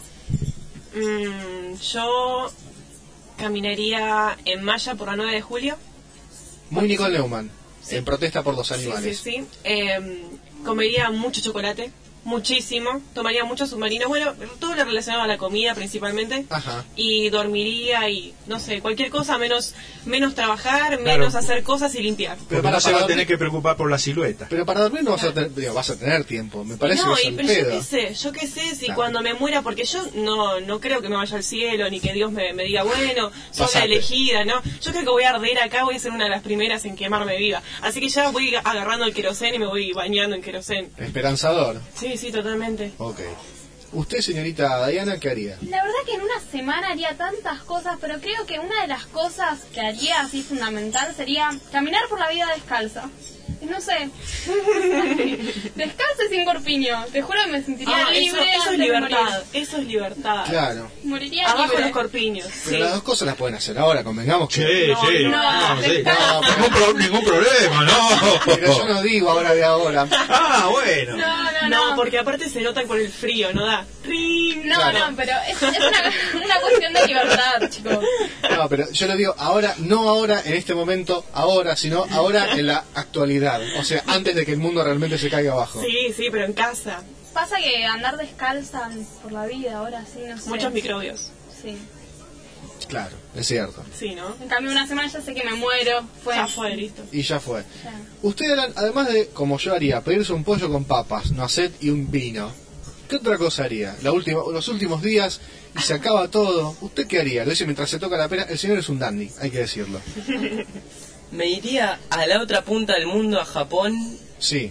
Yo caminaría en malla por la 9 de julio. Muy Nicole Neumann. En protesta por los animales. Sí. Comería mucho chocolate. Muchísimo. Tomaría mucho submarino. Bueno, todo lo relacionado a la comida principalmente. Ajá. Y dormiría y, no sé, cualquier cosa menos trabajar, Claro. menos hacer cosas y limpiar. Pero Pero no se va a dormir- tener que preocupar por la silueta. Pero para dormir no vas a tener, vas a tener tiempo. Me parece No, que es y, el pero pedo. yo qué sé si Claro. cuando me muera, porque yo no creo que me vaya al cielo, ni que Dios me diga, bueno, soy la Pasate. elegida, ¿no? Yo creo que voy a arder acá, voy a ser una de las primeras en quemarme viva. Así que ya voy agarrando el querosén y me voy bañando en querosén. Esperanzador. Sí, totalmente. Ok. ¿Usted, señorita Diana, qué haría? La verdad que en una semana haría tantas cosas, pero creo que una de las cosas que haría así fundamental sería caminar por la vida descalza. No sé. Descalza y sin corpiño. Te juro que me sentiría libre. Eso es antes de libertad. morir. Eso es libertad. Claro. Moriría Abajo libre. los corpiños. Pero Sí. las dos cosas las pueden hacer ahora, convengamos que... Sí. no, Sí. descalzo. Ningún problema, no. Pero yo no digo ahora de ahora. Ah, bueno. No, porque aparte se nota con el frío, ¿no da? ¡Ring! No, Claro. no, pero es una cuestión de libertad, chicos. No, pero yo lo digo ahora, no ahora, en este momento, ahora, sino ahora en la actualidad. O sea, antes de que el mundo realmente se caiga abajo. Sí, pero en casa. Pasa que andar descalza por la vida ahora sí, no sé. Muchos microbios. Sí. Claro, es cierto. Sí, ¿no? En cambio, una semana ya sé que me muero. Ya fue, listo. Y ya fue. Ya. Usted, Alan, además de, como yo haría, pedirse un pollo con papas, noisette y un vino, ¿qué otra cosa haría? Los últimos días, y se acaba todo. ¿Usted qué haría? Lo dice mientras se toca la pera. El señor es un dandy, hay que decirlo. Me iría a la otra punta del mundo, a Japón, Sí.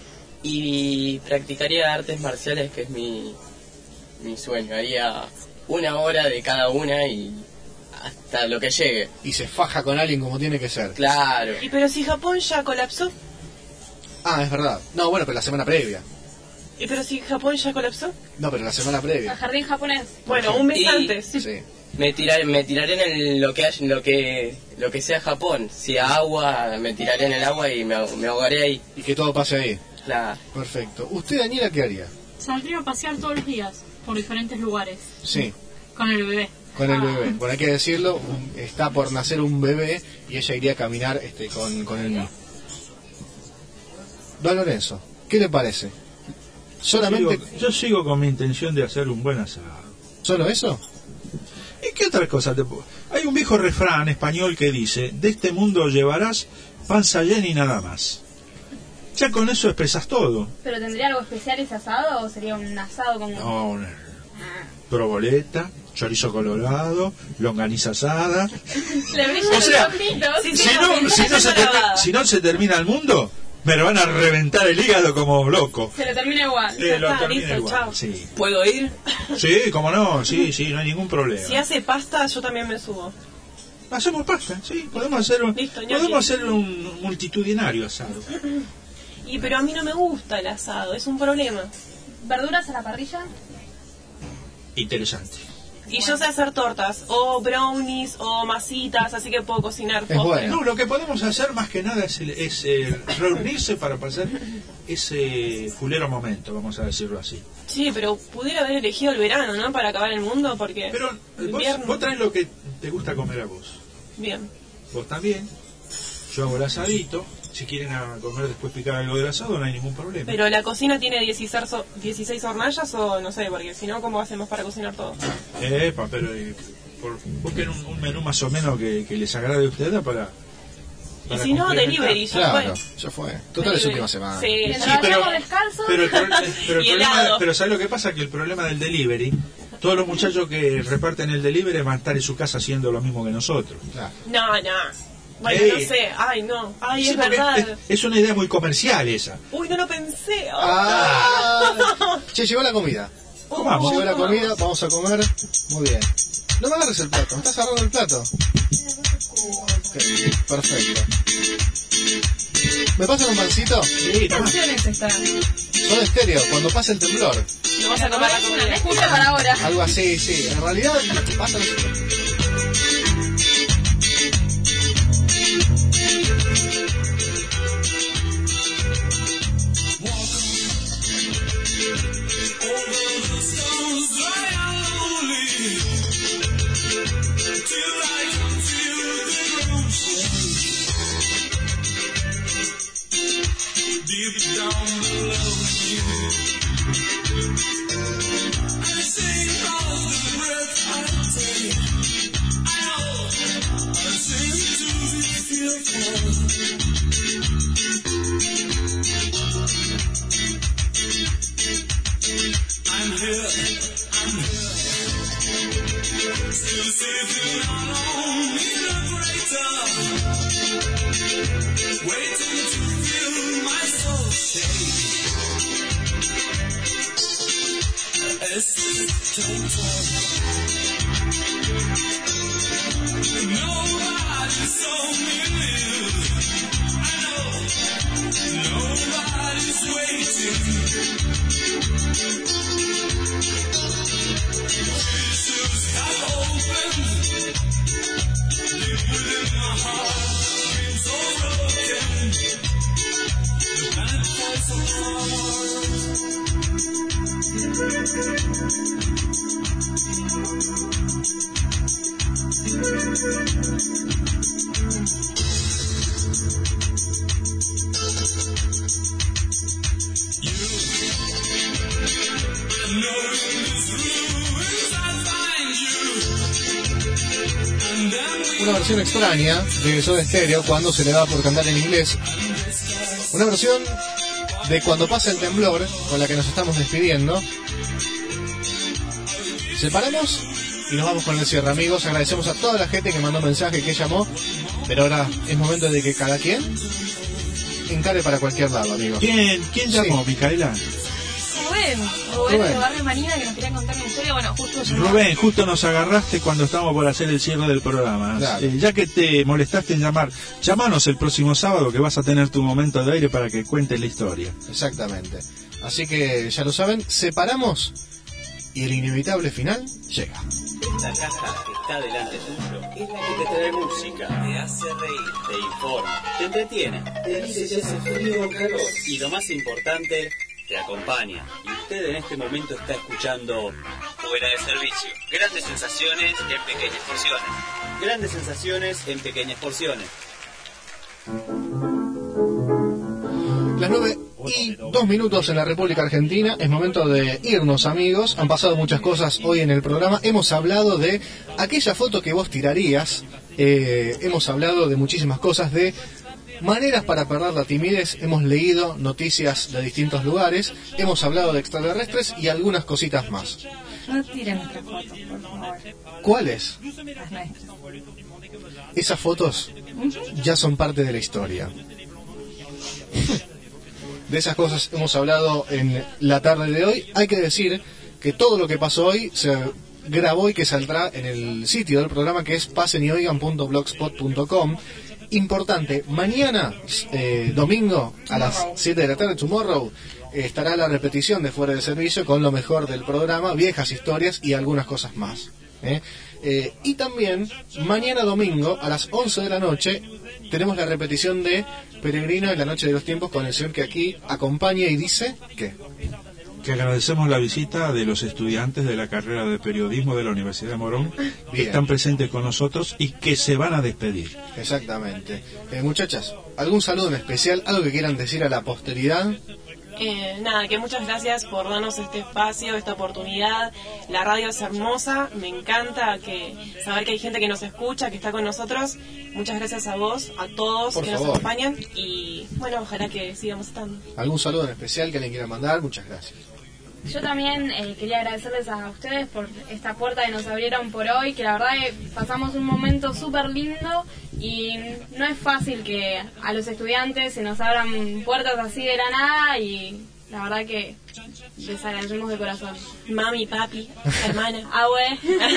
y practicaría artes marciales, que es mi sueño. Haría 1 hora de cada una y hasta lo que llegue. Y se faja con alguien como tiene que ser. Claro. Y pero si Japón ya colapsó. Ah, es verdad. No, bueno, pero la semana previa. Y pero si Japón ya colapsó. No, pero la semana El previa. jardín japonés. Bueno, un mes Y- antes. Sí. Me tiraré en lo que sea Japón. Si agua, me tiraré en el agua y me ahogaré ahí. Y que todo pase ahí. Claro. Perfecto. ¿Usted, Daniela, qué haría? Saldría a pasear todos los días por diferentes lugares Sí. con el bebé. Con el bebé. Bueno, hay que decirlo, está por nacer un bebé y ella iría a caminar con el mío. Don Lorenzo, ¿qué le parece? Solamente... Yo sigo con mi intención de hacer un buen asado. ¿Solo eso? ¿Y qué otra cosa te puedo? Hay un viejo refrán español que dice: de este mundo llevarás panza llena y nada más. Ya con eso expresas todo. ¿Pero tendría algo especial ese asado o sería un asado como...? No, proboleta, chorizo colorado, longaniza asada. Le brillan O sea, los ojitos. Si no se termina el mundo, me lo van a reventar el hígado como loco. Se lo termina igual. Lo termina igual, sí. ¿Puedo ir? Sí, cómo no, sí, no hay ningún problema. Si hace pasta, yo también me subo. Hacemos pasta, sí, podemos hacer un multitudinario asado. Pero a mí no me gusta el asado, es un problema. ¿Verduras a la parrilla? Interesante. Y yo sé hacer tortas, o brownies, o masitas, así que puedo cocinar postres. Bueno. No, lo que podemos hacer más que nada es reunirse para pasar ese fulero momento, vamos a decirlo así. Sí, pero pudiera haber elegido el verano, ¿no? Para acabar el mundo, porque... Pero vos traes lo que te gusta comer a vos. Bien. Vos también. Yo hago el asadito. Si quieren comer después picar algo del asado, no hay ningún problema. Pero la cocina tiene 16 hornallas o no sé, porque si no, ¿cómo hacemos para cocinar todo? Pero busquen un menú más o menos que les agrade a ustedes para y si no, delivery, ya fue. Total es última semana. Sí, pero ¿sabes lo que pasa? Que el problema del delivery, todos los muchachos que reparten el delivery van a estar en su casa haciendo lo mismo que nosotros. No. Bueno, no sé. Es verdad. Es una idea muy comercial esa. Uy, no lo pensé. Che, llegó la comida. ¿Cómo? Llegó la comida, vamos a comer. Muy bien. No me agarres el plato, ¿me estás agarrando el plato? Okay, perfecto. ¿Me pasan un pancito? Sí, ¿Qué opciones están? Soda Stereo, cuando pasa el temblor. ¿Lo vas a comer la comida? Escucha para ahora. Algo así, sí. En realidad, pasa el... Deep down below you, I sing all the breath I take. I know I sing to be fearful. I'm here, still sitting alone in a crater, waiting to feel my soul shake. It's total. Nobody saw me live. I know nobody's waiting. Issues have opened deep within my heart. Been so broken. The bad voice of my heart. Una versión extraña de Soda Stereo cuando se le da por cantar en inglés. Una versión de Cuando pasa el temblor, con la que nos estamos despidiendo. Separamos y nos vamos con el cierre, amigos. Agradecemos a toda la gente que mandó mensaje, que llamó. Pero ahora es momento de que cada quien encare para cualquier lado, amigos. ¿Quién llamó, Micaela? Rubén de Barrio Marina, que nos quería contar una historia. Bueno, Rubén, justo nos agarraste cuando estábamos por hacer el cierre del programa. Claro. Ya que te molestaste en llamar, llamanos el próximo sábado, que vas a tener tu momento de aire para que cuentes la historia. Exactamente. Así que ya lo saben, separamos y el inevitable final llega. Esta caja que está delante tuyo es la que te trae música, te hace reír, te informa, te entretiene, te dice si hace frío o calor y lo más importante, te acompaña. Y usted en este momento está escuchando Fuera de Servicio. Grandes sensaciones en pequeñas porciones. Grandes sensaciones en pequeñas porciones. Las 9 y 2 minutos en la República Argentina. Es momento de irnos, amigos. Han pasado muchas cosas hoy en el programa. Hemos hablado de aquella foto que vos tirarías. Hemos hablado de muchísimas cosas, de maneras para perder la timidez. Hemos leído noticias de distintos lugares. Hemos hablado de extraterrestres y algunas cositas más. No tiren nuestras fotos, por favor. ¿Cuáles? Las nuestras. Esas fotos ya son parte de la historia. De esas cosas hemos hablado en la tarde de hoy. Hay que decir que todo lo que pasó hoy se grabó y que saldrá en el sitio del programa, que es pasenyoigan.blogspot.com. Importante, mañana, domingo, a las 7 de la tarde, tomorrow, estará la repetición de Fuera de Servicio con lo mejor del programa, viejas historias y algunas cosas más. Y también, mañana domingo, a las 11 de la noche, tenemos la repetición de Peregrino en la Noche de los Tiempos con el señor que aquí acompaña y dice que agradecemos la visita de los estudiantes de la carrera de periodismo de la Universidad de Morón, que están presentes con nosotros y que se van a despedir. Exactamente. Muchachas, ¿algún saludo en especial? ¿Algo que quieran decir a la posteridad? Nada, que muchas gracias por darnos este espacio, esta oportunidad. La radio es hermosa, me encanta saber que hay gente que nos escucha, que está con nosotros. Muchas gracias a vos, a todos por que favor. nos acompañan, y bueno, ojalá que sigamos estando. ¿Algún saludo en especial que alguien quiera mandar? Muchas gracias. Yo también quería agradecerles a ustedes por esta puerta que nos abrieron por hoy, que la verdad que pasamos un momento súper lindo y no es fácil que a los estudiantes se nos abran puertas así de la nada, y la verdad que les agradecemos de corazón. Mami, papi, hermana, abue.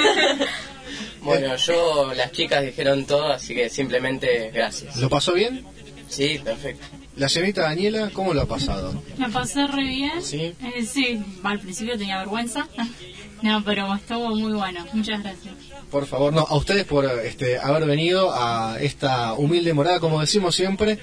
Bueno, las chicas dijeron todo, así que simplemente gracias. ¿Lo pasó bien? Sí, perfecto. La señorita Daniela, ¿cómo lo ha pasado? Me pasé re bien. ¿Sí? Sí, al principio tenía vergüenza. No, pero estuvo muy bueno. Muchas gracias. Por favor, no, a ustedes por haber venido a esta humilde morada, como decimos siempre.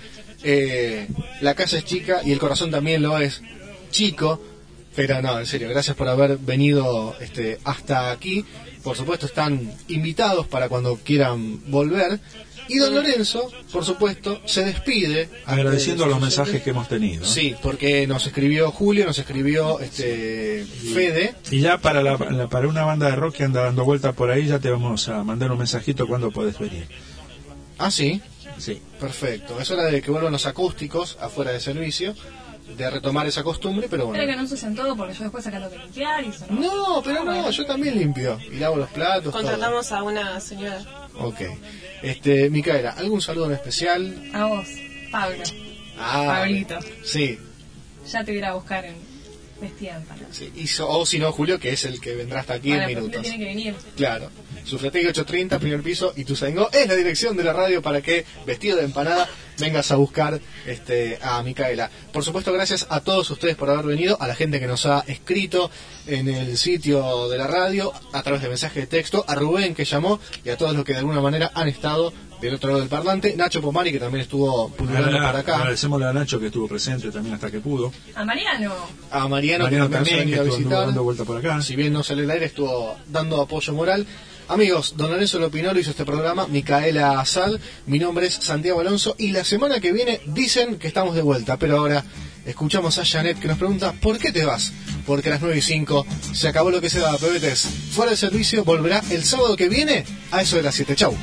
La casa es chica y el corazón también lo es chico, pero no, en serio, gracias por haber venido hasta aquí. Por supuesto, están invitados para cuando quieran volver. Y don Lorenzo, por supuesto, se despide. Agradeciendo los mensajes que hemos tenido. Sí, porque nos escribió Julio, nos escribió Fede. Y ya para una banda de rock que anda dando vueltas por ahí, ya te vamos a mandar un mensajito cuando podés venir. ¿Ah, sí? Sí. Perfecto. Es hora de que vuelvan los acústicos afuera de servicio, de retomar esa costumbre, pero bueno. Espero que no ensucien todo, porque yo después acá lo tengo que limpiar y eso no. No, pero no, bueno. Yo también limpio y lavo los platos. Contratamos a una señora. Ok. Micaela, ¿algún saludo en especial? A vos, Pablo. Pablito. Sí. Ya te voy a ir a buscar en vestida de empanada. Sí. O si no, Julio, que es el que vendrá hasta aquí en minutos. Tiene que venir. Claro. Sufrategui 830, primer piso, y Ituzaingó es la dirección de la radio para que, vestido de empanada, vengas a buscar a Micaela. Por supuesto, gracias a todos ustedes por haber venido, a la gente que nos ha escrito en el sitio de la radio, a través de mensaje de texto, a Rubén que llamó, y a todos los que de alguna manera han estado del otro lado del parlante, Nacho Pomari, que también estuvo pululando para acá. Agradecemos a Nacho, que estuvo presente también hasta que pudo. A Mariano. A Mariano que también que a estuvo visitar. dando vuelta por acá. Si bien no sale el aire, estuvo dando apoyo moral. Amigos, don Lorenzo Lopinolo hizo este programa, Micaela Asad, mi nombre es Santiago Alonso, y la semana que viene dicen que estamos de vuelta, pero ahora escuchamos a Janet que nos pregunta ¿por qué te vas? Porque a las 9:05 se acabó lo que se daba, pebetes. Fuera de servicio volverá el sábado que viene a eso de las 7. Chau.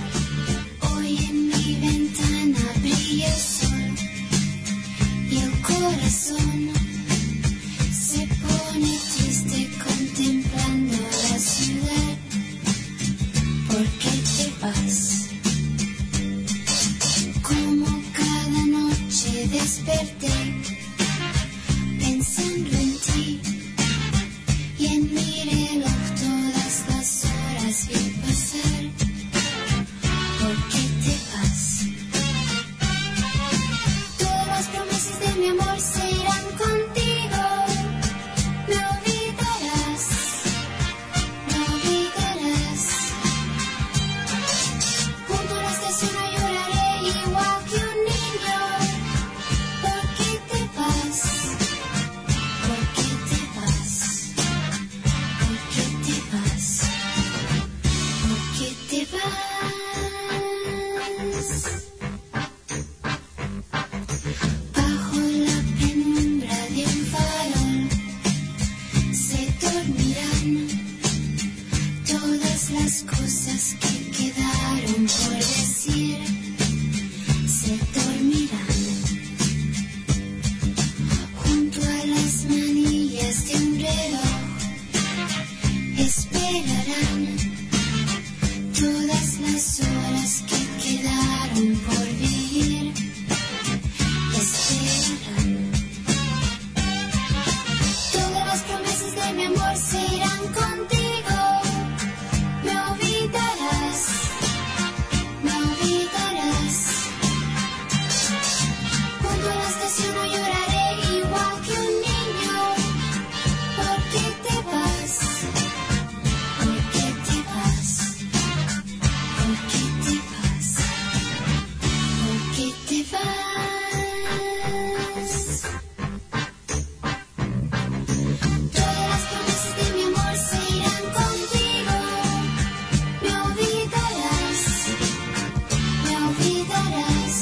Hoy en mi ventana brilla el sol y el corazón se pone triste contemplando la ciudad. ¿Por qué te vas? Como cada noche desperté pensando en ti y en mi reloj todas las horas vi pasar. las cosas que quedaron por decir se dormirán junto a las manillas de un reloj. Esperarán todas las horas que quedaron por vivir. Esperarán. Todas las promesas de mi amor se irán contigo. Me olvidarás, me olvidarás. Junto a la estación no lloraré igual que un niño. ¿Por qué te vas? ¿Por qué te vas? ¿Por qué te vas? ¿Por qué te vas? Todas las promesas de mi amor se irán contigo. Me olvidarás, me olvidarás.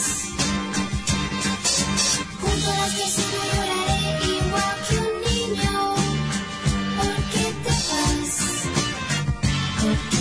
Junto a las que no lloraré igual que un niño. ¿Por qué te vas? ¿Por qué